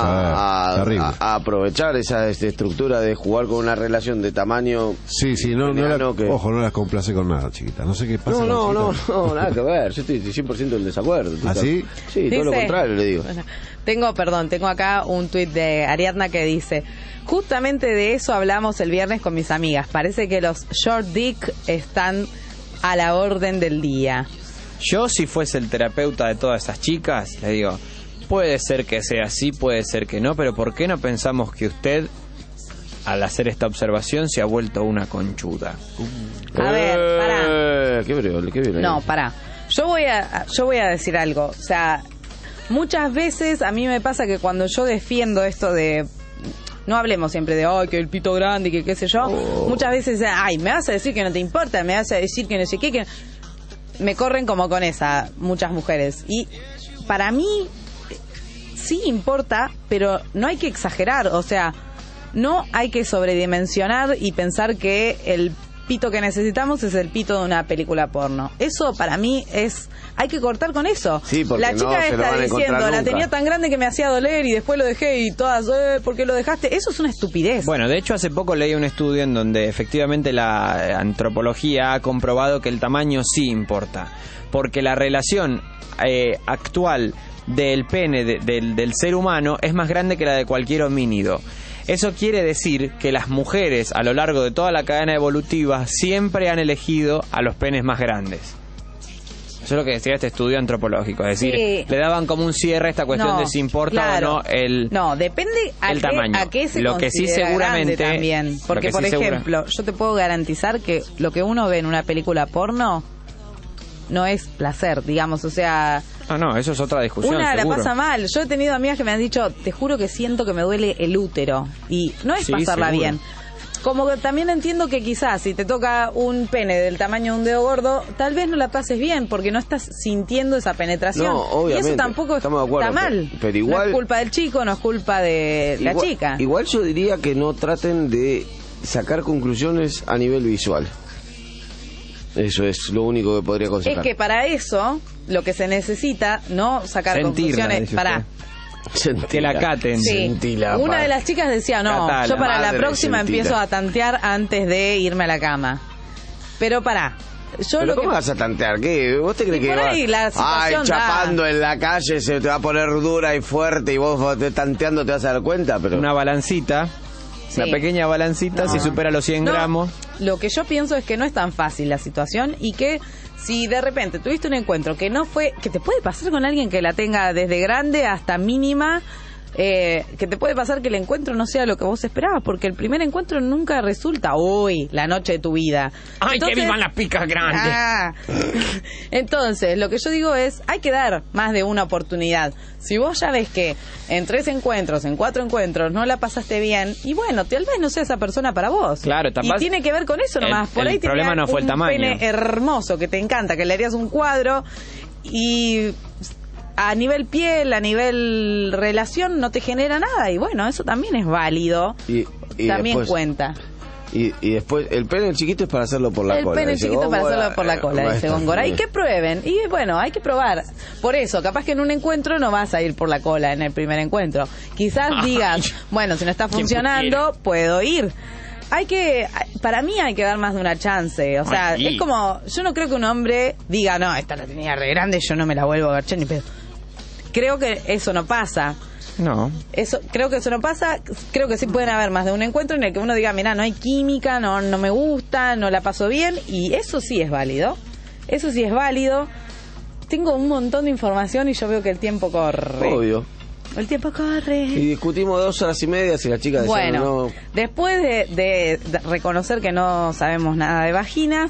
a terrible. aprovechar esa estructura de jugar con una relación de tamaño? Sí, ojo, no las complace con nada, chiquita. No sé qué pasa. No, con chiquitas. no, nada que ver. Yo estoy 100% en desacuerdo. Tito. ¿Ah, sí? Sí, todo lo Dice- contrario le digo. Bueno, tengo acá un tuit de Ariadna que dice: justamente de eso hablamos el viernes con mis amigas. Parece que los short dick están a la orden del día. Yo, si fuese el terapeuta de todas esas chicas, le digo, puede ser que sea así, puede ser que no, pero ¿por qué no pensamos que usted, al hacer esta observación, se ha vuelto una conchuda? A ver, pará. Qué violento. No, pará. Yo voy a decir algo. O sea, muchas veces a mí me pasa que cuando yo defiendo esto de... No hablemos siempre de, ay, que el pito grande y que qué sé yo. Muchas veces, ay, me vas a decir que no te importa, me vas a decir que no sé qué, que... Me corren como con esa muchas mujeres. Y para mí sí importa, pero no hay que exagerar. O sea, no hay que sobredimensionar y pensar que el pito que necesitamos es el pito de una película porno. Eso para mí es... Hay que cortar con eso. Sí, porque la no chica se lo está van a encontrar diciendo, la nunca. tenía tan grande que me hacía doler y después lo dejé y todas, ¿por qué lo dejaste? Eso es una estupidez. Bueno, de hecho hace poco leí un estudio en donde efectivamente la antropología ha comprobado que el tamaño sí importa, porque la relación actual del pene del ser humano es más grande que la de cualquier homínido. Eso quiere decir que las mujeres a lo largo de toda la cadena evolutiva siempre han elegido a los penes más grandes. Eso es lo que decía este estudio antropológico, es decir, Sí. le daban como un cierre a esta cuestión No, de si importa claro. o no el... No, depende el tamaño. a qué se Lo que sí considera seguramente- grande también. lo Porque, que por sí segura- ejemplo, yo te puedo garantizar que lo que uno ve en una película porno no es placer, digamos. O sea, Ah, no, eso es otra discusión. Una seguro. la pasa mal. Yo he tenido amigas que me han dicho, te juro que siento que me duele el útero. Y no es Sí, pasarla seguro. bien. Como que también entiendo que quizás si te toca un pene del tamaño de un dedo gordo, tal vez no la pases bien porque no estás sintiendo esa penetración. No, obviamente. Y eso tampoco Estamos de acuerdo, está mal. pero igual- no es culpa del chico, no es culpa de la chica. Igual yo diría que no traten de sacar conclusiones a nivel visual. Eso es lo único que podría aconsejar. Es que para eso lo que se necesita, no sacar Sentirla, conclusiones, dice para... Que la caten. Sí. Una de las chicas decía, no, Catala. yo para la Madre, próxima sentila. empiezo a tantear antes de irme a la cama. Pero pará, yo ¿Pero lo cómo que... vas a tantear? ¿Qué? ¿Vos te crees Y que por ahí la situación da. chapando en la calle se te va a poner dura y fuerte y vos tanteando te vas a dar cuenta? Pero Una balancita. Sí. Una pequeña balancita, si supera los 100 No, gramos. Lo que yo pienso es que no es tan fácil la situación y que si de repente tuviste un encuentro que no fue, que te puede pasar con alguien que la tenga desde grande hasta mínima, que te puede pasar que el encuentro no sea lo que vos esperabas, porque el primer encuentro nunca resulta hoy la noche de tu vida. ¡Ay, Entonces, que vivan las picas grandes! Ah. Entonces, lo que yo digo es, hay que dar más de una oportunidad. Si vos ya ves que en 3 encuentros, en 4 encuentros, no la pasaste bien, y bueno, tal vez no sea esa persona para vos. Claro, Y capaz- tiene que ver con eso nomás. Por el ahí problema tenés no fue el un tamaño. pene hermoso que te encanta, que le harías un cuadro y a nivel piel, a nivel relación no te genera nada, y bueno, eso también es válido. y También después, cuenta. Y después, el pene chiquito es para hacerlo por la El cola. pene dice chiquito para Góngora. hacerlo por la cola, dice Góngora. Y que prueben. Y bueno, hay que probar. Por eso, capaz que en un encuentro no vas a ir por la cola en el primer encuentro. Quizás digas, bueno, si no está funcionando, puedo ir. Para mí hay que dar más de una chance. O sea, Ay, sí. es como, yo no creo que un hombre diga, no, esta la tenía re grande, yo no me la vuelvo a agachar ni pedo. Creo que eso no pasa. No. Creo que eso no pasa. Creo que sí pueden haber más de un encuentro en el que uno diga, mira, no hay química, no me gusta, no la paso bien, y eso sí es válido. Eso sí es válido. Tengo un montón de información y yo veo que el tiempo corre. Obvio. El tiempo corre. Y discutimos 2 horas y media si la chica decía Bueno, no. después de reconocer que no sabemos nada de vaginas,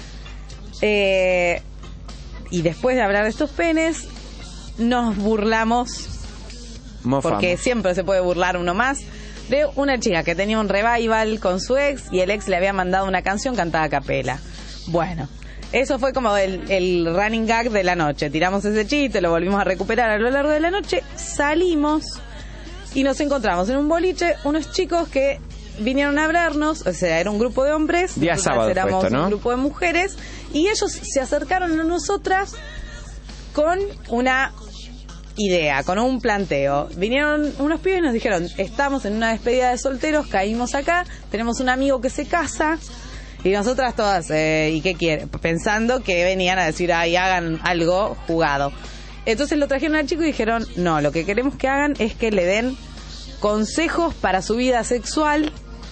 y después de hablar de estos penes, nos burlamos, Mofamos. porque siempre se puede burlar uno más, de una chica que tenía un revival con su ex y el ex le había mandado una canción cantada a capela. Bueno, eso fue como el running gag de la noche. Tiramos ese chiste, lo volvimos a recuperar a lo largo de la noche, salimos y nos encontramos en un boliche unos chicos que vinieron a hablarnos, o sea, era un grupo de hombres, Día nosotras sábado fue éramos esto, ¿no? un grupo de mujeres, y ellos se acercaron a nosotras con una idea, con un planteo. Vinieron unos pibes y nos dijeron, estamos en una despedida de solteros, caímos acá, tenemos un amigo que se casa, y nosotras todas, ¿y qué quieren? Pensando que venían a decir, ay, hagan algo jugado. Entonces lo trajeron al chico y dijeron, no, lo que queremos que hagan es que le den consejos para su vida sexual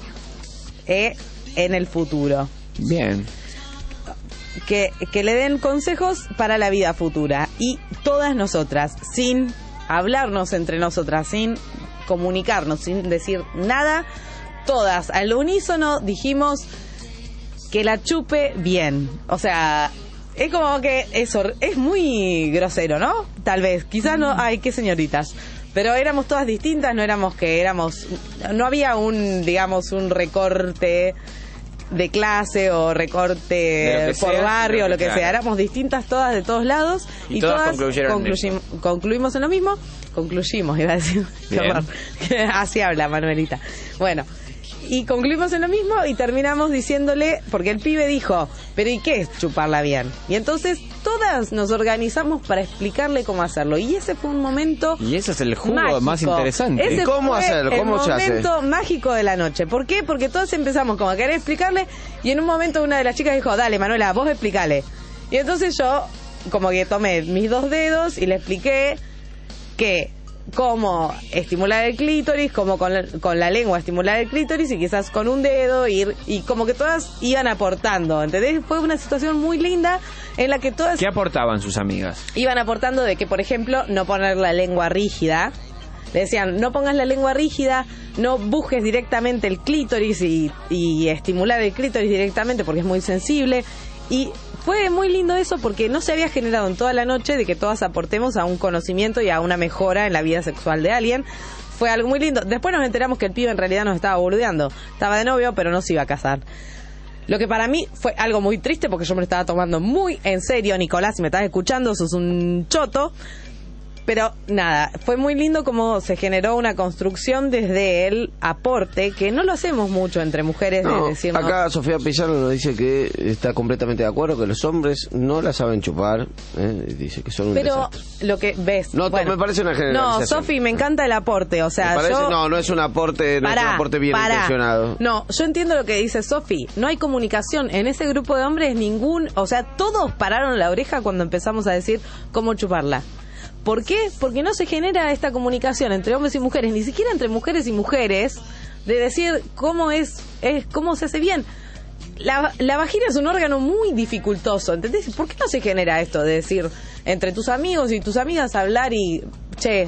en el futuro. Bien. Que le den consejos para la vida futura. Y todas nosotras, sin hablarnos entre nosotras, sin comunicarnos, sin decir nada, todas al unísono dijimos que la chupe bien. O sea, es como que eso es muy grosero, ¿no? Tal vez, quizás no, ay, qué señoritas. Pero éramos todas distintas, no había un recorte de clase o recorte De lo que por sea, barrio o lo que claro. sea. Éramos distintas todas de todos lados Y y todas todas concluyeron en eso. concluimos en lo mismo. Concluyimos, iba a decir. Qué Bien. horror. Así habla Manuelita. Bueno, y concluimos en lo mismo y terminamos diciéndole, porque el pibe dijo, pero ¿y qué es chuparla bien? Y entonces todas nos organizamos para explicarle cómo hacerlo. Y ese fue un momento Y ese es el jugo mágico. más interesante. Ese ¿Y cómo fue hacerlo? ¿Cómo se el hace? momento mágico de la noche. ¿Por qué? Porque todos empezamos como a querer explicarle y en un momento una de las chicas dijo, dale Manuela, vos explicale. Y entonces yo como que tomé mis 2 dedos y le expliqué que cómo estimular el clítoris, cómo con la lengua estimular el clítoris y quizás con un dedo ir, y como que todas iban aportando, ¿entendés? Fue una situación muy linda en la que todas ¿Qué aportaban sus amigas? iban aportando de que, por ejemplo, no poner la lengua rígida. Le decían, no pongas la lengua rígida, no busques directamente el clítoris y estimular el clítoris directamente porque es muy sensible. Y fue muy lindo eso porque no se había generado en toda la noche de que todas aportemos a un conocimiento y a una mejora en la vida sexual de alguien. Fue algo muy lindo. Después nos enteramos que el pibe en realidad nos estaba boludeando. Estaba de novio, pero no se iba a casar. Lo que para mí fue algo muy triste porque yo me lo estaba tomando muy en serio. Nicolás, si me estás escuchando, sos un choto. Pero nada, fue muy lindo como se generó una construcción desde el aporte, que no lo hacemos mucho entre mujeres. No, de decirnos... acá Sofía Pizarro nos dice que está completamente de acuerdo, que los hombres no la saben chupar, dice que son un desastre. Lo que ves... No, bueno, me parece una generalización. No, Sofi, me encanta el aporte, o sea, no es un aporte, no es un aporte bien intencionado. No, yo entiendo lo que dice Sofi, no hay comunicación en ese grupo de hombres o sea, todos pararon la oreja cuando empezamos a decir cómo chuparla. ¿Por qué? Porque no se genera esta comunicación entre hombres y mujeres, ni siquiera entre mujeres y mujeres, de decir cómo cómo se hace bien. La vagina es un órgano muy dificultoso, ¿entendés? ¿Por qué no se genera esto de decir entre tus amigos y tus amigas hablar y, che,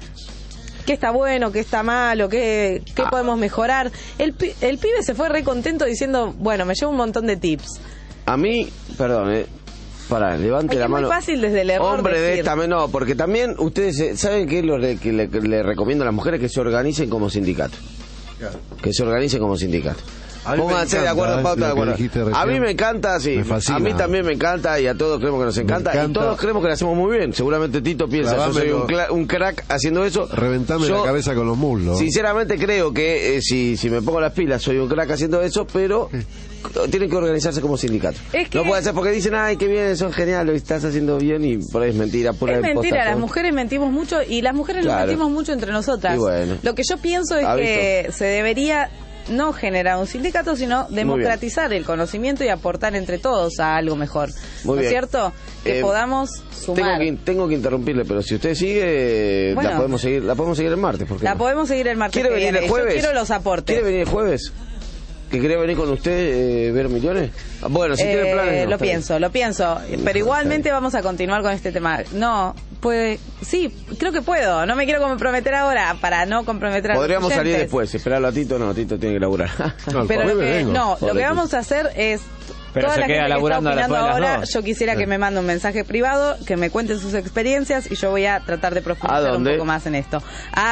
qué está bueno, qué está malo, qué podemos mejorar? El pibe se fue re contento diciendo, bueno, me llevo un montón de tips. A mí, perdón, para, levante la mano. Es muy fácil desde el error Hombre decir. de esta, no, porque también ustedes saben qué es lo que le recomiendo a las mujeres, que se organicen como sindicato. Claro. Que se organicen como sindicato. Pónganse de acuerdo, pauta de acuerdo. A mí me encanta, sí. A mí también me encanta y a todos creemos que nos encanta. Y todos creemos que lo hacemos muy bien. Seguramente Tito piensa, yo soy un crack haciendo eso. Reventame la cabeza con los muslos. Sinceramente creo que si me pongo las pilas soy un crack haciendo eso, pero tienen que organizarse como sindicato. No puede ser porque dicen, ay, qué bien, son genial, lo estás haciendo bien, y por ahí es mentira. Es mentira, las mujeres mentimos mucho y las mujeres nos mentimos mucho entre nosotras. Bueno. Lo que yo pienso es que se debería no generar un sindicato, sino democratizar el conocimiento y aportar entre todos a algo mejor. ¿No es cierto? Que podamos sumar. Tengo que interrumpirle, pero si usted sigue, la podemos seguir el martes. La podemos seguir el martes. ¿Quiere venir el jueves? Yo quiero los aportes. ¿Quiere venir el jueves? ¿Que quería venir con usted, ver millones? Bueno, si tiene planes... Lo pienso. Pero igualmente vamos a continuar con este tema. No, sí, creo que puedo. No me quiero comprometer ahora para no comprometer a los Podríamos salir oyentes. después. Esperarlo a Tito, no, Tito tiene que laburar. Pero lo que vamos a hacer es... Pero toda se la queda gente que está laburando opinando a las ahora, 2. yo quisiera que me mande un mensaje privado, que me cuenten sus experiencias y yo voy a tratar de profundizar un poco más en esto.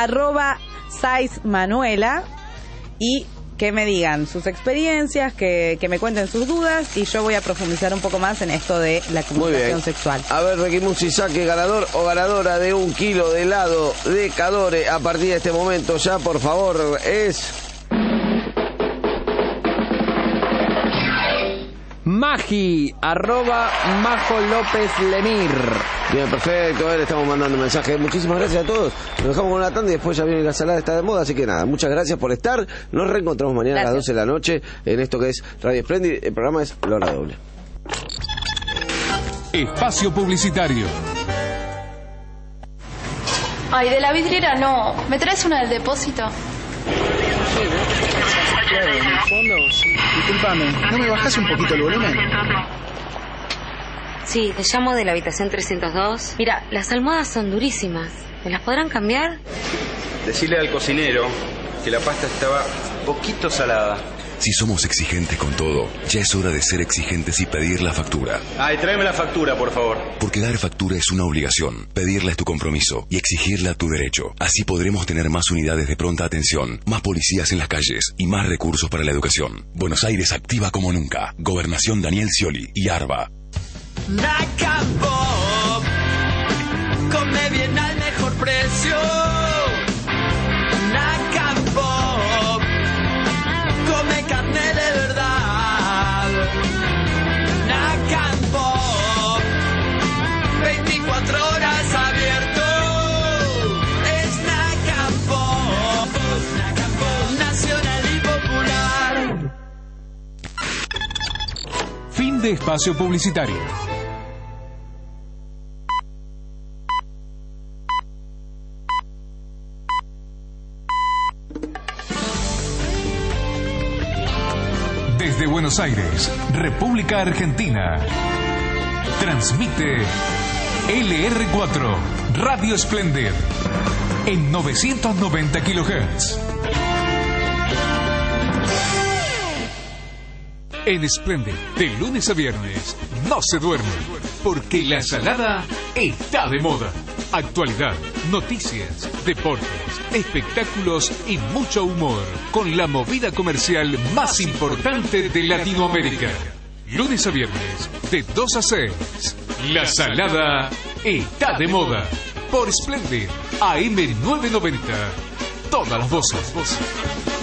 @SaizManuela y que me digan sus experiencias, que me cuenten sus dudas y yo voy a profundizar un poco más en esto de la comunicación sexual. A ver, Requimusi, saque ganador o ganadora de 1 kilo de helado de Cadore a partir de este momento ya, por favor, es... Magi, @Majo López Lemir. Bien, perfecto, le estamos mandando mensajes. Muchísimas gracias a todos. Nos dejamos con una tanda y después ya viene la salada, está de moda, así que nada, muchas gracias por estar. Nos reencontramos mañana a las 12 de la noche en esto que es Radio Splendid. El programa es La Hora Doble. Espacio publicitario. Ay, de la vidriera no. ¿Me traes una del depósito? Claro, en el fondo, sí. Disculpame, ¿no me bajás un poquito el volumen? Sí, te llamo de la habitación 302. Mira, las almohadas son durísimas. ¿Me las podrán cambiar? Decirle al cocinero que la pasta estaba poquito salada. Si somos exigentes con todo, ya es hora de ser exigentes y pedir la factura. Ay, tráeme la factura, por favor. Porque dar factura es una obligación, pedirla es tu compromiso y exigirla tu derecho. Así podremos tener más unidades de pronta atención, más policías en las calles y más recursos para la educación. Buenos Aires activa como nunca. Gobernación Daniel Scioli y ARBA. Nacapop, come bien al mejor precio. Nacapop, come carne de verdad. Nacapop, 24 horas abierto. Es Nacapop, Nacapop, nacional y popular. Fin de espacio publicitario. Desde Buenos Aires, República Argentina. Transmite LR4, Radio Splendid, en 990 kHz. En Splendid, de lunes a viernes, no se duerme, porque la salada está de moda. Actualidad, noticias, deportes, espectáculos y mucho humor, con la movida comercial más importante de Latinoamérica. Lunes a viernes, de 2 a 6. La salada está de moda. Por Splendid, AM 990. Todas las voces.